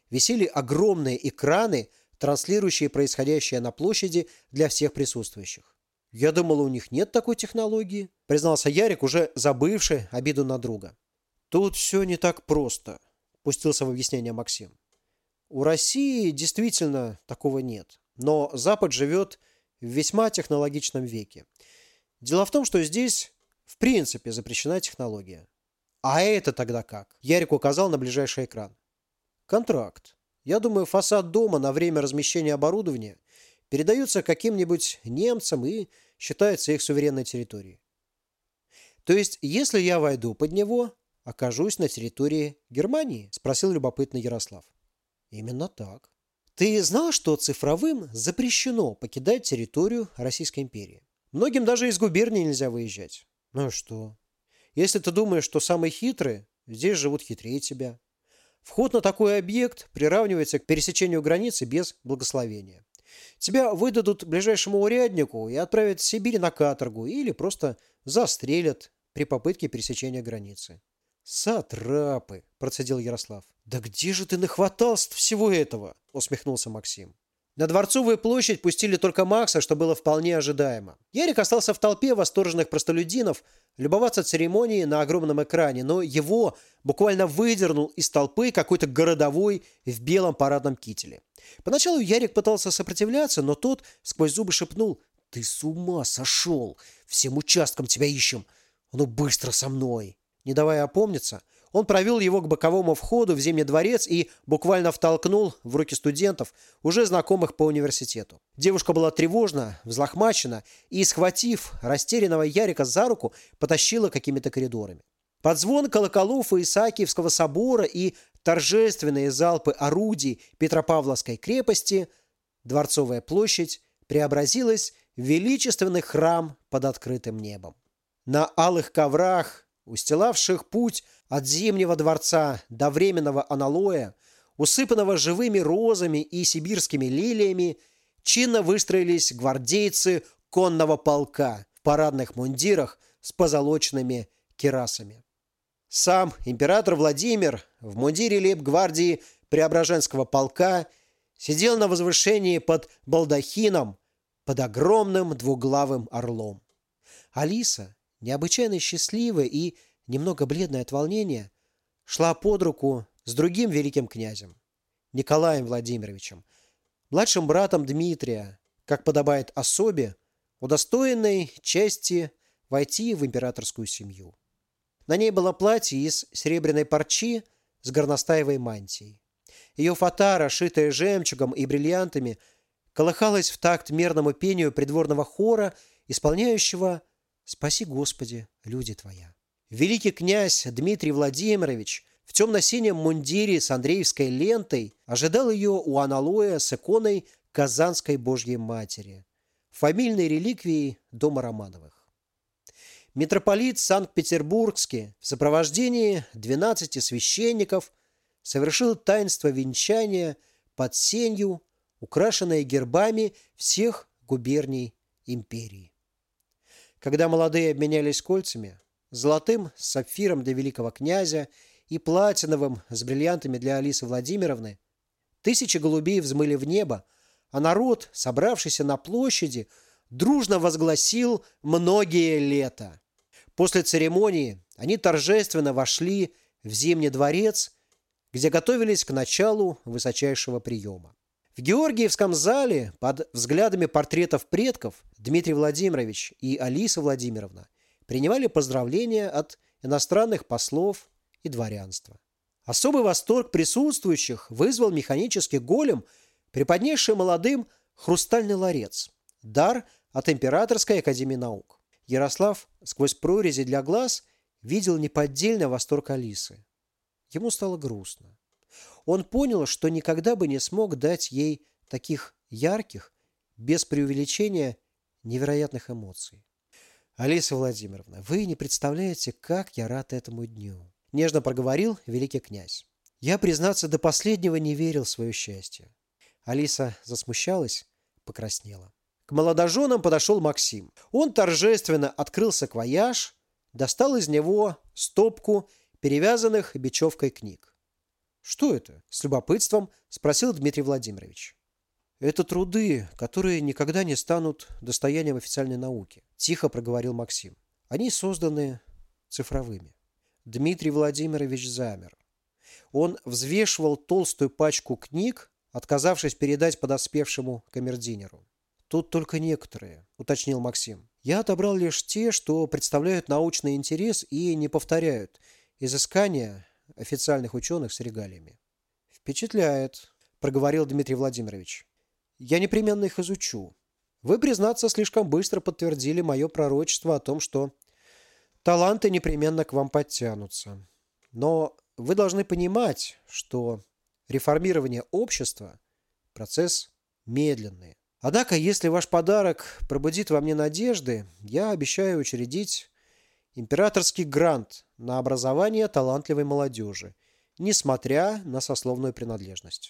висели огромные экраны, транслирующие происходящее на площади для всех присутствующих. «Я думал, у них нет такой технологии», – признался Ярик, уже забывший обиду на друга. «Тут все не так просто», – пустился в объяснение Максим. «У России действительно такого нет, но Запад живет в весьма технологичном веке. Дело в том, что здесь в принципе запрещена технология». «А это тогда как?» – Ярик указал на ближайший экран. «Контракт. Я думаю, фасад дома на время размещения оборудования передается каким-нибудь немцам и считается их суверенной территорией. То есть, если я войду под него, окажусь на территории Германии?» – спросил любопытный Ярослав. «Именно так. Ты знал, что цифровым запрещено покидать территорию Российской империи? Многим даже из губернии нельзя выезжать. Ну и что? Если ты думаешь, что самые хитрые, здесь живут хитрее тебя. Вход на такой объект приравнивается к пересечению границы без благословения. Тебя выдадут ближайшему уряднику и отправят в Сибирь на каторгу или просто застрелят при попытке пересечения границы». «Сатрапы!» – процедил Ярослав. «Да где же ты нахватался всего этого?» – усмехнулся Максим. На Дворцовую площадь пустили только Макса, что было вполне ожидаемо. Ярик остался в толпе восторженных простолюдинов любоваться церемонией на огромном экране, но его буквально выдернул из толпы какой-то городовой в белом парадном кителе. Поначалу Ярик пытался сопротивляться, но тот сквозь зубы шепнул: «Ты с ума сошел! Всем участкам тебя ищем! А ну быстро со мной!» Не давая опомниться, он провел его к боковому входу в Зимний дворец и буквально втолкнул в руки студентов, уже знакомых по университету. Девушка была тревожна, взлохмачена и, схватив растерянного Ярика за руку, потащила какими-то коридорами. Под звон колоколов Исаакиевского собора и торжественные залпы орудий Петропавловской крепости Дворцовая площадь преобразилась в величественный храм под открытым небом. На алых коврах, устилавших путь от Зимнего дворца до Временного аналоя, усыпанного живыми розами и сибирскими лилиями, чинно выстроились гвардейцы конного полка в парадных мундирах с позолоченными кирасами. Сам император Владимир в мундире лейб-гвардии Преображенского полка сидел на возвышении под балдахином, под огромным двуглавым орлом. Алиса, необычайно счастливая и немного бледная от волнения, шла под руку с другим великим князем, Николаем Владимировичем, младшим братом Дмитрия, как подобает особе, удостоенной чести войти в императорскую семью. На ней было платье из серебряной парчи с горностаевой мантией. Ее фата, расшитая жемчугом и бриллиантами, колыхалась в такт мерному пению придворного хора, исполняющего «Спаси, Господи, люди Твоя». Великий князь Дмитрий Владимирович в темно-синем мундире с андреевской лентой ожидал ее у аналоя с иконой Казанской Божьей Матери, фамильной реликвией дома Романовых. Митрополит Санкт-Петербургский в сопровождении 12 священников совершил таинство венчания под сенью, украшенное гербами всех губерний империи. Когда молодые обменялись кольцами, золотым с сапфиром для великого князя и платиновым с бриллиантами для Алисы Владимировны, тысячи голубей взмыли в небо, а народ, собравшийся на площади, дружно возгласил «Многие лета». После церемонии они торжественно вошли в Зимний дворец, где готовились к началу высочайшего приема. В Георгиевском зале под взглядами портретов предков Дмитрий Владимирович и Алиса Владимировна принимали поздравления от иностранных послов и дворянства. Особый восторг присутствующих вызвал механический голем, преподнесший молодым хрустальный ларец, дар от Императорской академии наук. Ярослав сквозь прорези для глаз видел неподдельный восторг Алисы. Ему стало грустно. Он понял, что никогда бы не смог дать ей таких ярких, без преувеличения, невероятных эмоций. «Алиса Владимировна, вы не представляете, как я рад этому дню», – нежно проговорил великий князь. «Я, признаться, до последнего не верил в свое счастье». Алиса засмущалась, покраснела. К молодоженам подошел Максим. Он торжественно открыл саквояж, достал из него стопку перевязанных бечевкой книг. «Что это?» – с любопытством спросил Дмитрий Владимирович. «Это труды, которые никогда не станут достоянием официальной науки», – тихо проговорил Максим. «Они созданы цифровыми». Дмитрий Владимирович замер. Он взвешивал толстую пачку книг, отказавшись передать подоспевшему камердинеру. «Тут только некоторые», – уточнил Максим. «Я отобрал лишь те, что представляют научный интерес и не повторяют изыскания официальных ученых с регалиями». «Впечатляет», – проговорил Дмитрий Владимирович. «Я непременно их изучу. Вы, признаться, слишком быстро подтвердили мое пророчество о том, что таланты непременно к вам подтянутся. Но вы должны понимать, что реформирование общества – процесс медленный. Однако, если ваш подарок пробудит во мне надежды, я обещаю учредить императорский грант на образование талантливой молодежи, несмотря на сословную принадлежность».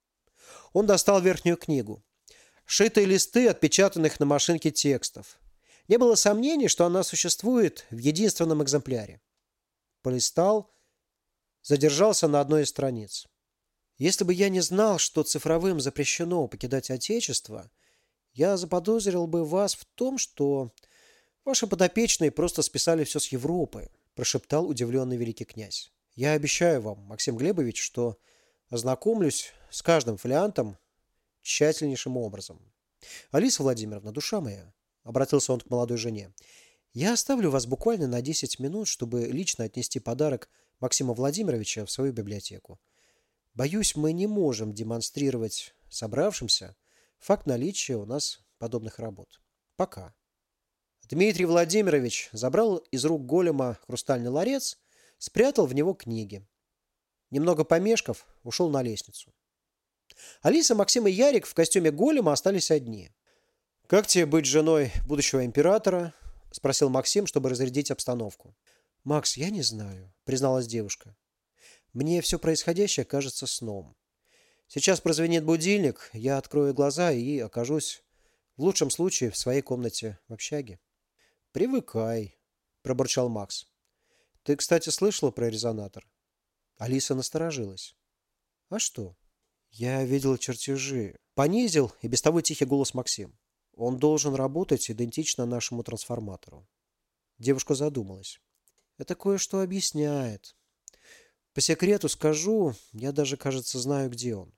Он достал верхнюю книгу. Шитые листы отпечатанных на машинке текстов. Не было сомнений, что она существует в единственном экземпляре. Полистал, задержался на одной из страниц. «Если бы я не знал, что цифровым запрещено покидать Отечество, я заподозрил бы вас в том, что ваши подопечные просто списали все с Европы», прошептал удивленный великий князь. «Я обещаю вам, Максим Глебович, что ознакомлюсь с каждым фолиантом тщательнейшим образом. Алиса Владимировна, душа моя», обратился он к молодой жене, «я оставлю вас буквально на 10 минут, чтобы лично отнести подарок Максима Владимировича в свою библиотеку. Боюсь, мы не можем демонстрировать собравшимся факт наличия у нас подобных работ. Пока». Дмитрий Владимирович забрал из рук голема хрустальный ларец, спрятал в него книги. Немного помешков, ушел на лестницу. Алиса, Максим и Ярик в костюме голема остались одни. «Как тебе быть женой будущего императора?» – спросил Максим, чтобы разрядить обстановку. «Макс, я не знаю», – призналась девушка. «Мне все происходящее кажется сном. Сейчас прозвенит будильник, я открою глаза и окажусь, в лучшем случае, в своей комнате в общаге». «Привыкай», – пробурчал Макс. «Ты, кстати, слышала про резонатор?» Алиса насторожилась. «А что?» «Я видел чертежи». Понизил и без того тихий голос Максим. «Он должен работать идентично нашему трансформатору». Девушка задумалась. «Это кое-что объясняет. По секрету скажу, я даже, кажется, знаю, где он».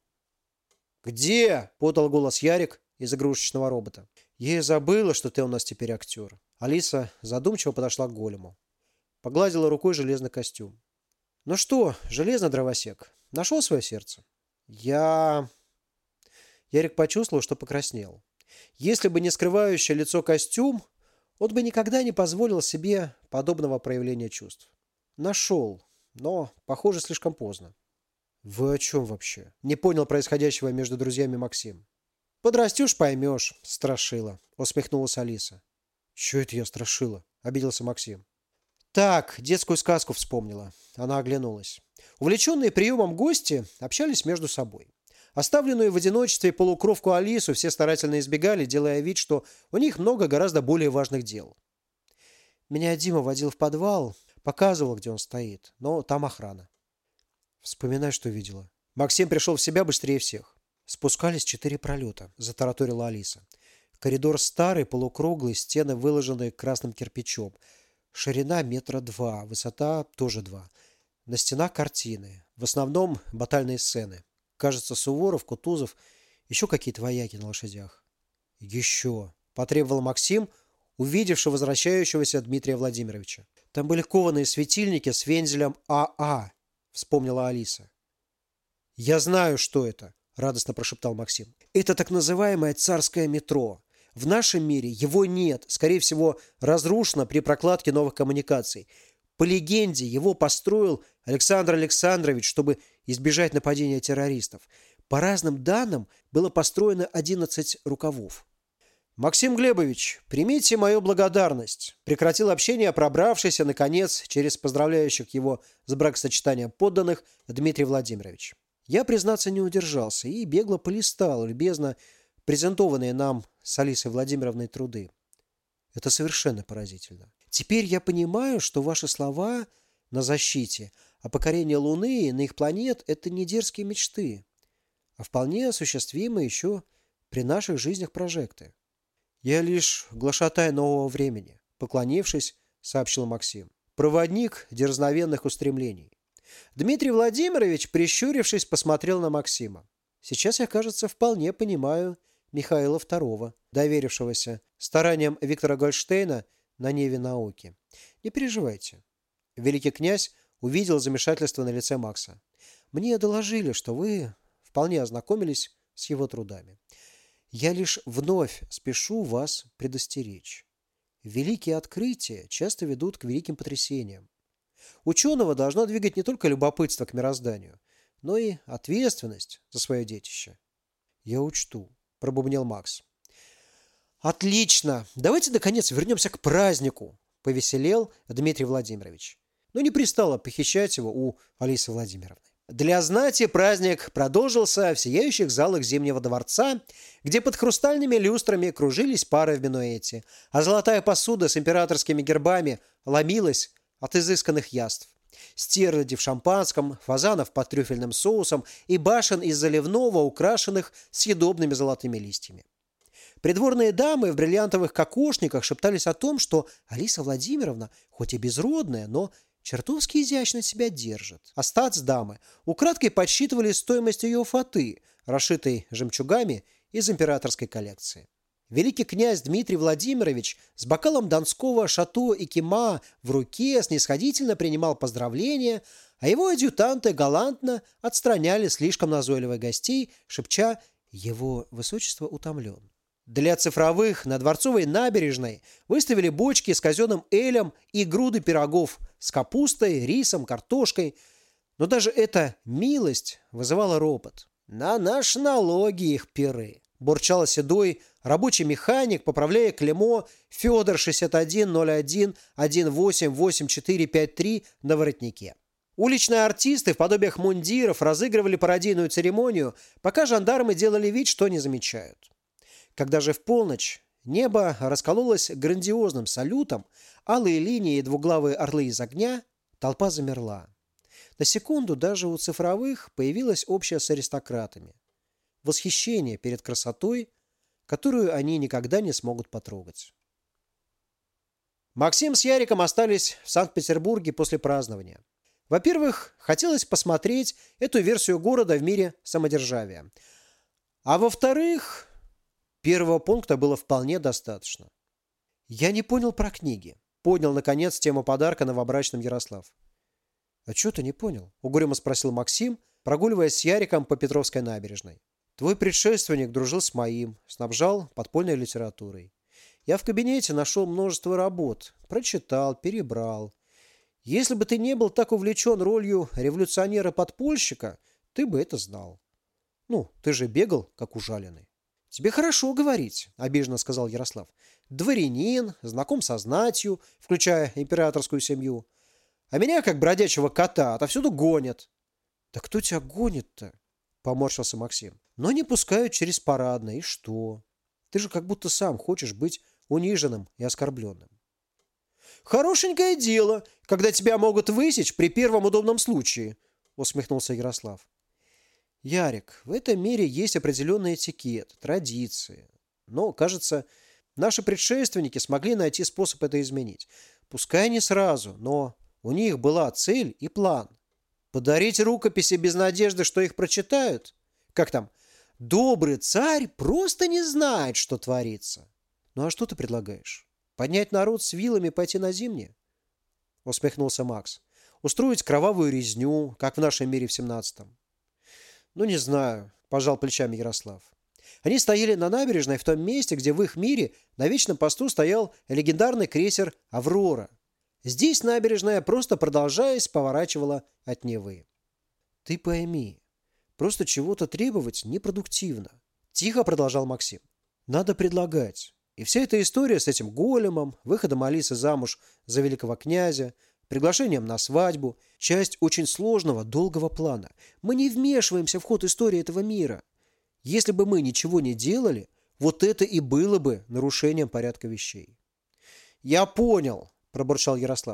«Где?» – подал голос Ярик из игрушечного робота. «Я забыла, что ты у нас теперь актер». Алиса задумчиво подошла к голему. Погладила рукой железный костюм. «Ну что, железный дровосек, нашел свое сердце?» Ярик почувствовал, что покраснел. Если бы не скрывающее лицо костюм, он бы никогда не позволил себе подобного проявления чувств. Нашел, но, похоже, слишком поздно. «Вы о чем вообще?» – не понял происходящего между друзьями Максим. «Подрастешь, поймешь, страшила», – усмехнулась Алиса. «Чего это я страшила?» – обиделся Максим. «Так, детскую сказку вспомнила». Она оглянулась. Увлеченные приемом гости общались между собой. Оставленную в одиночестве полукровку Алису все старательно избегали, делая вид, что у них много гораздо более важных дел. «Меня Дима водил в подвал, показывал, где он стоит, но там охрана». «Вспоминай, что видела». Максим пришел в себя быстрее всех. «Спускались 4 пролета», – затараторила Алиса. «Коридор старый, полукруглый, стены выложены красным кирпичом. Ширина 2 метра, высота тоже 2. На стенах картины, в основном батальные сцены. Кажется, Суворов, Кутузов, еще какие-то вояки на лошадях». «Еще», – потребовал Максим, увидевший возвращающегося Дмитрия Владимировича. «Там были кованые светильники с вензелем АА», – вспомнила Алиса. «Я знаю, что это», – радостно прошептал Максим. «Это так называемое царское метро. В нашем мире его нет, скорее всего, разрушено при прокладке новых коммуникаций. По легенде, его построил Александр Александрович, чтобы избежать нападения террористов. По разным данным, было построено 11 рукавов». «Максим Глебович, примите мою благодарность», – прекратил общение пробравшийся, наконец, через поздравляющих его с бракосочетанием подданных Дмитрий Владимирович. Я, признаться, не удержался и бегло полистал любезно презентованные нам с Алисой Владимировной труды. Это совершенно поразительно. Теперь я понимаю, что ваши слова на защите А покорение Луны и иных планет – это не дерзкие мечты, а вполне осуществимые еще при наших жизнях прожекты. Я лишь глашатай нового времени, поклонившись, сообщил Максим. Проводник дерзновенных устремлений. Дмитрий Владимирович, прищурившись, посмотрел на Максима. Сейчас я, кажется, вполне понимаю Михаила II, доверившегося стараниям Виктора Гольштейна на ниве науки. Не переживайте. Великий князь увидел замешательство на лице Макса. Мне доложили, что вы вполне ознакомились с его трудами. Я лишь вновь спешу вас предостеречь. Великие открытия часто ведут к великим потрясениям. Ученого должно двигать не только любопытство к мирозданию, но и ответственность за свое детище. Я учту, пробубнил Макс. Отлично! Давайте, наконец, вернемся к празднику, повеселел Дмитрий Владимирович. Но не пристало похищать его у Алисы Владимировны. Для знати праздник продолжился в сияющих залах Зимнего дворца, где под хрустальными люстрами кружились пары в минуэте, а золотая посуда с императорскими гербами ломилась от изысканных яств. Стерляди в шампанском, фазанов под трюфельным соусом и башен из заливного, украшенных съедобными золотыми листьями. Придворные дамы в бриллиантовых кокошниках шептались о том, что Алиса Владимировна, хоть и безродная, но чертовски изящно себя держит. А статсдамы украдкой подсчитывали стоимость ее фаты, расшитой жемчугами из императорской коллекции. Великий князь Дмитрий Владимирович с бокалом донского шато и кима в руке снисходительно принимал поздравления, а его адъютанты галантно отстраняли слишком назойливых гостей, шепча «Его высочество утомлен». Для цифровых на Дворцовой набережной выставили бочки с казенным элем и груды пирогов с капустой, рисом, картошкой. Но даже эта милость вызывала ропот. «На наши налоги их пиры», – бурчал седой рабочий механик, поправляя клеймо «Федор 6101-188453» на воротнике. Уличные артисты в подобиях мундиров разыгрывали пародийную церемонию, пока жандармы делали вид, что не замечают. Когда же в полночь небо раскололось грандиозным салютом, алые линии и двуглавые орлы из огня, толпа замерла. На секунду даже у цифровых появилось общее с аристократами. Восхищение перед красотой, которую они никогда не смогут потрогать. Максим с Яриком остались в Санкт-Петербурге после празднования. Во-первых, хотелось посмотреть эту версию города в мире самодержавия. А во-вторых, первого пункта было вполне достаточно. Я не понял про книги. Поднял, наконец, тему подарка новобрачным Ярослав. «А что ты не понял?» – угрюмо спросил Максим, прогуливаясь с Яриком по Петровской набережной. «Твой предшественник дружил с моим, снабжал подпольной литературой. Я в кабинете нашел множество работ, прочитал, перебрал. Если бы ты не был так увлечен ролью революционера-подпольщика, ты бы это знал. Ну, ты же бегал, как ужаленный». «Тебе хорошо говорить», – обиженно сказал Ярослав. «Дворянин, знаком со знатью, включая императорскую семью. А меня, как бродячего кота, отовсюду гонят». «Да кто тебя гонит-то?» – поморщился Максим. «Но не пускают через парадное. И что? Ты же как будто сам хочешь быть униженным и оскорбленным». «Хорошенькое дело, когда тебя могут высечь при первом удобном случае», – усмехнулся Ярослав. «Ярик, в этом мире есть определенный этикет, традиции. Но, кажется, наши предшественники смогли найти способ это изменить. Пускай не сразу, но у них была цель и план. Подарить рукописи без надежды, что их прочитают? Как там? Добрый царь просто не знает, что творится». «Ну а что ты предлагаешь? Поднять народ с вилами и пойти на зимнее?» Усмехнулся Макс. «Устроить кровавую резню, как в нашем мире в 17-м?» «Ну, не знаю», – пожал плечами Ярослав. Они стояли на набережной в том месте, где в их мире на вечном посту стоял легендарный крейсер «Аврора». Здесь набережная, просто продолжаясь, поворачивала от Невы. «Ты пойми, просто чего-то требовать непродуктивно», – тихо продолжал Максим. «Надо предлагать. И вся эта история с этим големом, выходом Алисы замуж за великого князя, приглашением на свадьбу – часть очень сложного, долгого плана. Мы не вмешиваемся в ход истории этого мира. Если бы мы ничего не делали, вот это и было бы нарушением порядка вещей». «Я понял», – пробурчал Ярослав.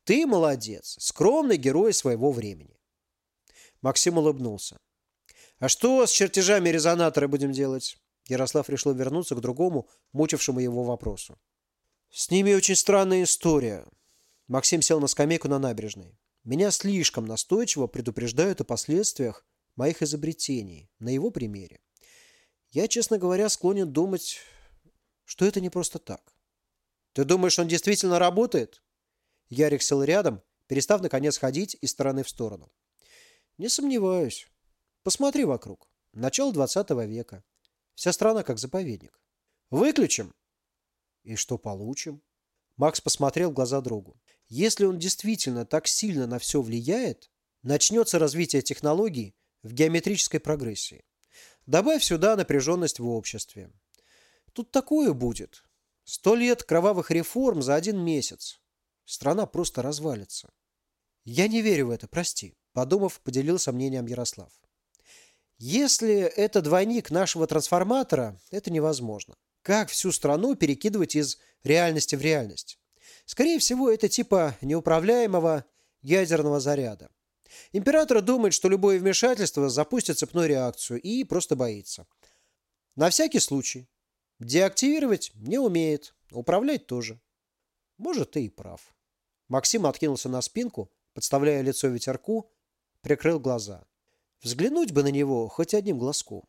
Ты молодец, скромный герой своего времени. Максим улыбнулся. А что с чертежами резонатора будем делать? Ярослав решил вернуться к другому, мучившему его вопросу. С ними очень странная история. Максим сел на скамейку на набережной. Меня слишком настойчиво предупреждают о последствиях моих изобретений на его примере. Я, честно говоря, склонен думать, что это не просто так. Ты думаешь, он действительно работает? Ярик сел рядом, перестав наконец ходить из стороны в сторону. Не сомневаюсь. Посмотри вокруг. Начало 20 века. Вся страна как заповедник. Выключим. И что получим? Макс посмотрел в глаза другу. Если он действительно так сильно на все влияет, начнется развитие технологий в геометрической прогрессии. Добавь сюда напряженность в обществе. Тут такое будет. 100 лет кровавых реформ за 1 месяц. Страна просто развалится. Я не верю в это, прости, подумав, поделился мнением Ярослав. Если это двойник нашего трансформатора, это невозможно. Как всю страну перекидывать из реальности в реальность? Скорее всего, это типа неуправляемого ядерного заряда. Император думает, что любое вмешательство запустит цепную реакцию и просто боится. На всякий случай. Деактивировать не умеет, управлять тоже. Может, ты и прав. Максим откинулся на спинку, подставляя лицо ветерку, прикрыл глаза. Взглянуть бы на него хоть одним глазком.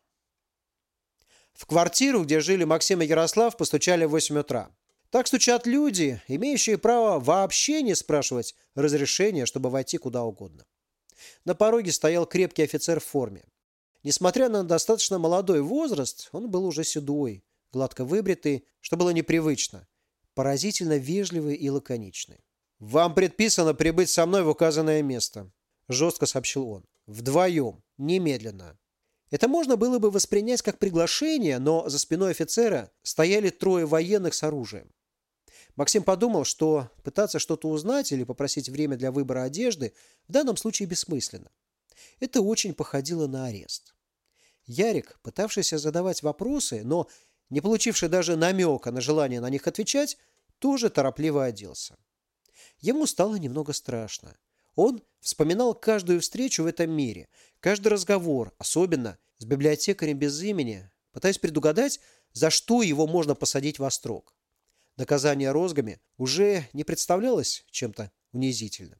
В квартиру, где жили Максим и Ярослав, постучали в 8 утра. Так стучат люди, имеющие право вообще не спрашивать разрешения, чтобы войти куда угодно. На пороге стоял крепкий офицер в форме. Несмотря на достаточно молодой возраст, он был уже седой, гладко выбритый, что было непривычно, поразительно вежливый и лаконичный. «Вам предписано прибыть со мной в указанное место», – жестко сообщил он. «Вдвоем, немедленно». Это можно было бы воспринять как приглашение, но за спиной офицера стояли 3 военных с оружием. Максим подумал, что пытаться что-то узнать или попросить время для выбора одежды в данном случае бессмысленно. Это очень походило на арест. Ярик, пытавшийся задавать вопросы, но не получивший даже намека на желание на них отвечать, тоже торопливо оделся. Ему стало немного страшно. Он вспоминал каждую встречу в этом мире, каждый разговор, особенно с библиотекарем без имени, пытаясь предугадать, за что его можно посадить во строк. Наказание розгами уже не представлялось чем-то унизительным.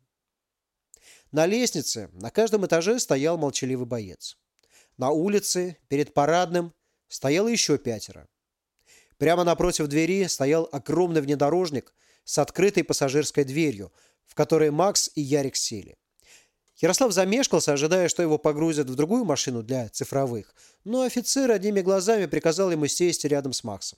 На лестнице на каждом этаже стоял молчаливый боец. На улице, перед парадным, стояло еще 5. Прямо напротив двери стоял огромный внедорожник с открытой пассажирской дверью, в которой Макс и Ярик сели. Ярослав замешкался, ожидая, что его погрузят в другую машину для цифровых, но офицер одними глазами приказал ему сесть рядом с Максом.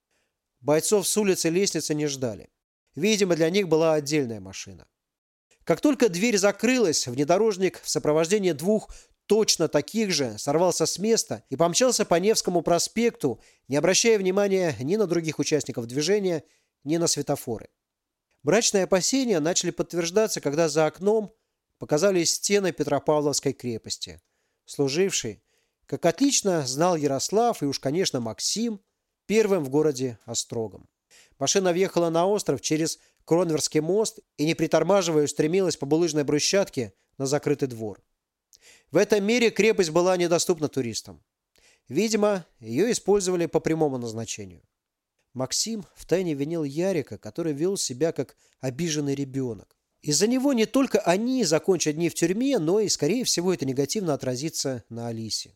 Бойцов с улицы лестницы не ждали. Видимо, для них была отдельная машина. Как только дверь закрылась, внедорожник в сопровождении 2 точно таких же сорвался с места и помчался по Невскому проспекту, не обращая внимания ни на других участников движения, ни на светофоры. Мрачные опасения начали подтверждаться, когда за окном показались стены Петропавловской крепости, служившей, как отлично знал Ярослав и уж, конечно, Максим, первым в городе Острогом. Машина въехала на остров через Кронверский мост и, не притормаживая, устремилась по булыжной брусчатке на закрытый двор. В этом мире крепость была недоступна туристам. Видимо, ее использовали по прямому назначению. Максим втайне винил Ярика, который вел себя как обиженный ребенок. Из-за него не только они закончат дни в тюрьме, но и, скорее всего, это негативно отразится на Алисе.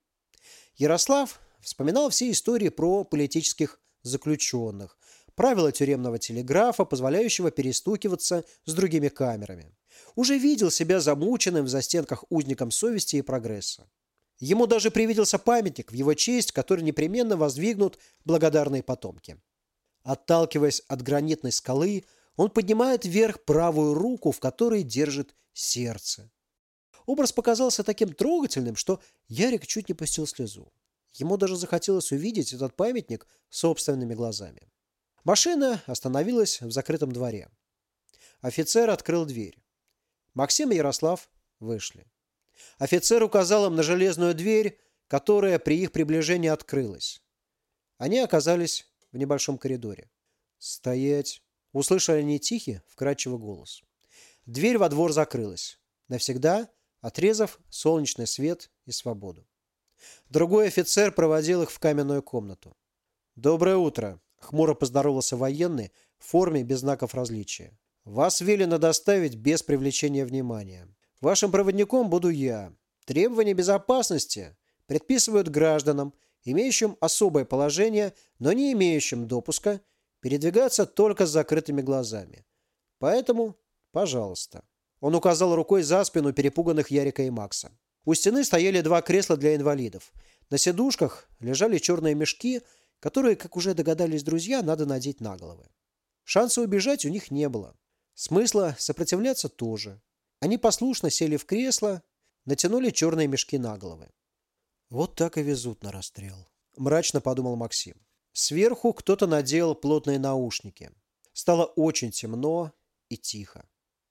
Ярослав вспоминал все истории про политических заключенных, правила тюремного телеграфа, позволяющего перестукиваться с другими камерами. Уже видел себя замученным в застенках узником совести и прогресса. Ему даже привиделся памятник в его честь, который непременно воздвигнут благодарные потомки. Отталкиваясь от гранитной скалы, он поднимает вверх правую руку, в которой держит сердце. Образ показался таким трогательным, что Ярик чуть не пустил слезу. Ему даже захотелось увидеть этот памятник собственными глазами. Машина остановилась в закрытом дворе. Офицер открыл дверь. Максим и Ярослав вышли. Офицер указал им на железную дверь, которая при их приближении открылась. Они оказались в небольшом коридоре. «Стоять!» — услышали они тихий, вкрадчивый голос. Дверь во двор закрылась, навсегда отрезав солнечный свет и свободу. Другой офицер проводил их в каменную комнату. «Доброе утро!» — хмуро поздоровался военный в форме без знаков различия. «Вас велено доставить без привлечения внимания. Вашим проводником буду я. Требования безопасности предписывают гражданам, имеющим особое положение, но не имеющим допуска, передвигаться только с закрытыми глазами. Поэтому, пожалуйста». Он указал рукой за спину перепуганных Ярика и Макса. У стены стояли 2 кресла для инвалидов. На сидушках лежали черные мешки, которые, как уже догадались друзья, надо надеть на головы. Шанса убежать у них не было. Смысла сопротивляться тоже. Они послушно сели в кресло, натянули черные мешки на головы. «Вот так и везут на расстрел», – мрачно подумал Максим. Сверху кто-то надел плотные наушники. Стало очень темно и тихо.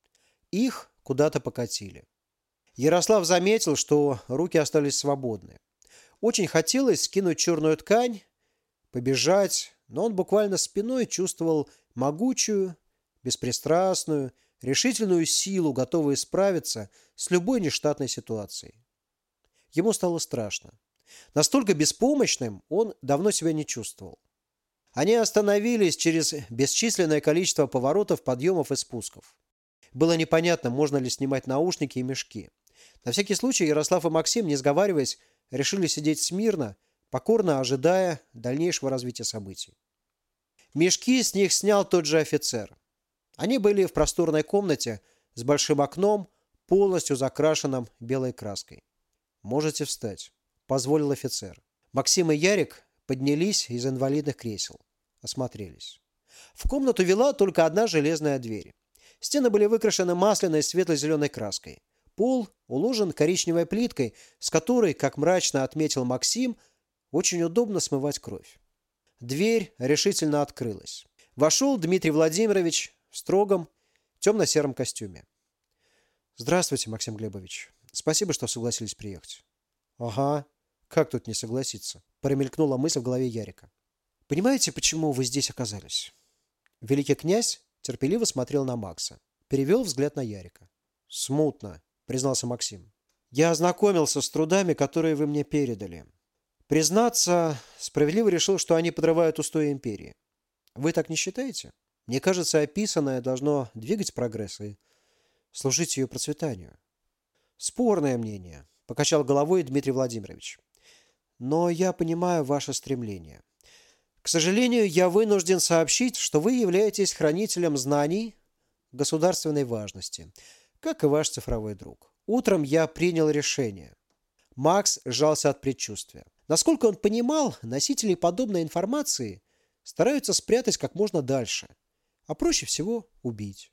Их куда-то покатили. Ярослав заметил, что руки остались свободны. Очень хотелось скинуть черную ткань, побежать, но он буквально спиной чувствовал могучую, беспристрастную, решительную силу, готовую справиться с любой нештатной ситуацией. Ему стало страшно. Настолько беспомощным он давно себя не чувствовал. Они остановились через бесчисленное количество поворотов, подъемов и спусков. Было непонятно, можно ли снимать наушники и мешки. На всякий случай Ярослав и Максим, не сговариваясь, решили сидеть смирно, покорно ожидая дальнейшего развития событий. Мешки с них снял тот же офицер. Они были в просторной комнате с большим окном, полностью закрашенным белой краской. «Можете встать», — позволил офицер. Максим и Ярик поднялись из инвалидных кресел. Осмотрелись. В комнату вела только одна железная дверь. Стены были выкрашены масляной светло-зеленой краской. Пол уложен коричневой плиткой, с которой, как мрачно отметил Максим, очень удобно смывать кровь. Дверь решительно открылась. Вошел Дмитрий Владимирович в строгом темно-сером костюме. «Здравствуйте, Максим Глебович. Спасибо, что согласились приехать». «Ага, как тут не согласиться?» – промелькнула мысль в голове Ярика. «Понимаете, почему вы здесь оказались?» Великий князь терпеливо смотрел на Макса. Перевел взгляд на Ярика. «Смутно», — признался Максим. «Я ознакомился с трудами, которые вы мне передали. Признаться, справедливо решил, что они подрывают устои империи. Вы так не считаете? Мне кажется, описанное должно двигать прогресс и служить ее процветанию». «Спорное мнение», — покачал головой Дмитрий Владимирович. «Но я понимаю ваше стремление. К сожалению, я вынужден сообщить, что вы являетесь хранителем знаний государственной важности, как и ваш цифровой друг. Утром я принял решение». Макс сжался от предчувствия. Насколько он понимал, носители подобной информации стараются спрятать как можно дальше, а проще всего убить.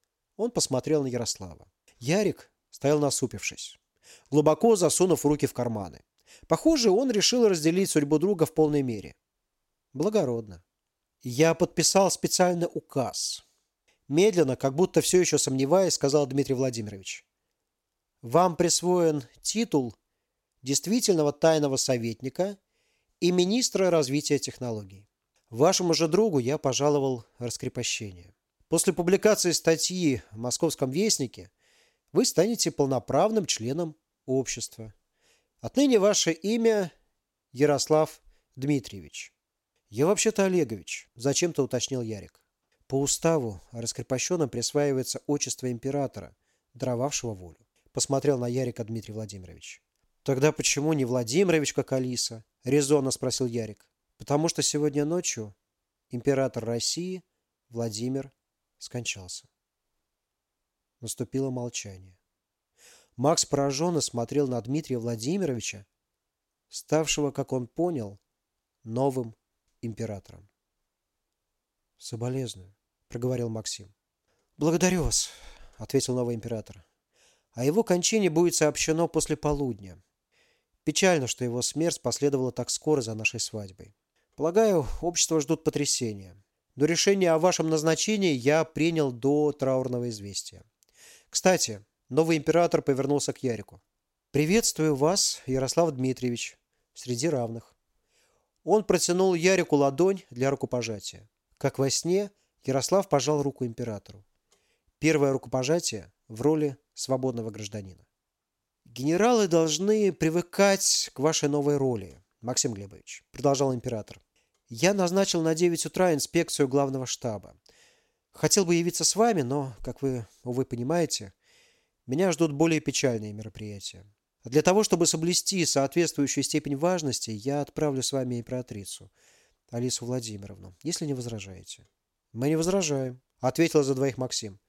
Он посмотрел на Ярослава. Ярик стоял насупившись, глубоко засунув руки в карманы. Похоже, он решил разделить судьбу друга в полной мере. Благородно. «Я подписал специальный указ». Медленно, как будто все еще сомневаясь, сказал Дмитрий Владимирович. «Вам присвоен титул действительного тайного советника и министра развития технологий. Вашему же другу я пожаловал раскрепощение. После публикации статьи в Московском вестнике вы станете полноправным членом общества. Отныне ваше имя Ярослав Дмитриевич». «Я вообще-то Олегович», – зачем-то уточнил Ярик. «По уставу раскрепощенным присваивается отчество императора, даровавшего волю», – посмотрел на Ярика Дмитрий Владимирович. «Тогда почему не Владимирович, как Алиса?» – резонно спросил Ярик. «Потому что сегодня ночью император России Владимир скончался». Наступило молчание. Макс пораженно смотрел на Дмитрия Владимировича, ставшего, как он понял, новым императором. «Соболезную», — проговорил Максим. «Благодарю вас», — ответил новый император. «О его кончине будет сообщено после полудня. Печально, что его смерть последовала так скоро за нашей свадьбой. Полагаю, общество ждут потрясения. Но решение о вашем назначении я принял до траурного известия. Кстати, новый император повернулся к Ярику. «Приветствую вас, Ярослав Дмитриевич, среди равных». Он протянул Ярику ладонь для рукопожатия. Как во сне, Ярослав пожал руку императору. Первое рукопожатие в роли свободного гражданина. «Генералы должны привыкать к вашей новой роли, Максим Глебович», продолжал император. «Я назначил на 9 утра инспекцию главного штаба. Хотел бы явиться с вами, но, как вы, увы, понимаете, меня ждут более печальные мероприятия. Для того, чтобы соблюсти соответствующую степень важности, я отправлю с вами императрицу, Алису Владимировну, если не возражаете». «Мы не возражаем», — ответил за двоих Максим.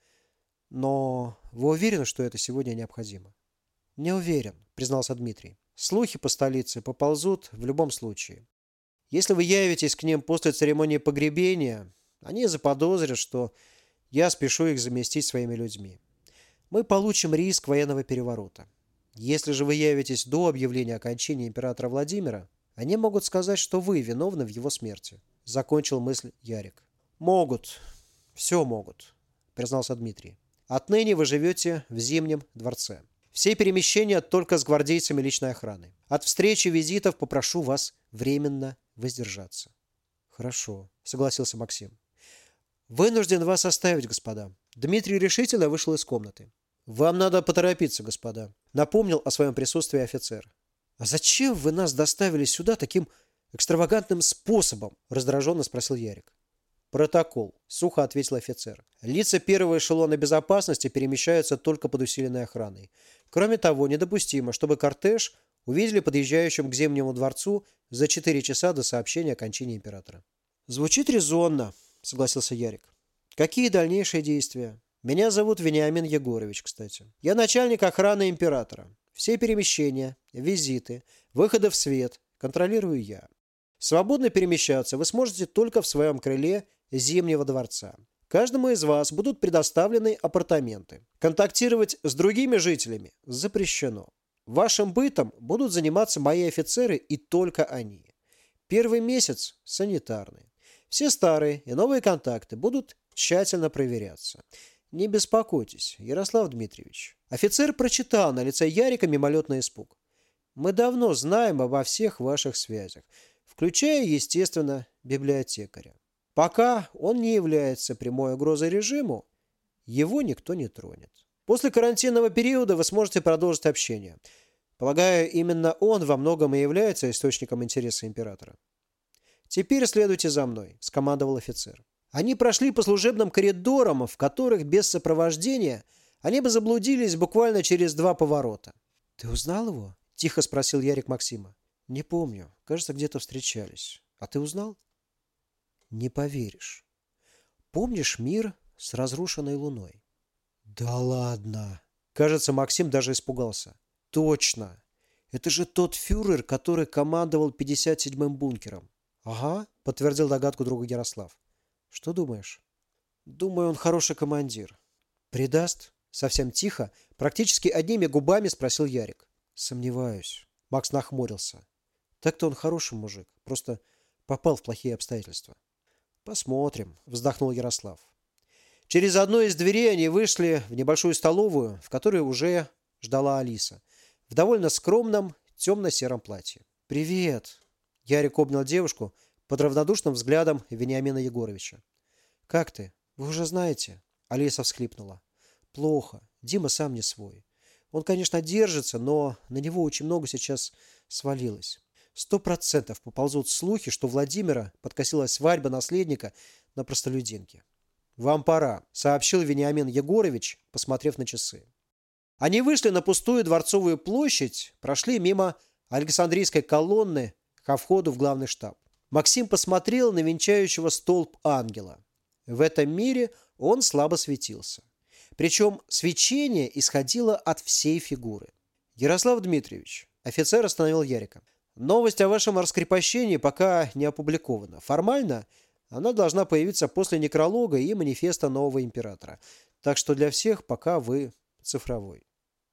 «Но вы уверены, что это сегодня необходимо?» «Не уверен», — признался Дмитрий. «Слухи по столице поползут в любом случае. Если вы явитесь к ним после церемонии погребения, они заподозрят, что я спешу их заместить своими людьми. Мы получим риск военного переворота. Если же вы явитесь до объявления о кончине императора Владимира, они могут сказать, что вы виновны в его смерти», — закончил мысль Ярик. «Могут. Все могут», — признался Дмитрий. «Отныне вы живете в Зимнем дворце. Все перемещения только с гвардейцами личной охраны. От встречи и визитов попрошу вас временно воздержаться». «Хорошо», — согласился Максим. «Вынужден вас оставить, господа». Дмитрий решительно вышел из комнаты. «Вам надо поторопиться, господа», — напомнил о своем присутствии офицер. «А зачем вы нас доставили сюда таким экстравагантным способом?» — раздраженно спросил Ярик. «Протокол», — сухо ответил офицер. «Лица первого эшелона безопасности перемещаются только под усиленной охраной. Кроме того, недопустимо, чтобы кортеж увидели подъезжающим к Зимнему дворцу за 4 часа до сообщения о кончине императора». «Звучит резонно», — согласился Ярик. «Какие дальнейшие действия?» «Меня зовут Вениамин Егорович, кстати. Я начальник охраны императора. Все перемещения, визиты, выходы в свет контролирую я. Свободно перемещаться вы сможете только в своем крыле Зимнего дворца. Каждому из вас будут предоставлены апартаменты. Контактировать с другими жителями запрещено. Вашим бытом будут заниматься мои офицеры и только они. Первый месяц санитарный. Все старые и новые контакты будут тщательно проверяться. Не беспокойтесь, Ярослав Дмитриевич». Офицер прочитал на лице Ярика мимолетный испуг. «Мы давно знаем обо всех ваших связях, включая, естественно, библиотекаря. Пока он не является прямой угрозой режиму, его никто не тронет. После карантинного периода вы сможете продолжить общение. Полагаю, именно он во многом и является источником интереса императора». «Теперь следуйте за мной», — скомандовал офицер. Они прошли по служебным коридорам, в которых без сопровождения они бы заблудились буквально через 2 поворота. «Ты узнал его?» — тихо спросил Ярик Максима. «Не помню. Кажется, где-то встречались. А ты узнал?» «Не поверишь. Помнишь мир с разрушенной луной?» «Да ладно!» Кажется, Максим даже испугался. «Точно! Это же тот фюрер, который командовал 57-м бункером». «Ага», — подтвердил догадку друга Ярослав. «Что думаешь?» «Думаю, он хороший командир». «Предаст?» — совсем тихо, практически одними губами спросил Ярик. «Сомневаюсь». Макс нахмурился. «Так-то он хороший мужик, просто попал в плохие обстоятельства». «Посмотрим», — вздохнул Ярослав. Через одну из дверей они вышли в небольшую столовую, в которой уже ждала Алиса, в довольно скромном темно-сером платье. «Привет!» — Ярик обнял девушку под равнодушным взглядом Вениамина Егоровича. «Как ты? Вы уже знаете?» Алиса всхлипнула. «Плохо. Дима сам не свой. Он, конечно, держится, но на него очень много сейчас свалилось. 100% поползут слухи, что Владимира подкосила свадьба наследника на простолюдинке». «Вам пора», — сообщил Вениамин Егорович, посмотрев на часы. Они вышли на пустую Дворцовую площадь, прошли мимо Александрийской колонны ко входу в главный штаб. Максим посмотрел на венчающего столб ангела. В этом мире он слабо светился. Причем свечение исходило от всей фигуры. «Ярослав Дмитриевич», — офицер остановил Ярика, — «новость о вашем раскрепощении пока не опубликована. Формально она должна появиться после некролога и манифеста нового императора. Так что для всех пока вы цифровой».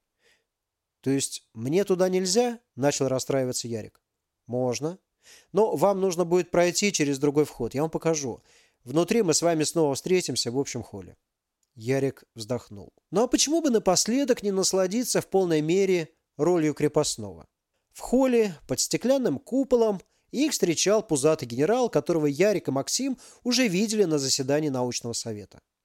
«То есть мне туда нельзя?» — начал расстраиваться Ярик. «Можно. Но вам нужно будет пройти через другой вход. Я вам покажу. Внутри мы с вами снова встретимся в общем холле». Ярик вздохнул. «Ну а почему бы напоследок не насладиться в полной мере ролью крепостного?» В холле под стеклянным куполом их встречал пузатый генерал, которого Ярик и Максим уже видели на заседании научного совета.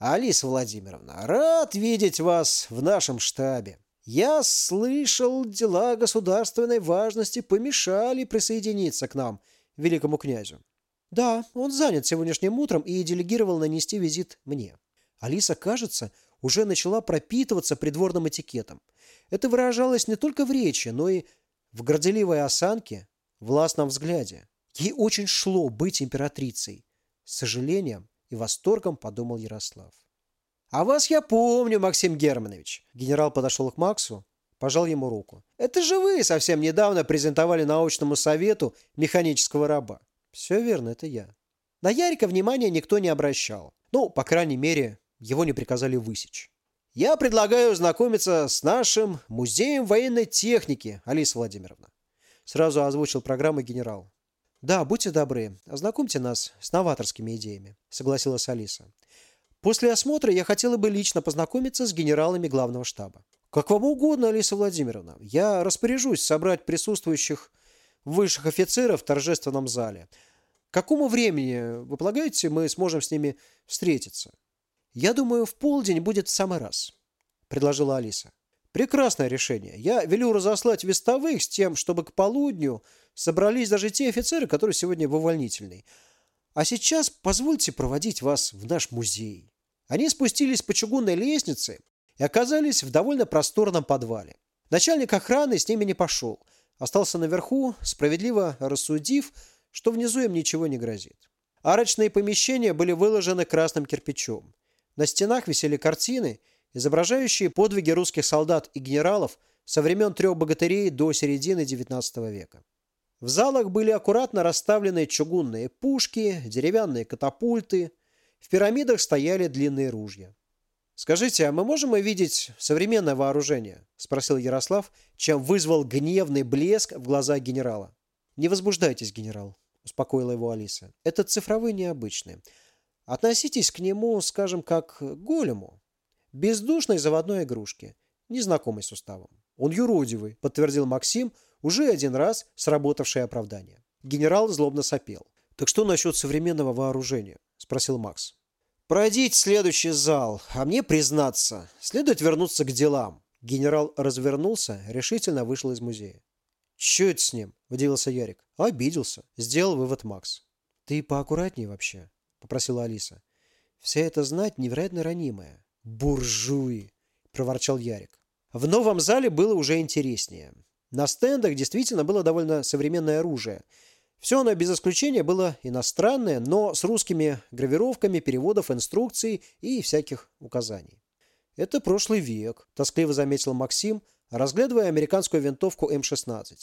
Алиса Владимировна, рад видеть вас в нашем штабе. Я слышал, дела государственной важности помешали присоединиться к нам, великому князю. Да, он занят сегодняшним утром и делегировал нанести визит мне. Алиса, кажется, уже начала пропитываться придворным этикетом. Это выражалось не только в речи, но и в горделивой осанке, властном взгляде. Ей очень шло быть императрицей. С сожалением и восторгом подумал Ярослав. «А вас я помню, Максим Германович!» Генерал подошел к Максу, пожал ему руку. «Это же вы совсем недавно презентовали научному совету механического раба». «Все верно, это я». На Ярика внимания никто не обращал. Ну, по крайней мере, его не приказали высечь. «Я предлагаю ознакомиться с нашим музеем военной техники, Алиса Владимировна», сразу озвучил программу генерал. «Да, будьте добры, ознакомьте нас с новаторскими идеями», согласилась Алиса. «После осмотра я хотела бы лично познакомиться с генералами главного штаба». «Как вам угодно, Алиса Владимировна. Я распоряжусь собрать присутствующих высших офицеров в торжественном зале. К какому времени, вы полагаете, мы сможем с ними встретиться?» «Я думаю, в полдень будет в самый раз», – предложила Алиса. «Прекрасное решение. Я велю разослать вестовых с тем, чтобы к полудню собрались даже те офицеры, которые сегодня в увольнительной. А сейчас позвольте проводить вас в наш музей». Они спустились по чугунной лестнице и оказались в довольно просторном подвале. Начальник охраны с ними не пошел. Остался наверху, справедливо рассудив, что внизу им ничего не грозит. Арочные помещения были выложены красным кирпичом. На стенах висели картины, изображающие подвиги русских солдат и генералов со времен 3 богатырей до середины XIX века. В залах были аккуратно расставлены чугунные пушки, деревянные катапульты. В пирамидах стояли длинные ружья. «Скажите, а мы можем увидеть современное вооружение?» – спросил Ярослав, чем вызвал гневный блеск в глазах генерала. «Не возбуждайтесь, генерал», – успокоила его Алиса. «Это цифровые необычные. Относитесь к нему, скажем, как к голему. Бездушной заводной игрушки, незнакомой с уставом». «Он юродивый», – подтвердил Максим, уже один раз сработавшее оправдание. Генерал злобно сопел. «Так что насчет современного вооружения?» – спросил Макс. «Пройдите в следующий зал, а мне, признаться, следует вернуться к делам». Генерал развернулся, решительно вышел из музея. «Чё это с ним?» – удивился Ярик. «Обиделся», – сделал вывод Макс. «Ты поаккуратнее вообще», – попросила Алиса. «Вся эта знать невероятно ранимая». «Буржуи!» – проворчал Ярик. В новом зале было уже интереснее. На стендах действительно было довольно современное оружие. Все оно без исключения было иностранное, но с русскими гравировками переводов инструкций и всяких указаний. «Это прошлый век», – тоскливо заметил Максим, разглядывая американскую винтовку М-16.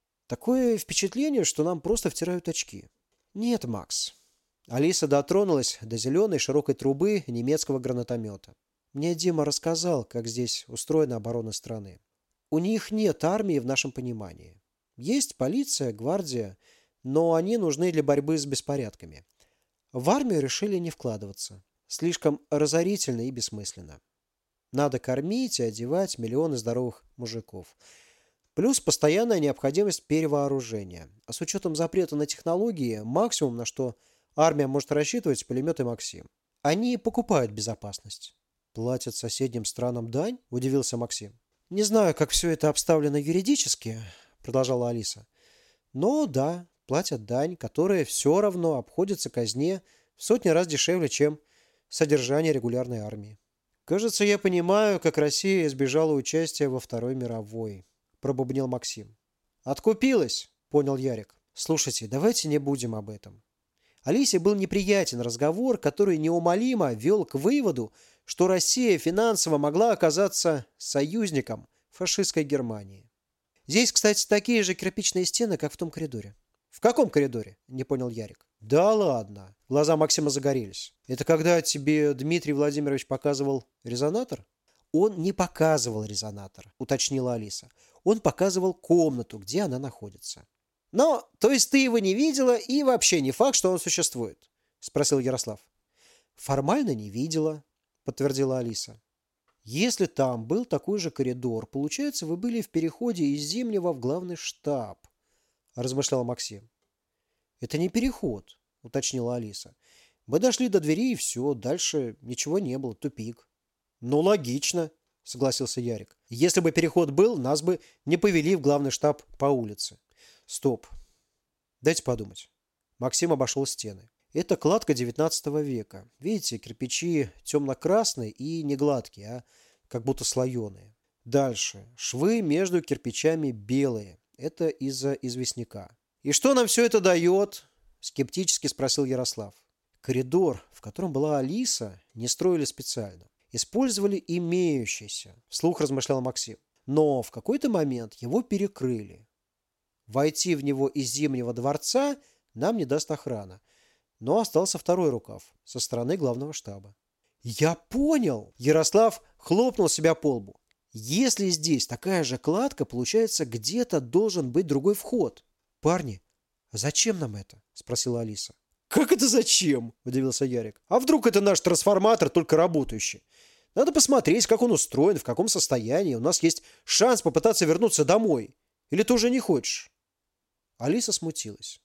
«Такое впечатление, что нам просто втирают очки». «Нет, Макс». Алиса дотронулась до зеленой широкой трубы немецкого гранатомета. «Мне Дима рассказал, как здесь устроена оборона страны. У них нет армии в нашем понимании. Есть полиция, гвардия, но они нужны для борьбы с беспорядками. В армию решили не вкладываться. Слишком разорительно и бессмысленно. Надо кормить и одевать миллионы здоровых мужиков. Плюс постоянная необходимость перевооружения. А с учетом запрета на технологии, максимум, на что армия может рассчитывать, пулеметы «Максим». Они покупают безопасность». «Платят соседним странам дань?» – удивился Максим. «Не знаю, как все это обставлено юридически», – продолжала Алиса. «Но да, платят дань, которая все равно обходится казне в сотни раз дешевле, чем содержание регулярной армии». «Кажется, я понимаю, как Россия избежала участия во Второй мировой», – пробубнил Максим. «Откупилась», – понял Ярик. «Слушайте, давайте не будем об этом». Алисе был неприятен разговор, который неумолимо вел к выводу, что Россия финансово могла оказаться союзником фашистской Германии. «Здесь, кстати, такие же кирпичные стены, как в том коридоре». «В каком коридоре?» – не понял Ярик. «Да ладно». Глаза Максима загорелись. «Это когда тебе Дмитрий Владимирович показывал резонатор?» «Он не показывал резонатор», – уточнила Алиса. «Он показывал комнату, где она находится». «Но, то есть ты его не видела и вообще не факт, что он существует?» – спросил Ярослав. «Формально не видела», – подтвердила Алиса. «Если там был такой же коридор, получается, вы были в переходе из Зимнего в главный штаб», – размышлял Максим. «Это не переход», – уточнила Алиса. Мы дошли до двери, и все. Дальше ничего не было. Тупик. Ну, логично, согласился Ярик. Если бы переход был, нас бы не повели в главный штаб по улице. Стоп. Дайте подумать. Максим обошел стены. Это кладка 19 века. Видите, кирпичи темно-красные и не гладкие, а как будто слоеные. Дальше. Швы между кирпичами белые. Это из-за известняка. «И что нам все это дает?» – скептически спросил Ярослав. Коридор, в котором была Алиса, не строили специально. Использовали имеющийся, вслух размышлял Максим. Но в какой-то момент его перекрыли. Войти в него из Зимнего дворца нам не даст охрана. Но остался второй рукав со стороны главного штаба. «Я понял!» Ярослав хлопнул себя по лбу. «Если здесь такая же кладка, получается, где-то должен быть другой вход. Парни, а зачем нам это?» – спросила Алиса. «Как это зачем?» – удивился Ярик. «А вдруг это наш трансформатор, только работающий? Надо посмотреть, как он устроен, в каком состоянии. У нас есть шанс попытаться вернуться домой. Или ты уже не хочешь?» Алиса смутилась.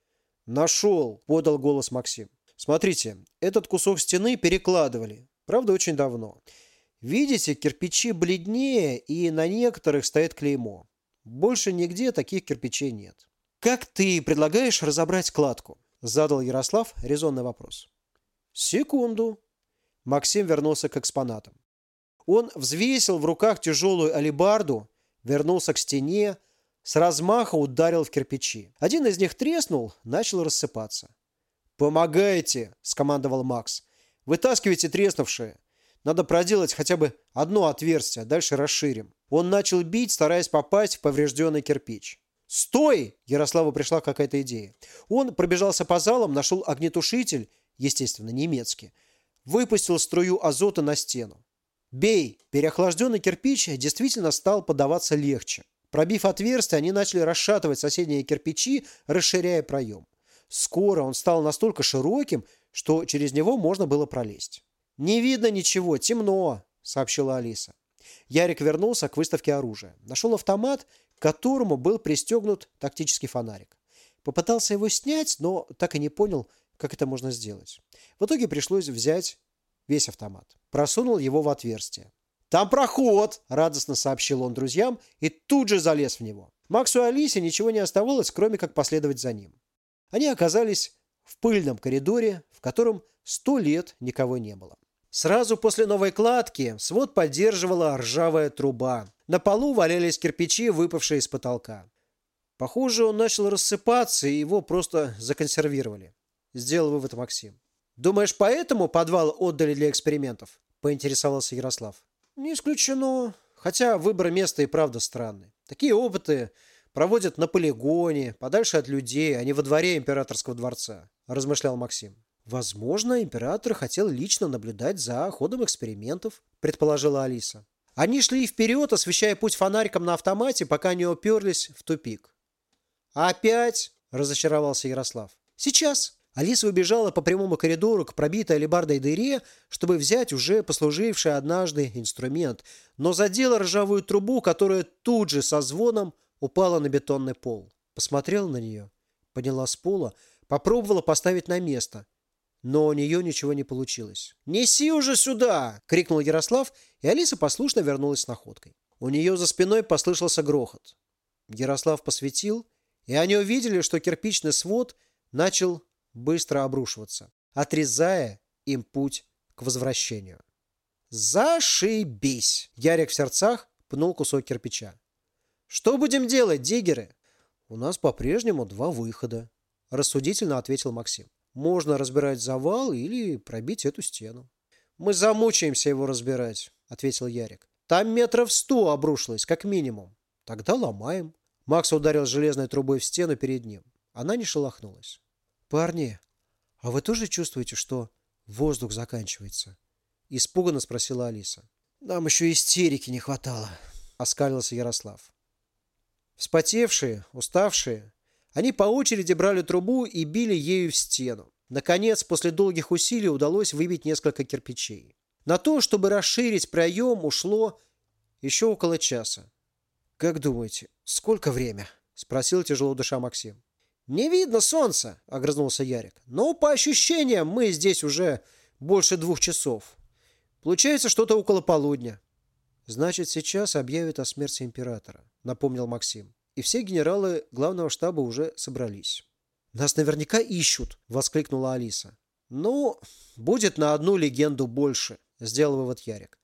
«Нашел!» – подал голос Максим. «Смотрите, этот кусок стены перекладывали. Правда, очень давно. Видите, кирпичи бледнее, и на некоторых стоит клеймо. Больше нигде таких кирпичей нет». «Как ты предлагаешь разобрать кладку?» – задал Ярослав резонный вопрос. «Секунду». Максим вернулся к экспонатам. Он взвесил в руках тяжелую алебарду, вернулся к стене, с размаха ударил в кирпичи. Один из них треснул, начал рассыпаться. «Помогайте!» – скомандовал Макс. «Вытаскивайте треснувшие. Надо проделать хотя бы одно отверстие, дальше расширим». Он начал бить, стараясь попасть в поврежденный кирпич. «Стой!» – Ярославу пришла какая-то идея. Он пробежался по залам, нашел огнетушитель, естественно, немецкий, выпустил струю азота на стену. «Бей!» Переохлажденный кирпич действительно стал поддаваться легче. Пробив отверстие, они начали расшатывать соседние кирпичи, расширяя проем. Скоро он стал настолько широким, что через него можно было пролезть. «Не видно ничего, темно», — сообщила Алиса. Ярик вернулся к выставке оружия. Нашел автомат, к которому был пристегнут тактический фонарик. Попытался его снять, но так и не понял, как это можно сделать. В итоге пришлось взять весь автомат. Просунул его в отверстие. «Там проход!» – радостно сообщил он друзьям и тут же залез в него. Максу и Алисе ничего не оставалось, кроме как последовать за ним. Они оказались в пыльном коридоре, в котором 100 лет никого не было. Сразу после новой кладки свод поддерживала ржавая труба. На полу валялись кирпичи, выпавшие из потолка. Похоже, он начал рассыпаться, и его просто законсервировали. Сделал вывод Максим. «Думаешь, поэтому подвал отдали для экспериментов?» – поинтересовался Ярослав. «Не исключено. Хотя выбор места и правда странный. Такие опыты проводят на полигоне, подальше от людей, а не во дворе императорского дворца», – размышлял Максим. «Возможно, император хотел лично наблюдать за ходом экспериментов», – предположила Алиса. Они шли вперед, освещая путь фонариком на автомате, пока не уперлись в тупик. «Опять?» – разочаровался Ярослав. «Сейчас». Алиса убежала по прямому коридору к пробитой алебардой дыре, чтобы взять уже послуживший однажды инструмент, но задела ржавую трубу, которая тут же со звоном упала на бетонный пол. Посмотрела на нее, подняла с пола, попробовала поставить на место, но у нее ничего не получилось. «Неси уже сюда!» – крикнул Ярослав, и Алиса послушно вернулась с находкой. У нее за спиной послышался грохот. Ярослав посветил, и они увидели, что кирпичный свод начал быстро обрушиваться, отрезая им путь к возвращению. «Зашибись!» Ярик в сердцах пнул кусок кирпича. «Что будем делать, диггеры?» «У нас по-прежнему 2 выхода», – рассудительно ответил Максим. «Можно разбирать завал или пробить эту стену». «Мы замучаемся его разбирать», – ответил Ярик. «Там 100 метров обрушилось, как минимум». «Тогда ломаем». Макс ударил железной трубой в стену перед ним. Она не шелохнулась. «Парни, а вы тоже чувствуете, что воздух заканчивается?» – испуганно спросила Алиса. «Нам еще истерики не хватало», – оскалился Ярослав. Вспотевшие, уставшие, они по очереди брали трубу и били ею в стену. Наконец, после долгих усилий удалось выбить несколько кирпичей. На то, чтобы расширить проем, ушло еще около часа. «Как думаете, сколько время?» – спросил тяжело дыша Максим. «Не видно солнца», — огрызнулся Ярик. «Но по ощущениям мы здесь уже больше 2 часов. Получается что-то около полудня». «Значит, сейчас объявят о смерти императора», — напомнил Максим. «И все генералы главного штаба уже собрались». «Нас наверняка ищут», — воскликнула Алиса. «Ну, будет на одну легенду больше», — сделал вывод Ярик.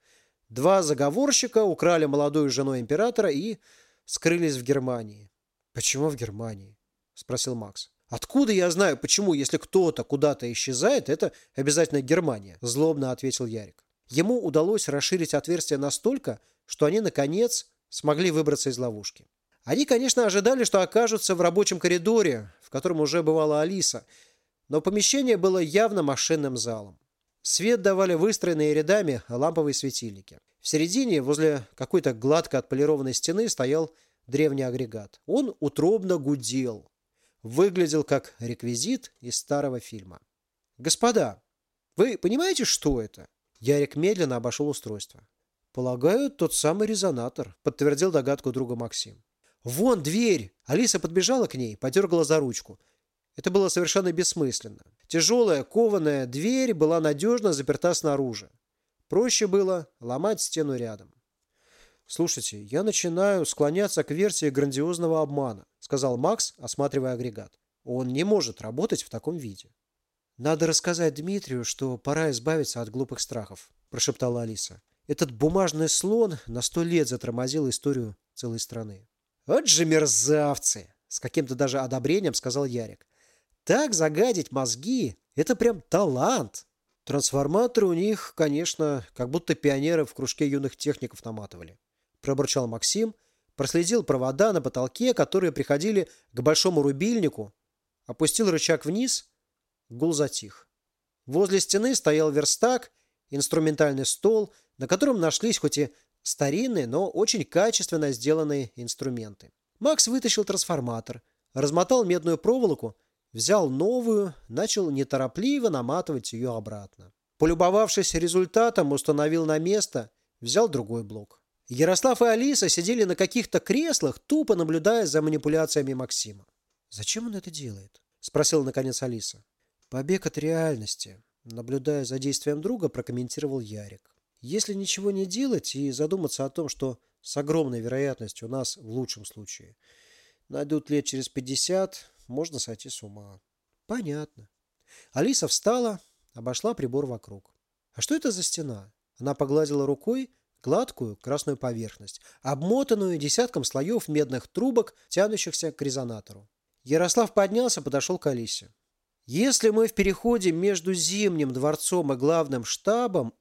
2 заговорщика украли молодую жену императора и скрылись в Германии. «Почему в Германии?» — спросил Макс. «Откуда я знаю, почему, если кто-то куда-то исчезает, это обязательно Германия?» — злобно ответил Ярик. Ему удалось расширить отверстие настолько, что они, наконец, смогли выбраться из ловушки. Они, конечно, ожидали, что окажутся в рабочем коридоре, в котором уже бывала Алиса, но помещение было явно машинным залом. Свет давали выстроенные рядами ламповые светильники. В середине, возле какой-то гладко отполированной стены, стоял древний агрегат. Он утробно гудел. Выглядел как реквизит из старого фильма. «Господа, вы понимаете, что это?» Ярик медленно обошел устройство. «Полагаю, тот самый резонатор», — подтвердил догадку друга Максим. «Вон дверь!» Алиса подбежала к ней, подергала за ручку. Это было совершенно бессмысленно. Тяжелая кованая дверь была надежно заперта снаружи. Проще было ломать стену рядом. «Слушайте, я начинаю склоняться к версии грандиозного обмана», — сказал Макс, осматривая агрегат. «Он не может работать в таком виде». «Надо рассказать Дмитрию, что пора избавиться от глупых страхов», — прошептала Алиса. «Этот бумажный слон на 100 лет затормозил историю целой страны». «Вот же мерзавцы!» — с каким-то даже одобрением сказал Ярик. «Так загадить мозги — это прям талант!» «Трансформаторы у них, конечно, как будто пионеры в кружке юных техников наматывали», — пробурчал Максим, проследил провода на потолке, которые приходили к большому рубильнику, опустил рычаг вниз. Гул затих. Возле стены стоял верстак, инструментальный стол, на котором нашлись хоть и старинные, но очень качественно сделанные инструменты. Макс вытащил трансформатор, размотал медную проволоку, взял новую, начал неторопливо наматывать ее обратно. Полюбовавшись результатом, установил на место, взял другой блок. Ярослав и Алиса сидели на каких-то креслах, тупо наблюдая за манипуляциями Максима. «Зачем он это делает?» – спросила наконец Алиса. «Побег от реальности», – наблюдая за действием друга, прокомментировал Ярик. «Если ничего не делать и задуматься о том, что с огромной вероятностью у нас, в лучшем случае, найдут лет через 50, можно сойти с ума». «Понятно». Алиса встала, обошла прибор вокруг. «А что это за стена?» Она погладила рукой гладкую красную поверхность, обмотанную десятком слоев медных трубок, тянущихся к резонатору. Ярослав поднялся, подошел к Алисе. «Если мы в переходе между Зимним дворцом и главным штабом,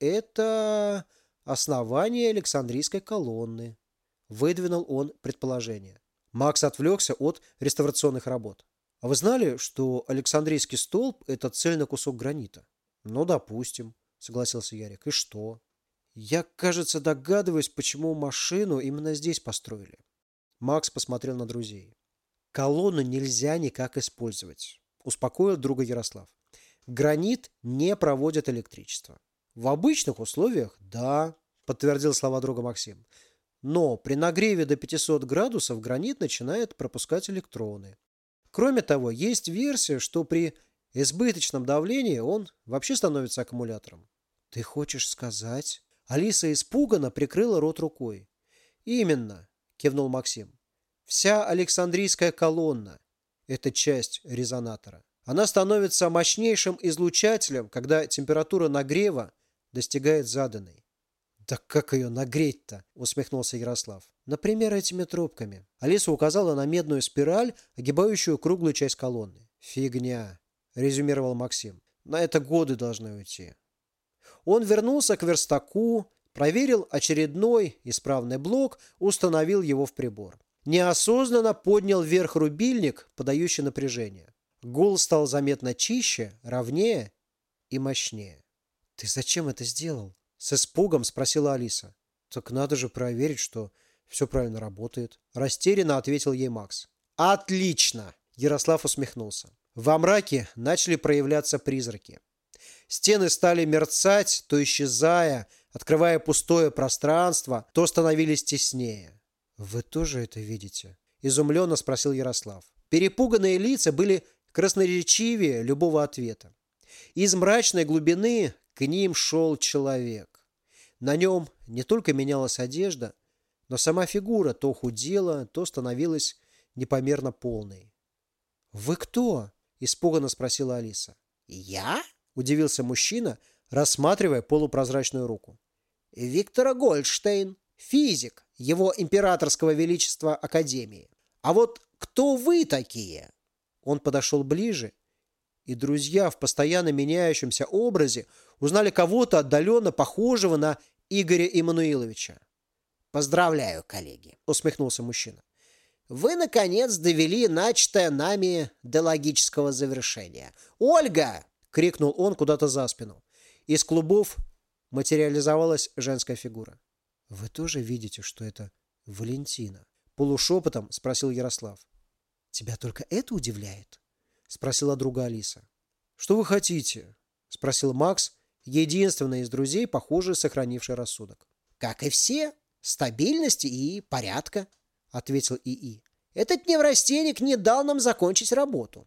это основание Александрийской колонны», — выдвинул он предположение. Макс отвлекся от реставрационных работ. «А вы знали, что Александрийский столб — это цельный кусок гранита?» «Ну, допустим», — согласился Ярик. «И что?» «Я, кажется, догадываюсь, почему машину именно здесь построили». Макс посмотрел на друзей. «Колонну нельзя никак использовать», — успокоил друга Ярослав. «Гранит не проводит электричество». «В обычных условиях, да», — подтвердил слова друга Максим. «Но при нагреве до 500 градусов гранит начинает пропускать электроны. Кроме того, есть версия, что при избыточном давлении он вообще становится аккумулятором». «Ты хочешь сказать?» Алиса испуганно прикрыла рот рукой. «Именно», — кивнул Максим. «Вся Александрийская колонна — это часть резонатора. Она становится мощнейшим излучателем, когда температура нагрева достигает заданной». «Да как ее нагреть-то?» — усмехнулся Ярослав. «Например, этими трубками». Алиса указала на медную спираль, огибающую круглую часть колонны. «Фигня», — резюмировал Максим. «На это годы должны уйти». Он вернулся к верстаку, проверил очередной исправный блок, установил его в прибор. Неосознанно поднял вверх рубильник, подающий напряжение. Гул стал заметно чище, ровнее и мощнее. «Ты зачем это сделал?» — с испугом спросила Алиса. «Так надо же проверить, что все правильно работает», — растерянно ответил ей Макс. «Отлично!» — Ярослав усмехнулся. Во мраке начали проявляться призраки. Стены стали мерцать, то исчезая, открывая пустое пространство, то становились теснее. «Вы тоже это видите?» – изумленно спросил Ярослав. Перепуганные лица были красноречивее любого ответа. Из мрачной глубины к ним шел человек. На нем не только менялась одежда, но сама фигура то худела, то становилась непомерно полной. «Вы кто?» – испуганно спросила Алиса. «Я?» – удивился мужчина, рассматривая полупрозрачную руку. «Виктор Гольдштейн, физик его императорского величества Академии. А вот кто вы такие?» Он подошел ближе, и друзья в постоянно меняющемся образе узнали кого-то отдаленно похожего на Игоря Иммануиловича. «Поздравляю, коллеги», — усмехнулся мужчина. «Вы, наконец, довели начатое нами до логического завершения. Ольга!» — крикнул он куда-то за спину. Из клубов материализовалась женская фигура. «Вы тоже видите, что это Валентина?» — полушепотом спросил Ярослав. «Тебя только это удивляет?» — спросила друга Алиса. «Что вы хотите?» — спросил Макс, единственный из друзей, похоже, сохранивший рассудок. «Как и все, стабильности и порядка», — ответил ИИ. «Этот неврастенник не дал нам закончить работу.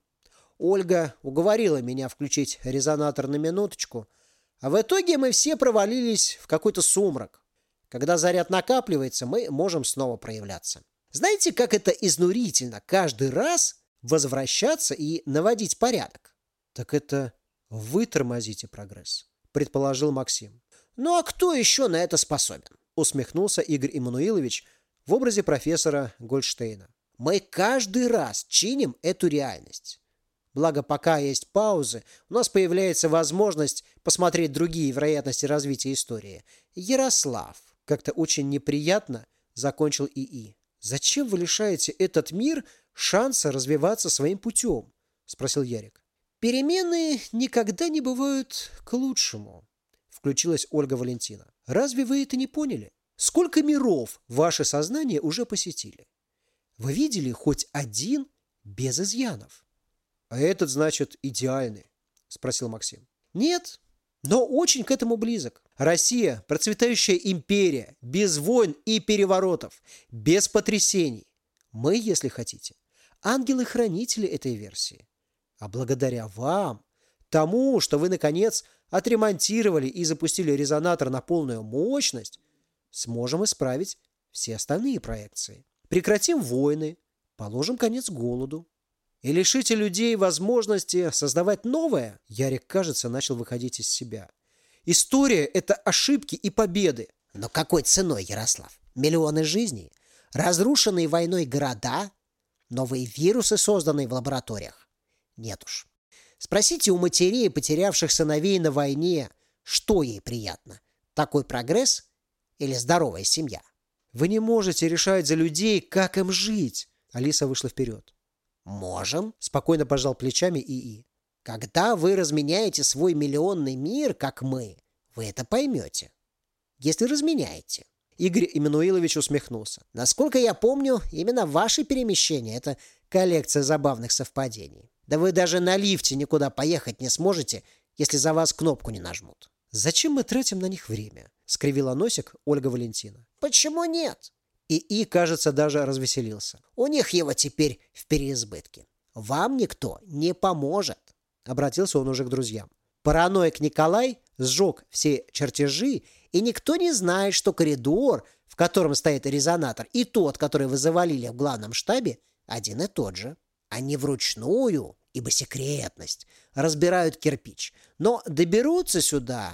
Ольга уговорила меня включить резонатор на минуточку, а в итоге мы все провалились в какой-то сумрак. Когда заряд накапливается, мы можем снова проявляться. Знаете, как это изнурительно каждый раз возвращаться и наводить порядок?» «Так это вы тормозите прогресс», — предположил Максим. «Ну а кто еще на это способен?» — усмехнулся Игорь Иммануилович в образе профессора Гольдштейна. «Мы каждый раз чиним эту реальность. Благо, пока есть паузы, у нас появляется возможность посмотреть другие вероятности развития истории. Ярослав», — как-то очень неприятно закончил ИИ. «Зачем вы лишаете этот мир шанса развиваться своим путем?» — спросил Ярик. «Перемены никогда не бывают к лучшему», — включилась Ольга Валентина. «Разве вы это не поняли? Сколько миров ваше сознание уже посетили? Вы видели хоть один без изъянов?» «А этот, значит, идеальный?» — спросил Максим. «Нет, но очень к этому близок. Россия – процветающая империя, без войн и переворотов, без потрясений. Мы, если хотите, ангелы-хранители этой версии. А благодаря вам, тому, что вы, наконец, отремонтировали и запустили резонатор на полную мощность, сможем исправить все остальные проекции. Прекратим войны, положим конец голоду. И лишите людей возможности создавать новое. Ярик, кажется, начал выходить из себя. История – это ошибки и победы. Но какой ценой, Ярослав? Миллионы жизней? Разрушенные войной города? Новые вирусы, созданные в лабораториях? Нет уж. Спросите у матерей, потерявших сыновей на войне, что ей приятно? Такой прогресс или здоровая семья? Вы не можете решать за людей, как им жить. Алиса вышла вперед. «Можем», – спокойно пожал плечами ИИ. «Когда вы разменяете свой миллионный мир, как мы, вы это поймете. Если разменяете». Игорь Иммануилович усмехнулся. «Насколько я помню, именно ваши перемещения – это коллекция забавных совпадений. Да вы даже на лифте никуда поехать не сможете, если за вас кнопку не нажмут». «Зачем мы тратим на них время?» – скривила носик Ольга Валентина. «Почему нет?» ИИ, кажется, даже развеселился. «У них его теперь в переизбытке. Вам никто не поможет», — обратился он уже к друзьям. «Параноик Николай сжег все чертежи, и никто не знает, что коридор, в котором стоит резонатор, и тот, который вы завалили в главном штабе, один и тот же. Они вручную, ибо секретность, разбирают кирпич, но доберутся сюда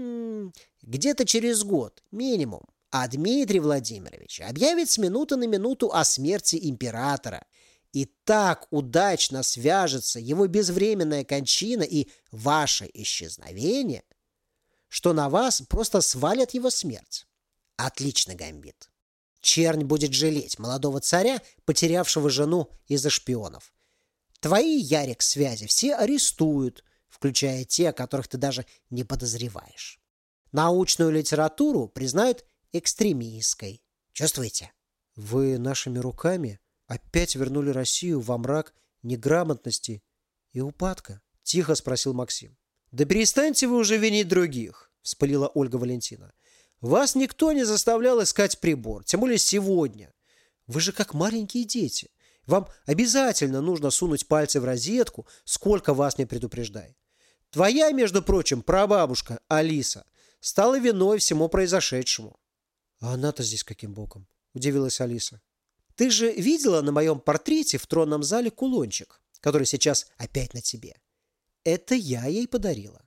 где-то через год, минимум. А Дмитрий Владимирович объявит с минуты на минуту о смерти императора. И так удачно свяжется его безвременная кончина и ваше исчезновение, что на вас просто свалят его смерть. Отлично, Гамбит. Чернь будет жалеть молодого царя, потерявшего жену из-за шпионов. Твои, Ярик, связи все арестуют, включая те, о которых ты даже не подозреваешь. Научную литературу признают экстремистской. Чувствуете? Вы нашими руками опять вернули Россию во мрак неграмотности и упадка? Тихо спросил Максим. Да перестаньте вы уже винить других, вспылила Ольга Валентина. Вас никто не заставлял искать прибор, тем более сегодня. Вы же как маленькие дети. Вам обязательно нужно сунуть пальцы в розетку, сколько вас не предупреждай. Твоя, между прочим, прабабушка Алиса стала виной всему произошедшему». «А она-то здесь каким боком?» – удивилась Алиса. «Ты же видела на моем портрете в тронном зале кулончик, который сейчас опять на тебе? Это я ей подарила.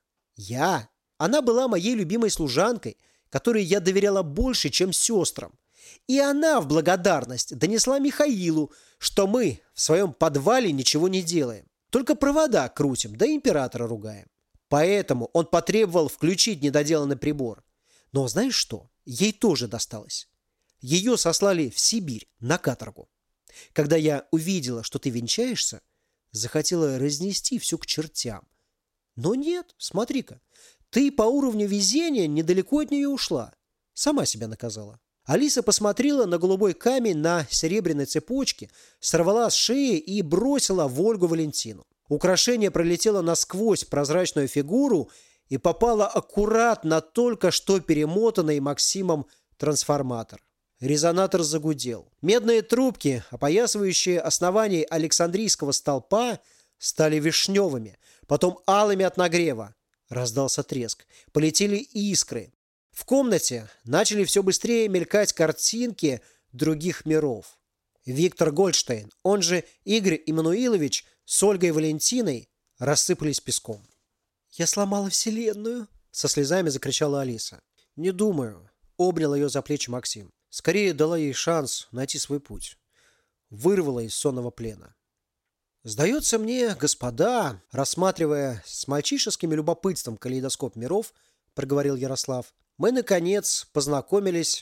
Я. Она была моей любимой служанкой, которой я доверяла больше, чем сестрам. И она в благодарность донесла Михаилу, что мы в своем подвале ничего не делаем. Только провода крутим, да императора ругаем. Поэтому он потребовал включить недоделанный прибор. Но знаешь что? Ей тоже досталось. Ее сослали в Сибирь на каторгу. Когда я увидела, что ты венчаешься, захотела разнести все к чертям. Но нет, смотри-ка, ты по уровню везения недалеко от нее ушла. Сама себя наказала». Алиса посмотрела на голубой камень на серебряной цепочке, сорвала с шеи и бросила в Ольгу Валентину. Украшение пролетело насквозь прозрачную фигуру и попало аккуратно на только что перемотанный Максимом трансформатор. Резонатор загудел. Медные трубки, опоясывающие основание Александрийского столпа, стали вишневыми, потом алыми от нагрева. Раздался треск. Полетели искры. В комнате начали все быстрее мелькать картинки других миров. Виктор Гольдштейн, он же Игорь Иммануилович, с Ольгой Валентиной рассыпались песком. «Я сломала вселенную!» – со слезами закричала Алиса. «Не думаю», – обнял ее за плечи Максим. «Скорее дала ей шанс найти свой путь. Вырвала из сонного плена». «Сдается мне, господа», – рассматривая с мальчишеским любопытством калейдоскоп миров, проговорил Ярослав, «мы, наконец, познакомились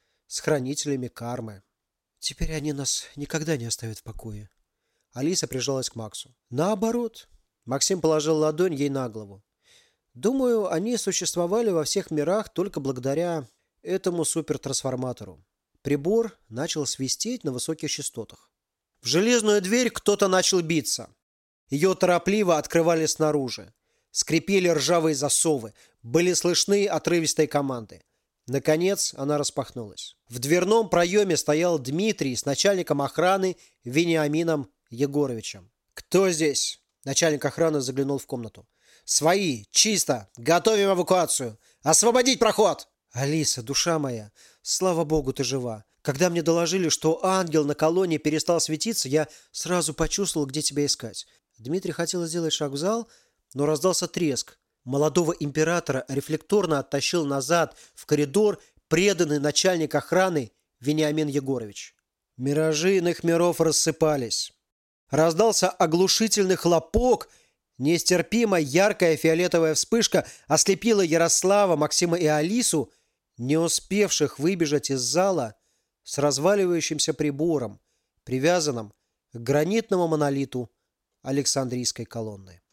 с хранителями кармы». «Теперь они нас никогда не оставят в покое». Алиса прижалась к Максу. «Наоборот». Максим положил ладонь ей на голову. «Думаю, они существовали во всех мирах только благодаря этому супертрансформатору». Прибор начал свистеть на высоких частотах. В железную дверь кто-то начал биться. Ее торопливо открывали снаружи. Скрипели ржавые засовы. Были слышны отрывистые команды. Наконец она распахнулась. В дверном проеме стоял Дмитрий с начальником охраны Вениамином Егоровичем. «Кто здесь?» Начальник охраны заглянул в комнату. «Свои! Чисто! Готовим эвакуацию! Освободить проход!» «Алиса, душа моя, слава богу, ты жива. Когда мне доложили, что ангел на колонне перестал светиться, я сразу почувствовал, где тебя искать». Дмитрий хотел сделать шаг в зал, но раздался треск. Молодого императора рефлекторно оттащил назад в коридор преданный начальник охраны Вениамин Егорович. Миражи иных миров рассыпались. Раздался оглушительный хлопок. Нестерпимо яркая фиолетовая вспышка ослепила Ярослава, Максима и Алису, не успевших выбежать из зала с разваливающимся прибором, привязанным к гранитному монолиту Александрийской колонны.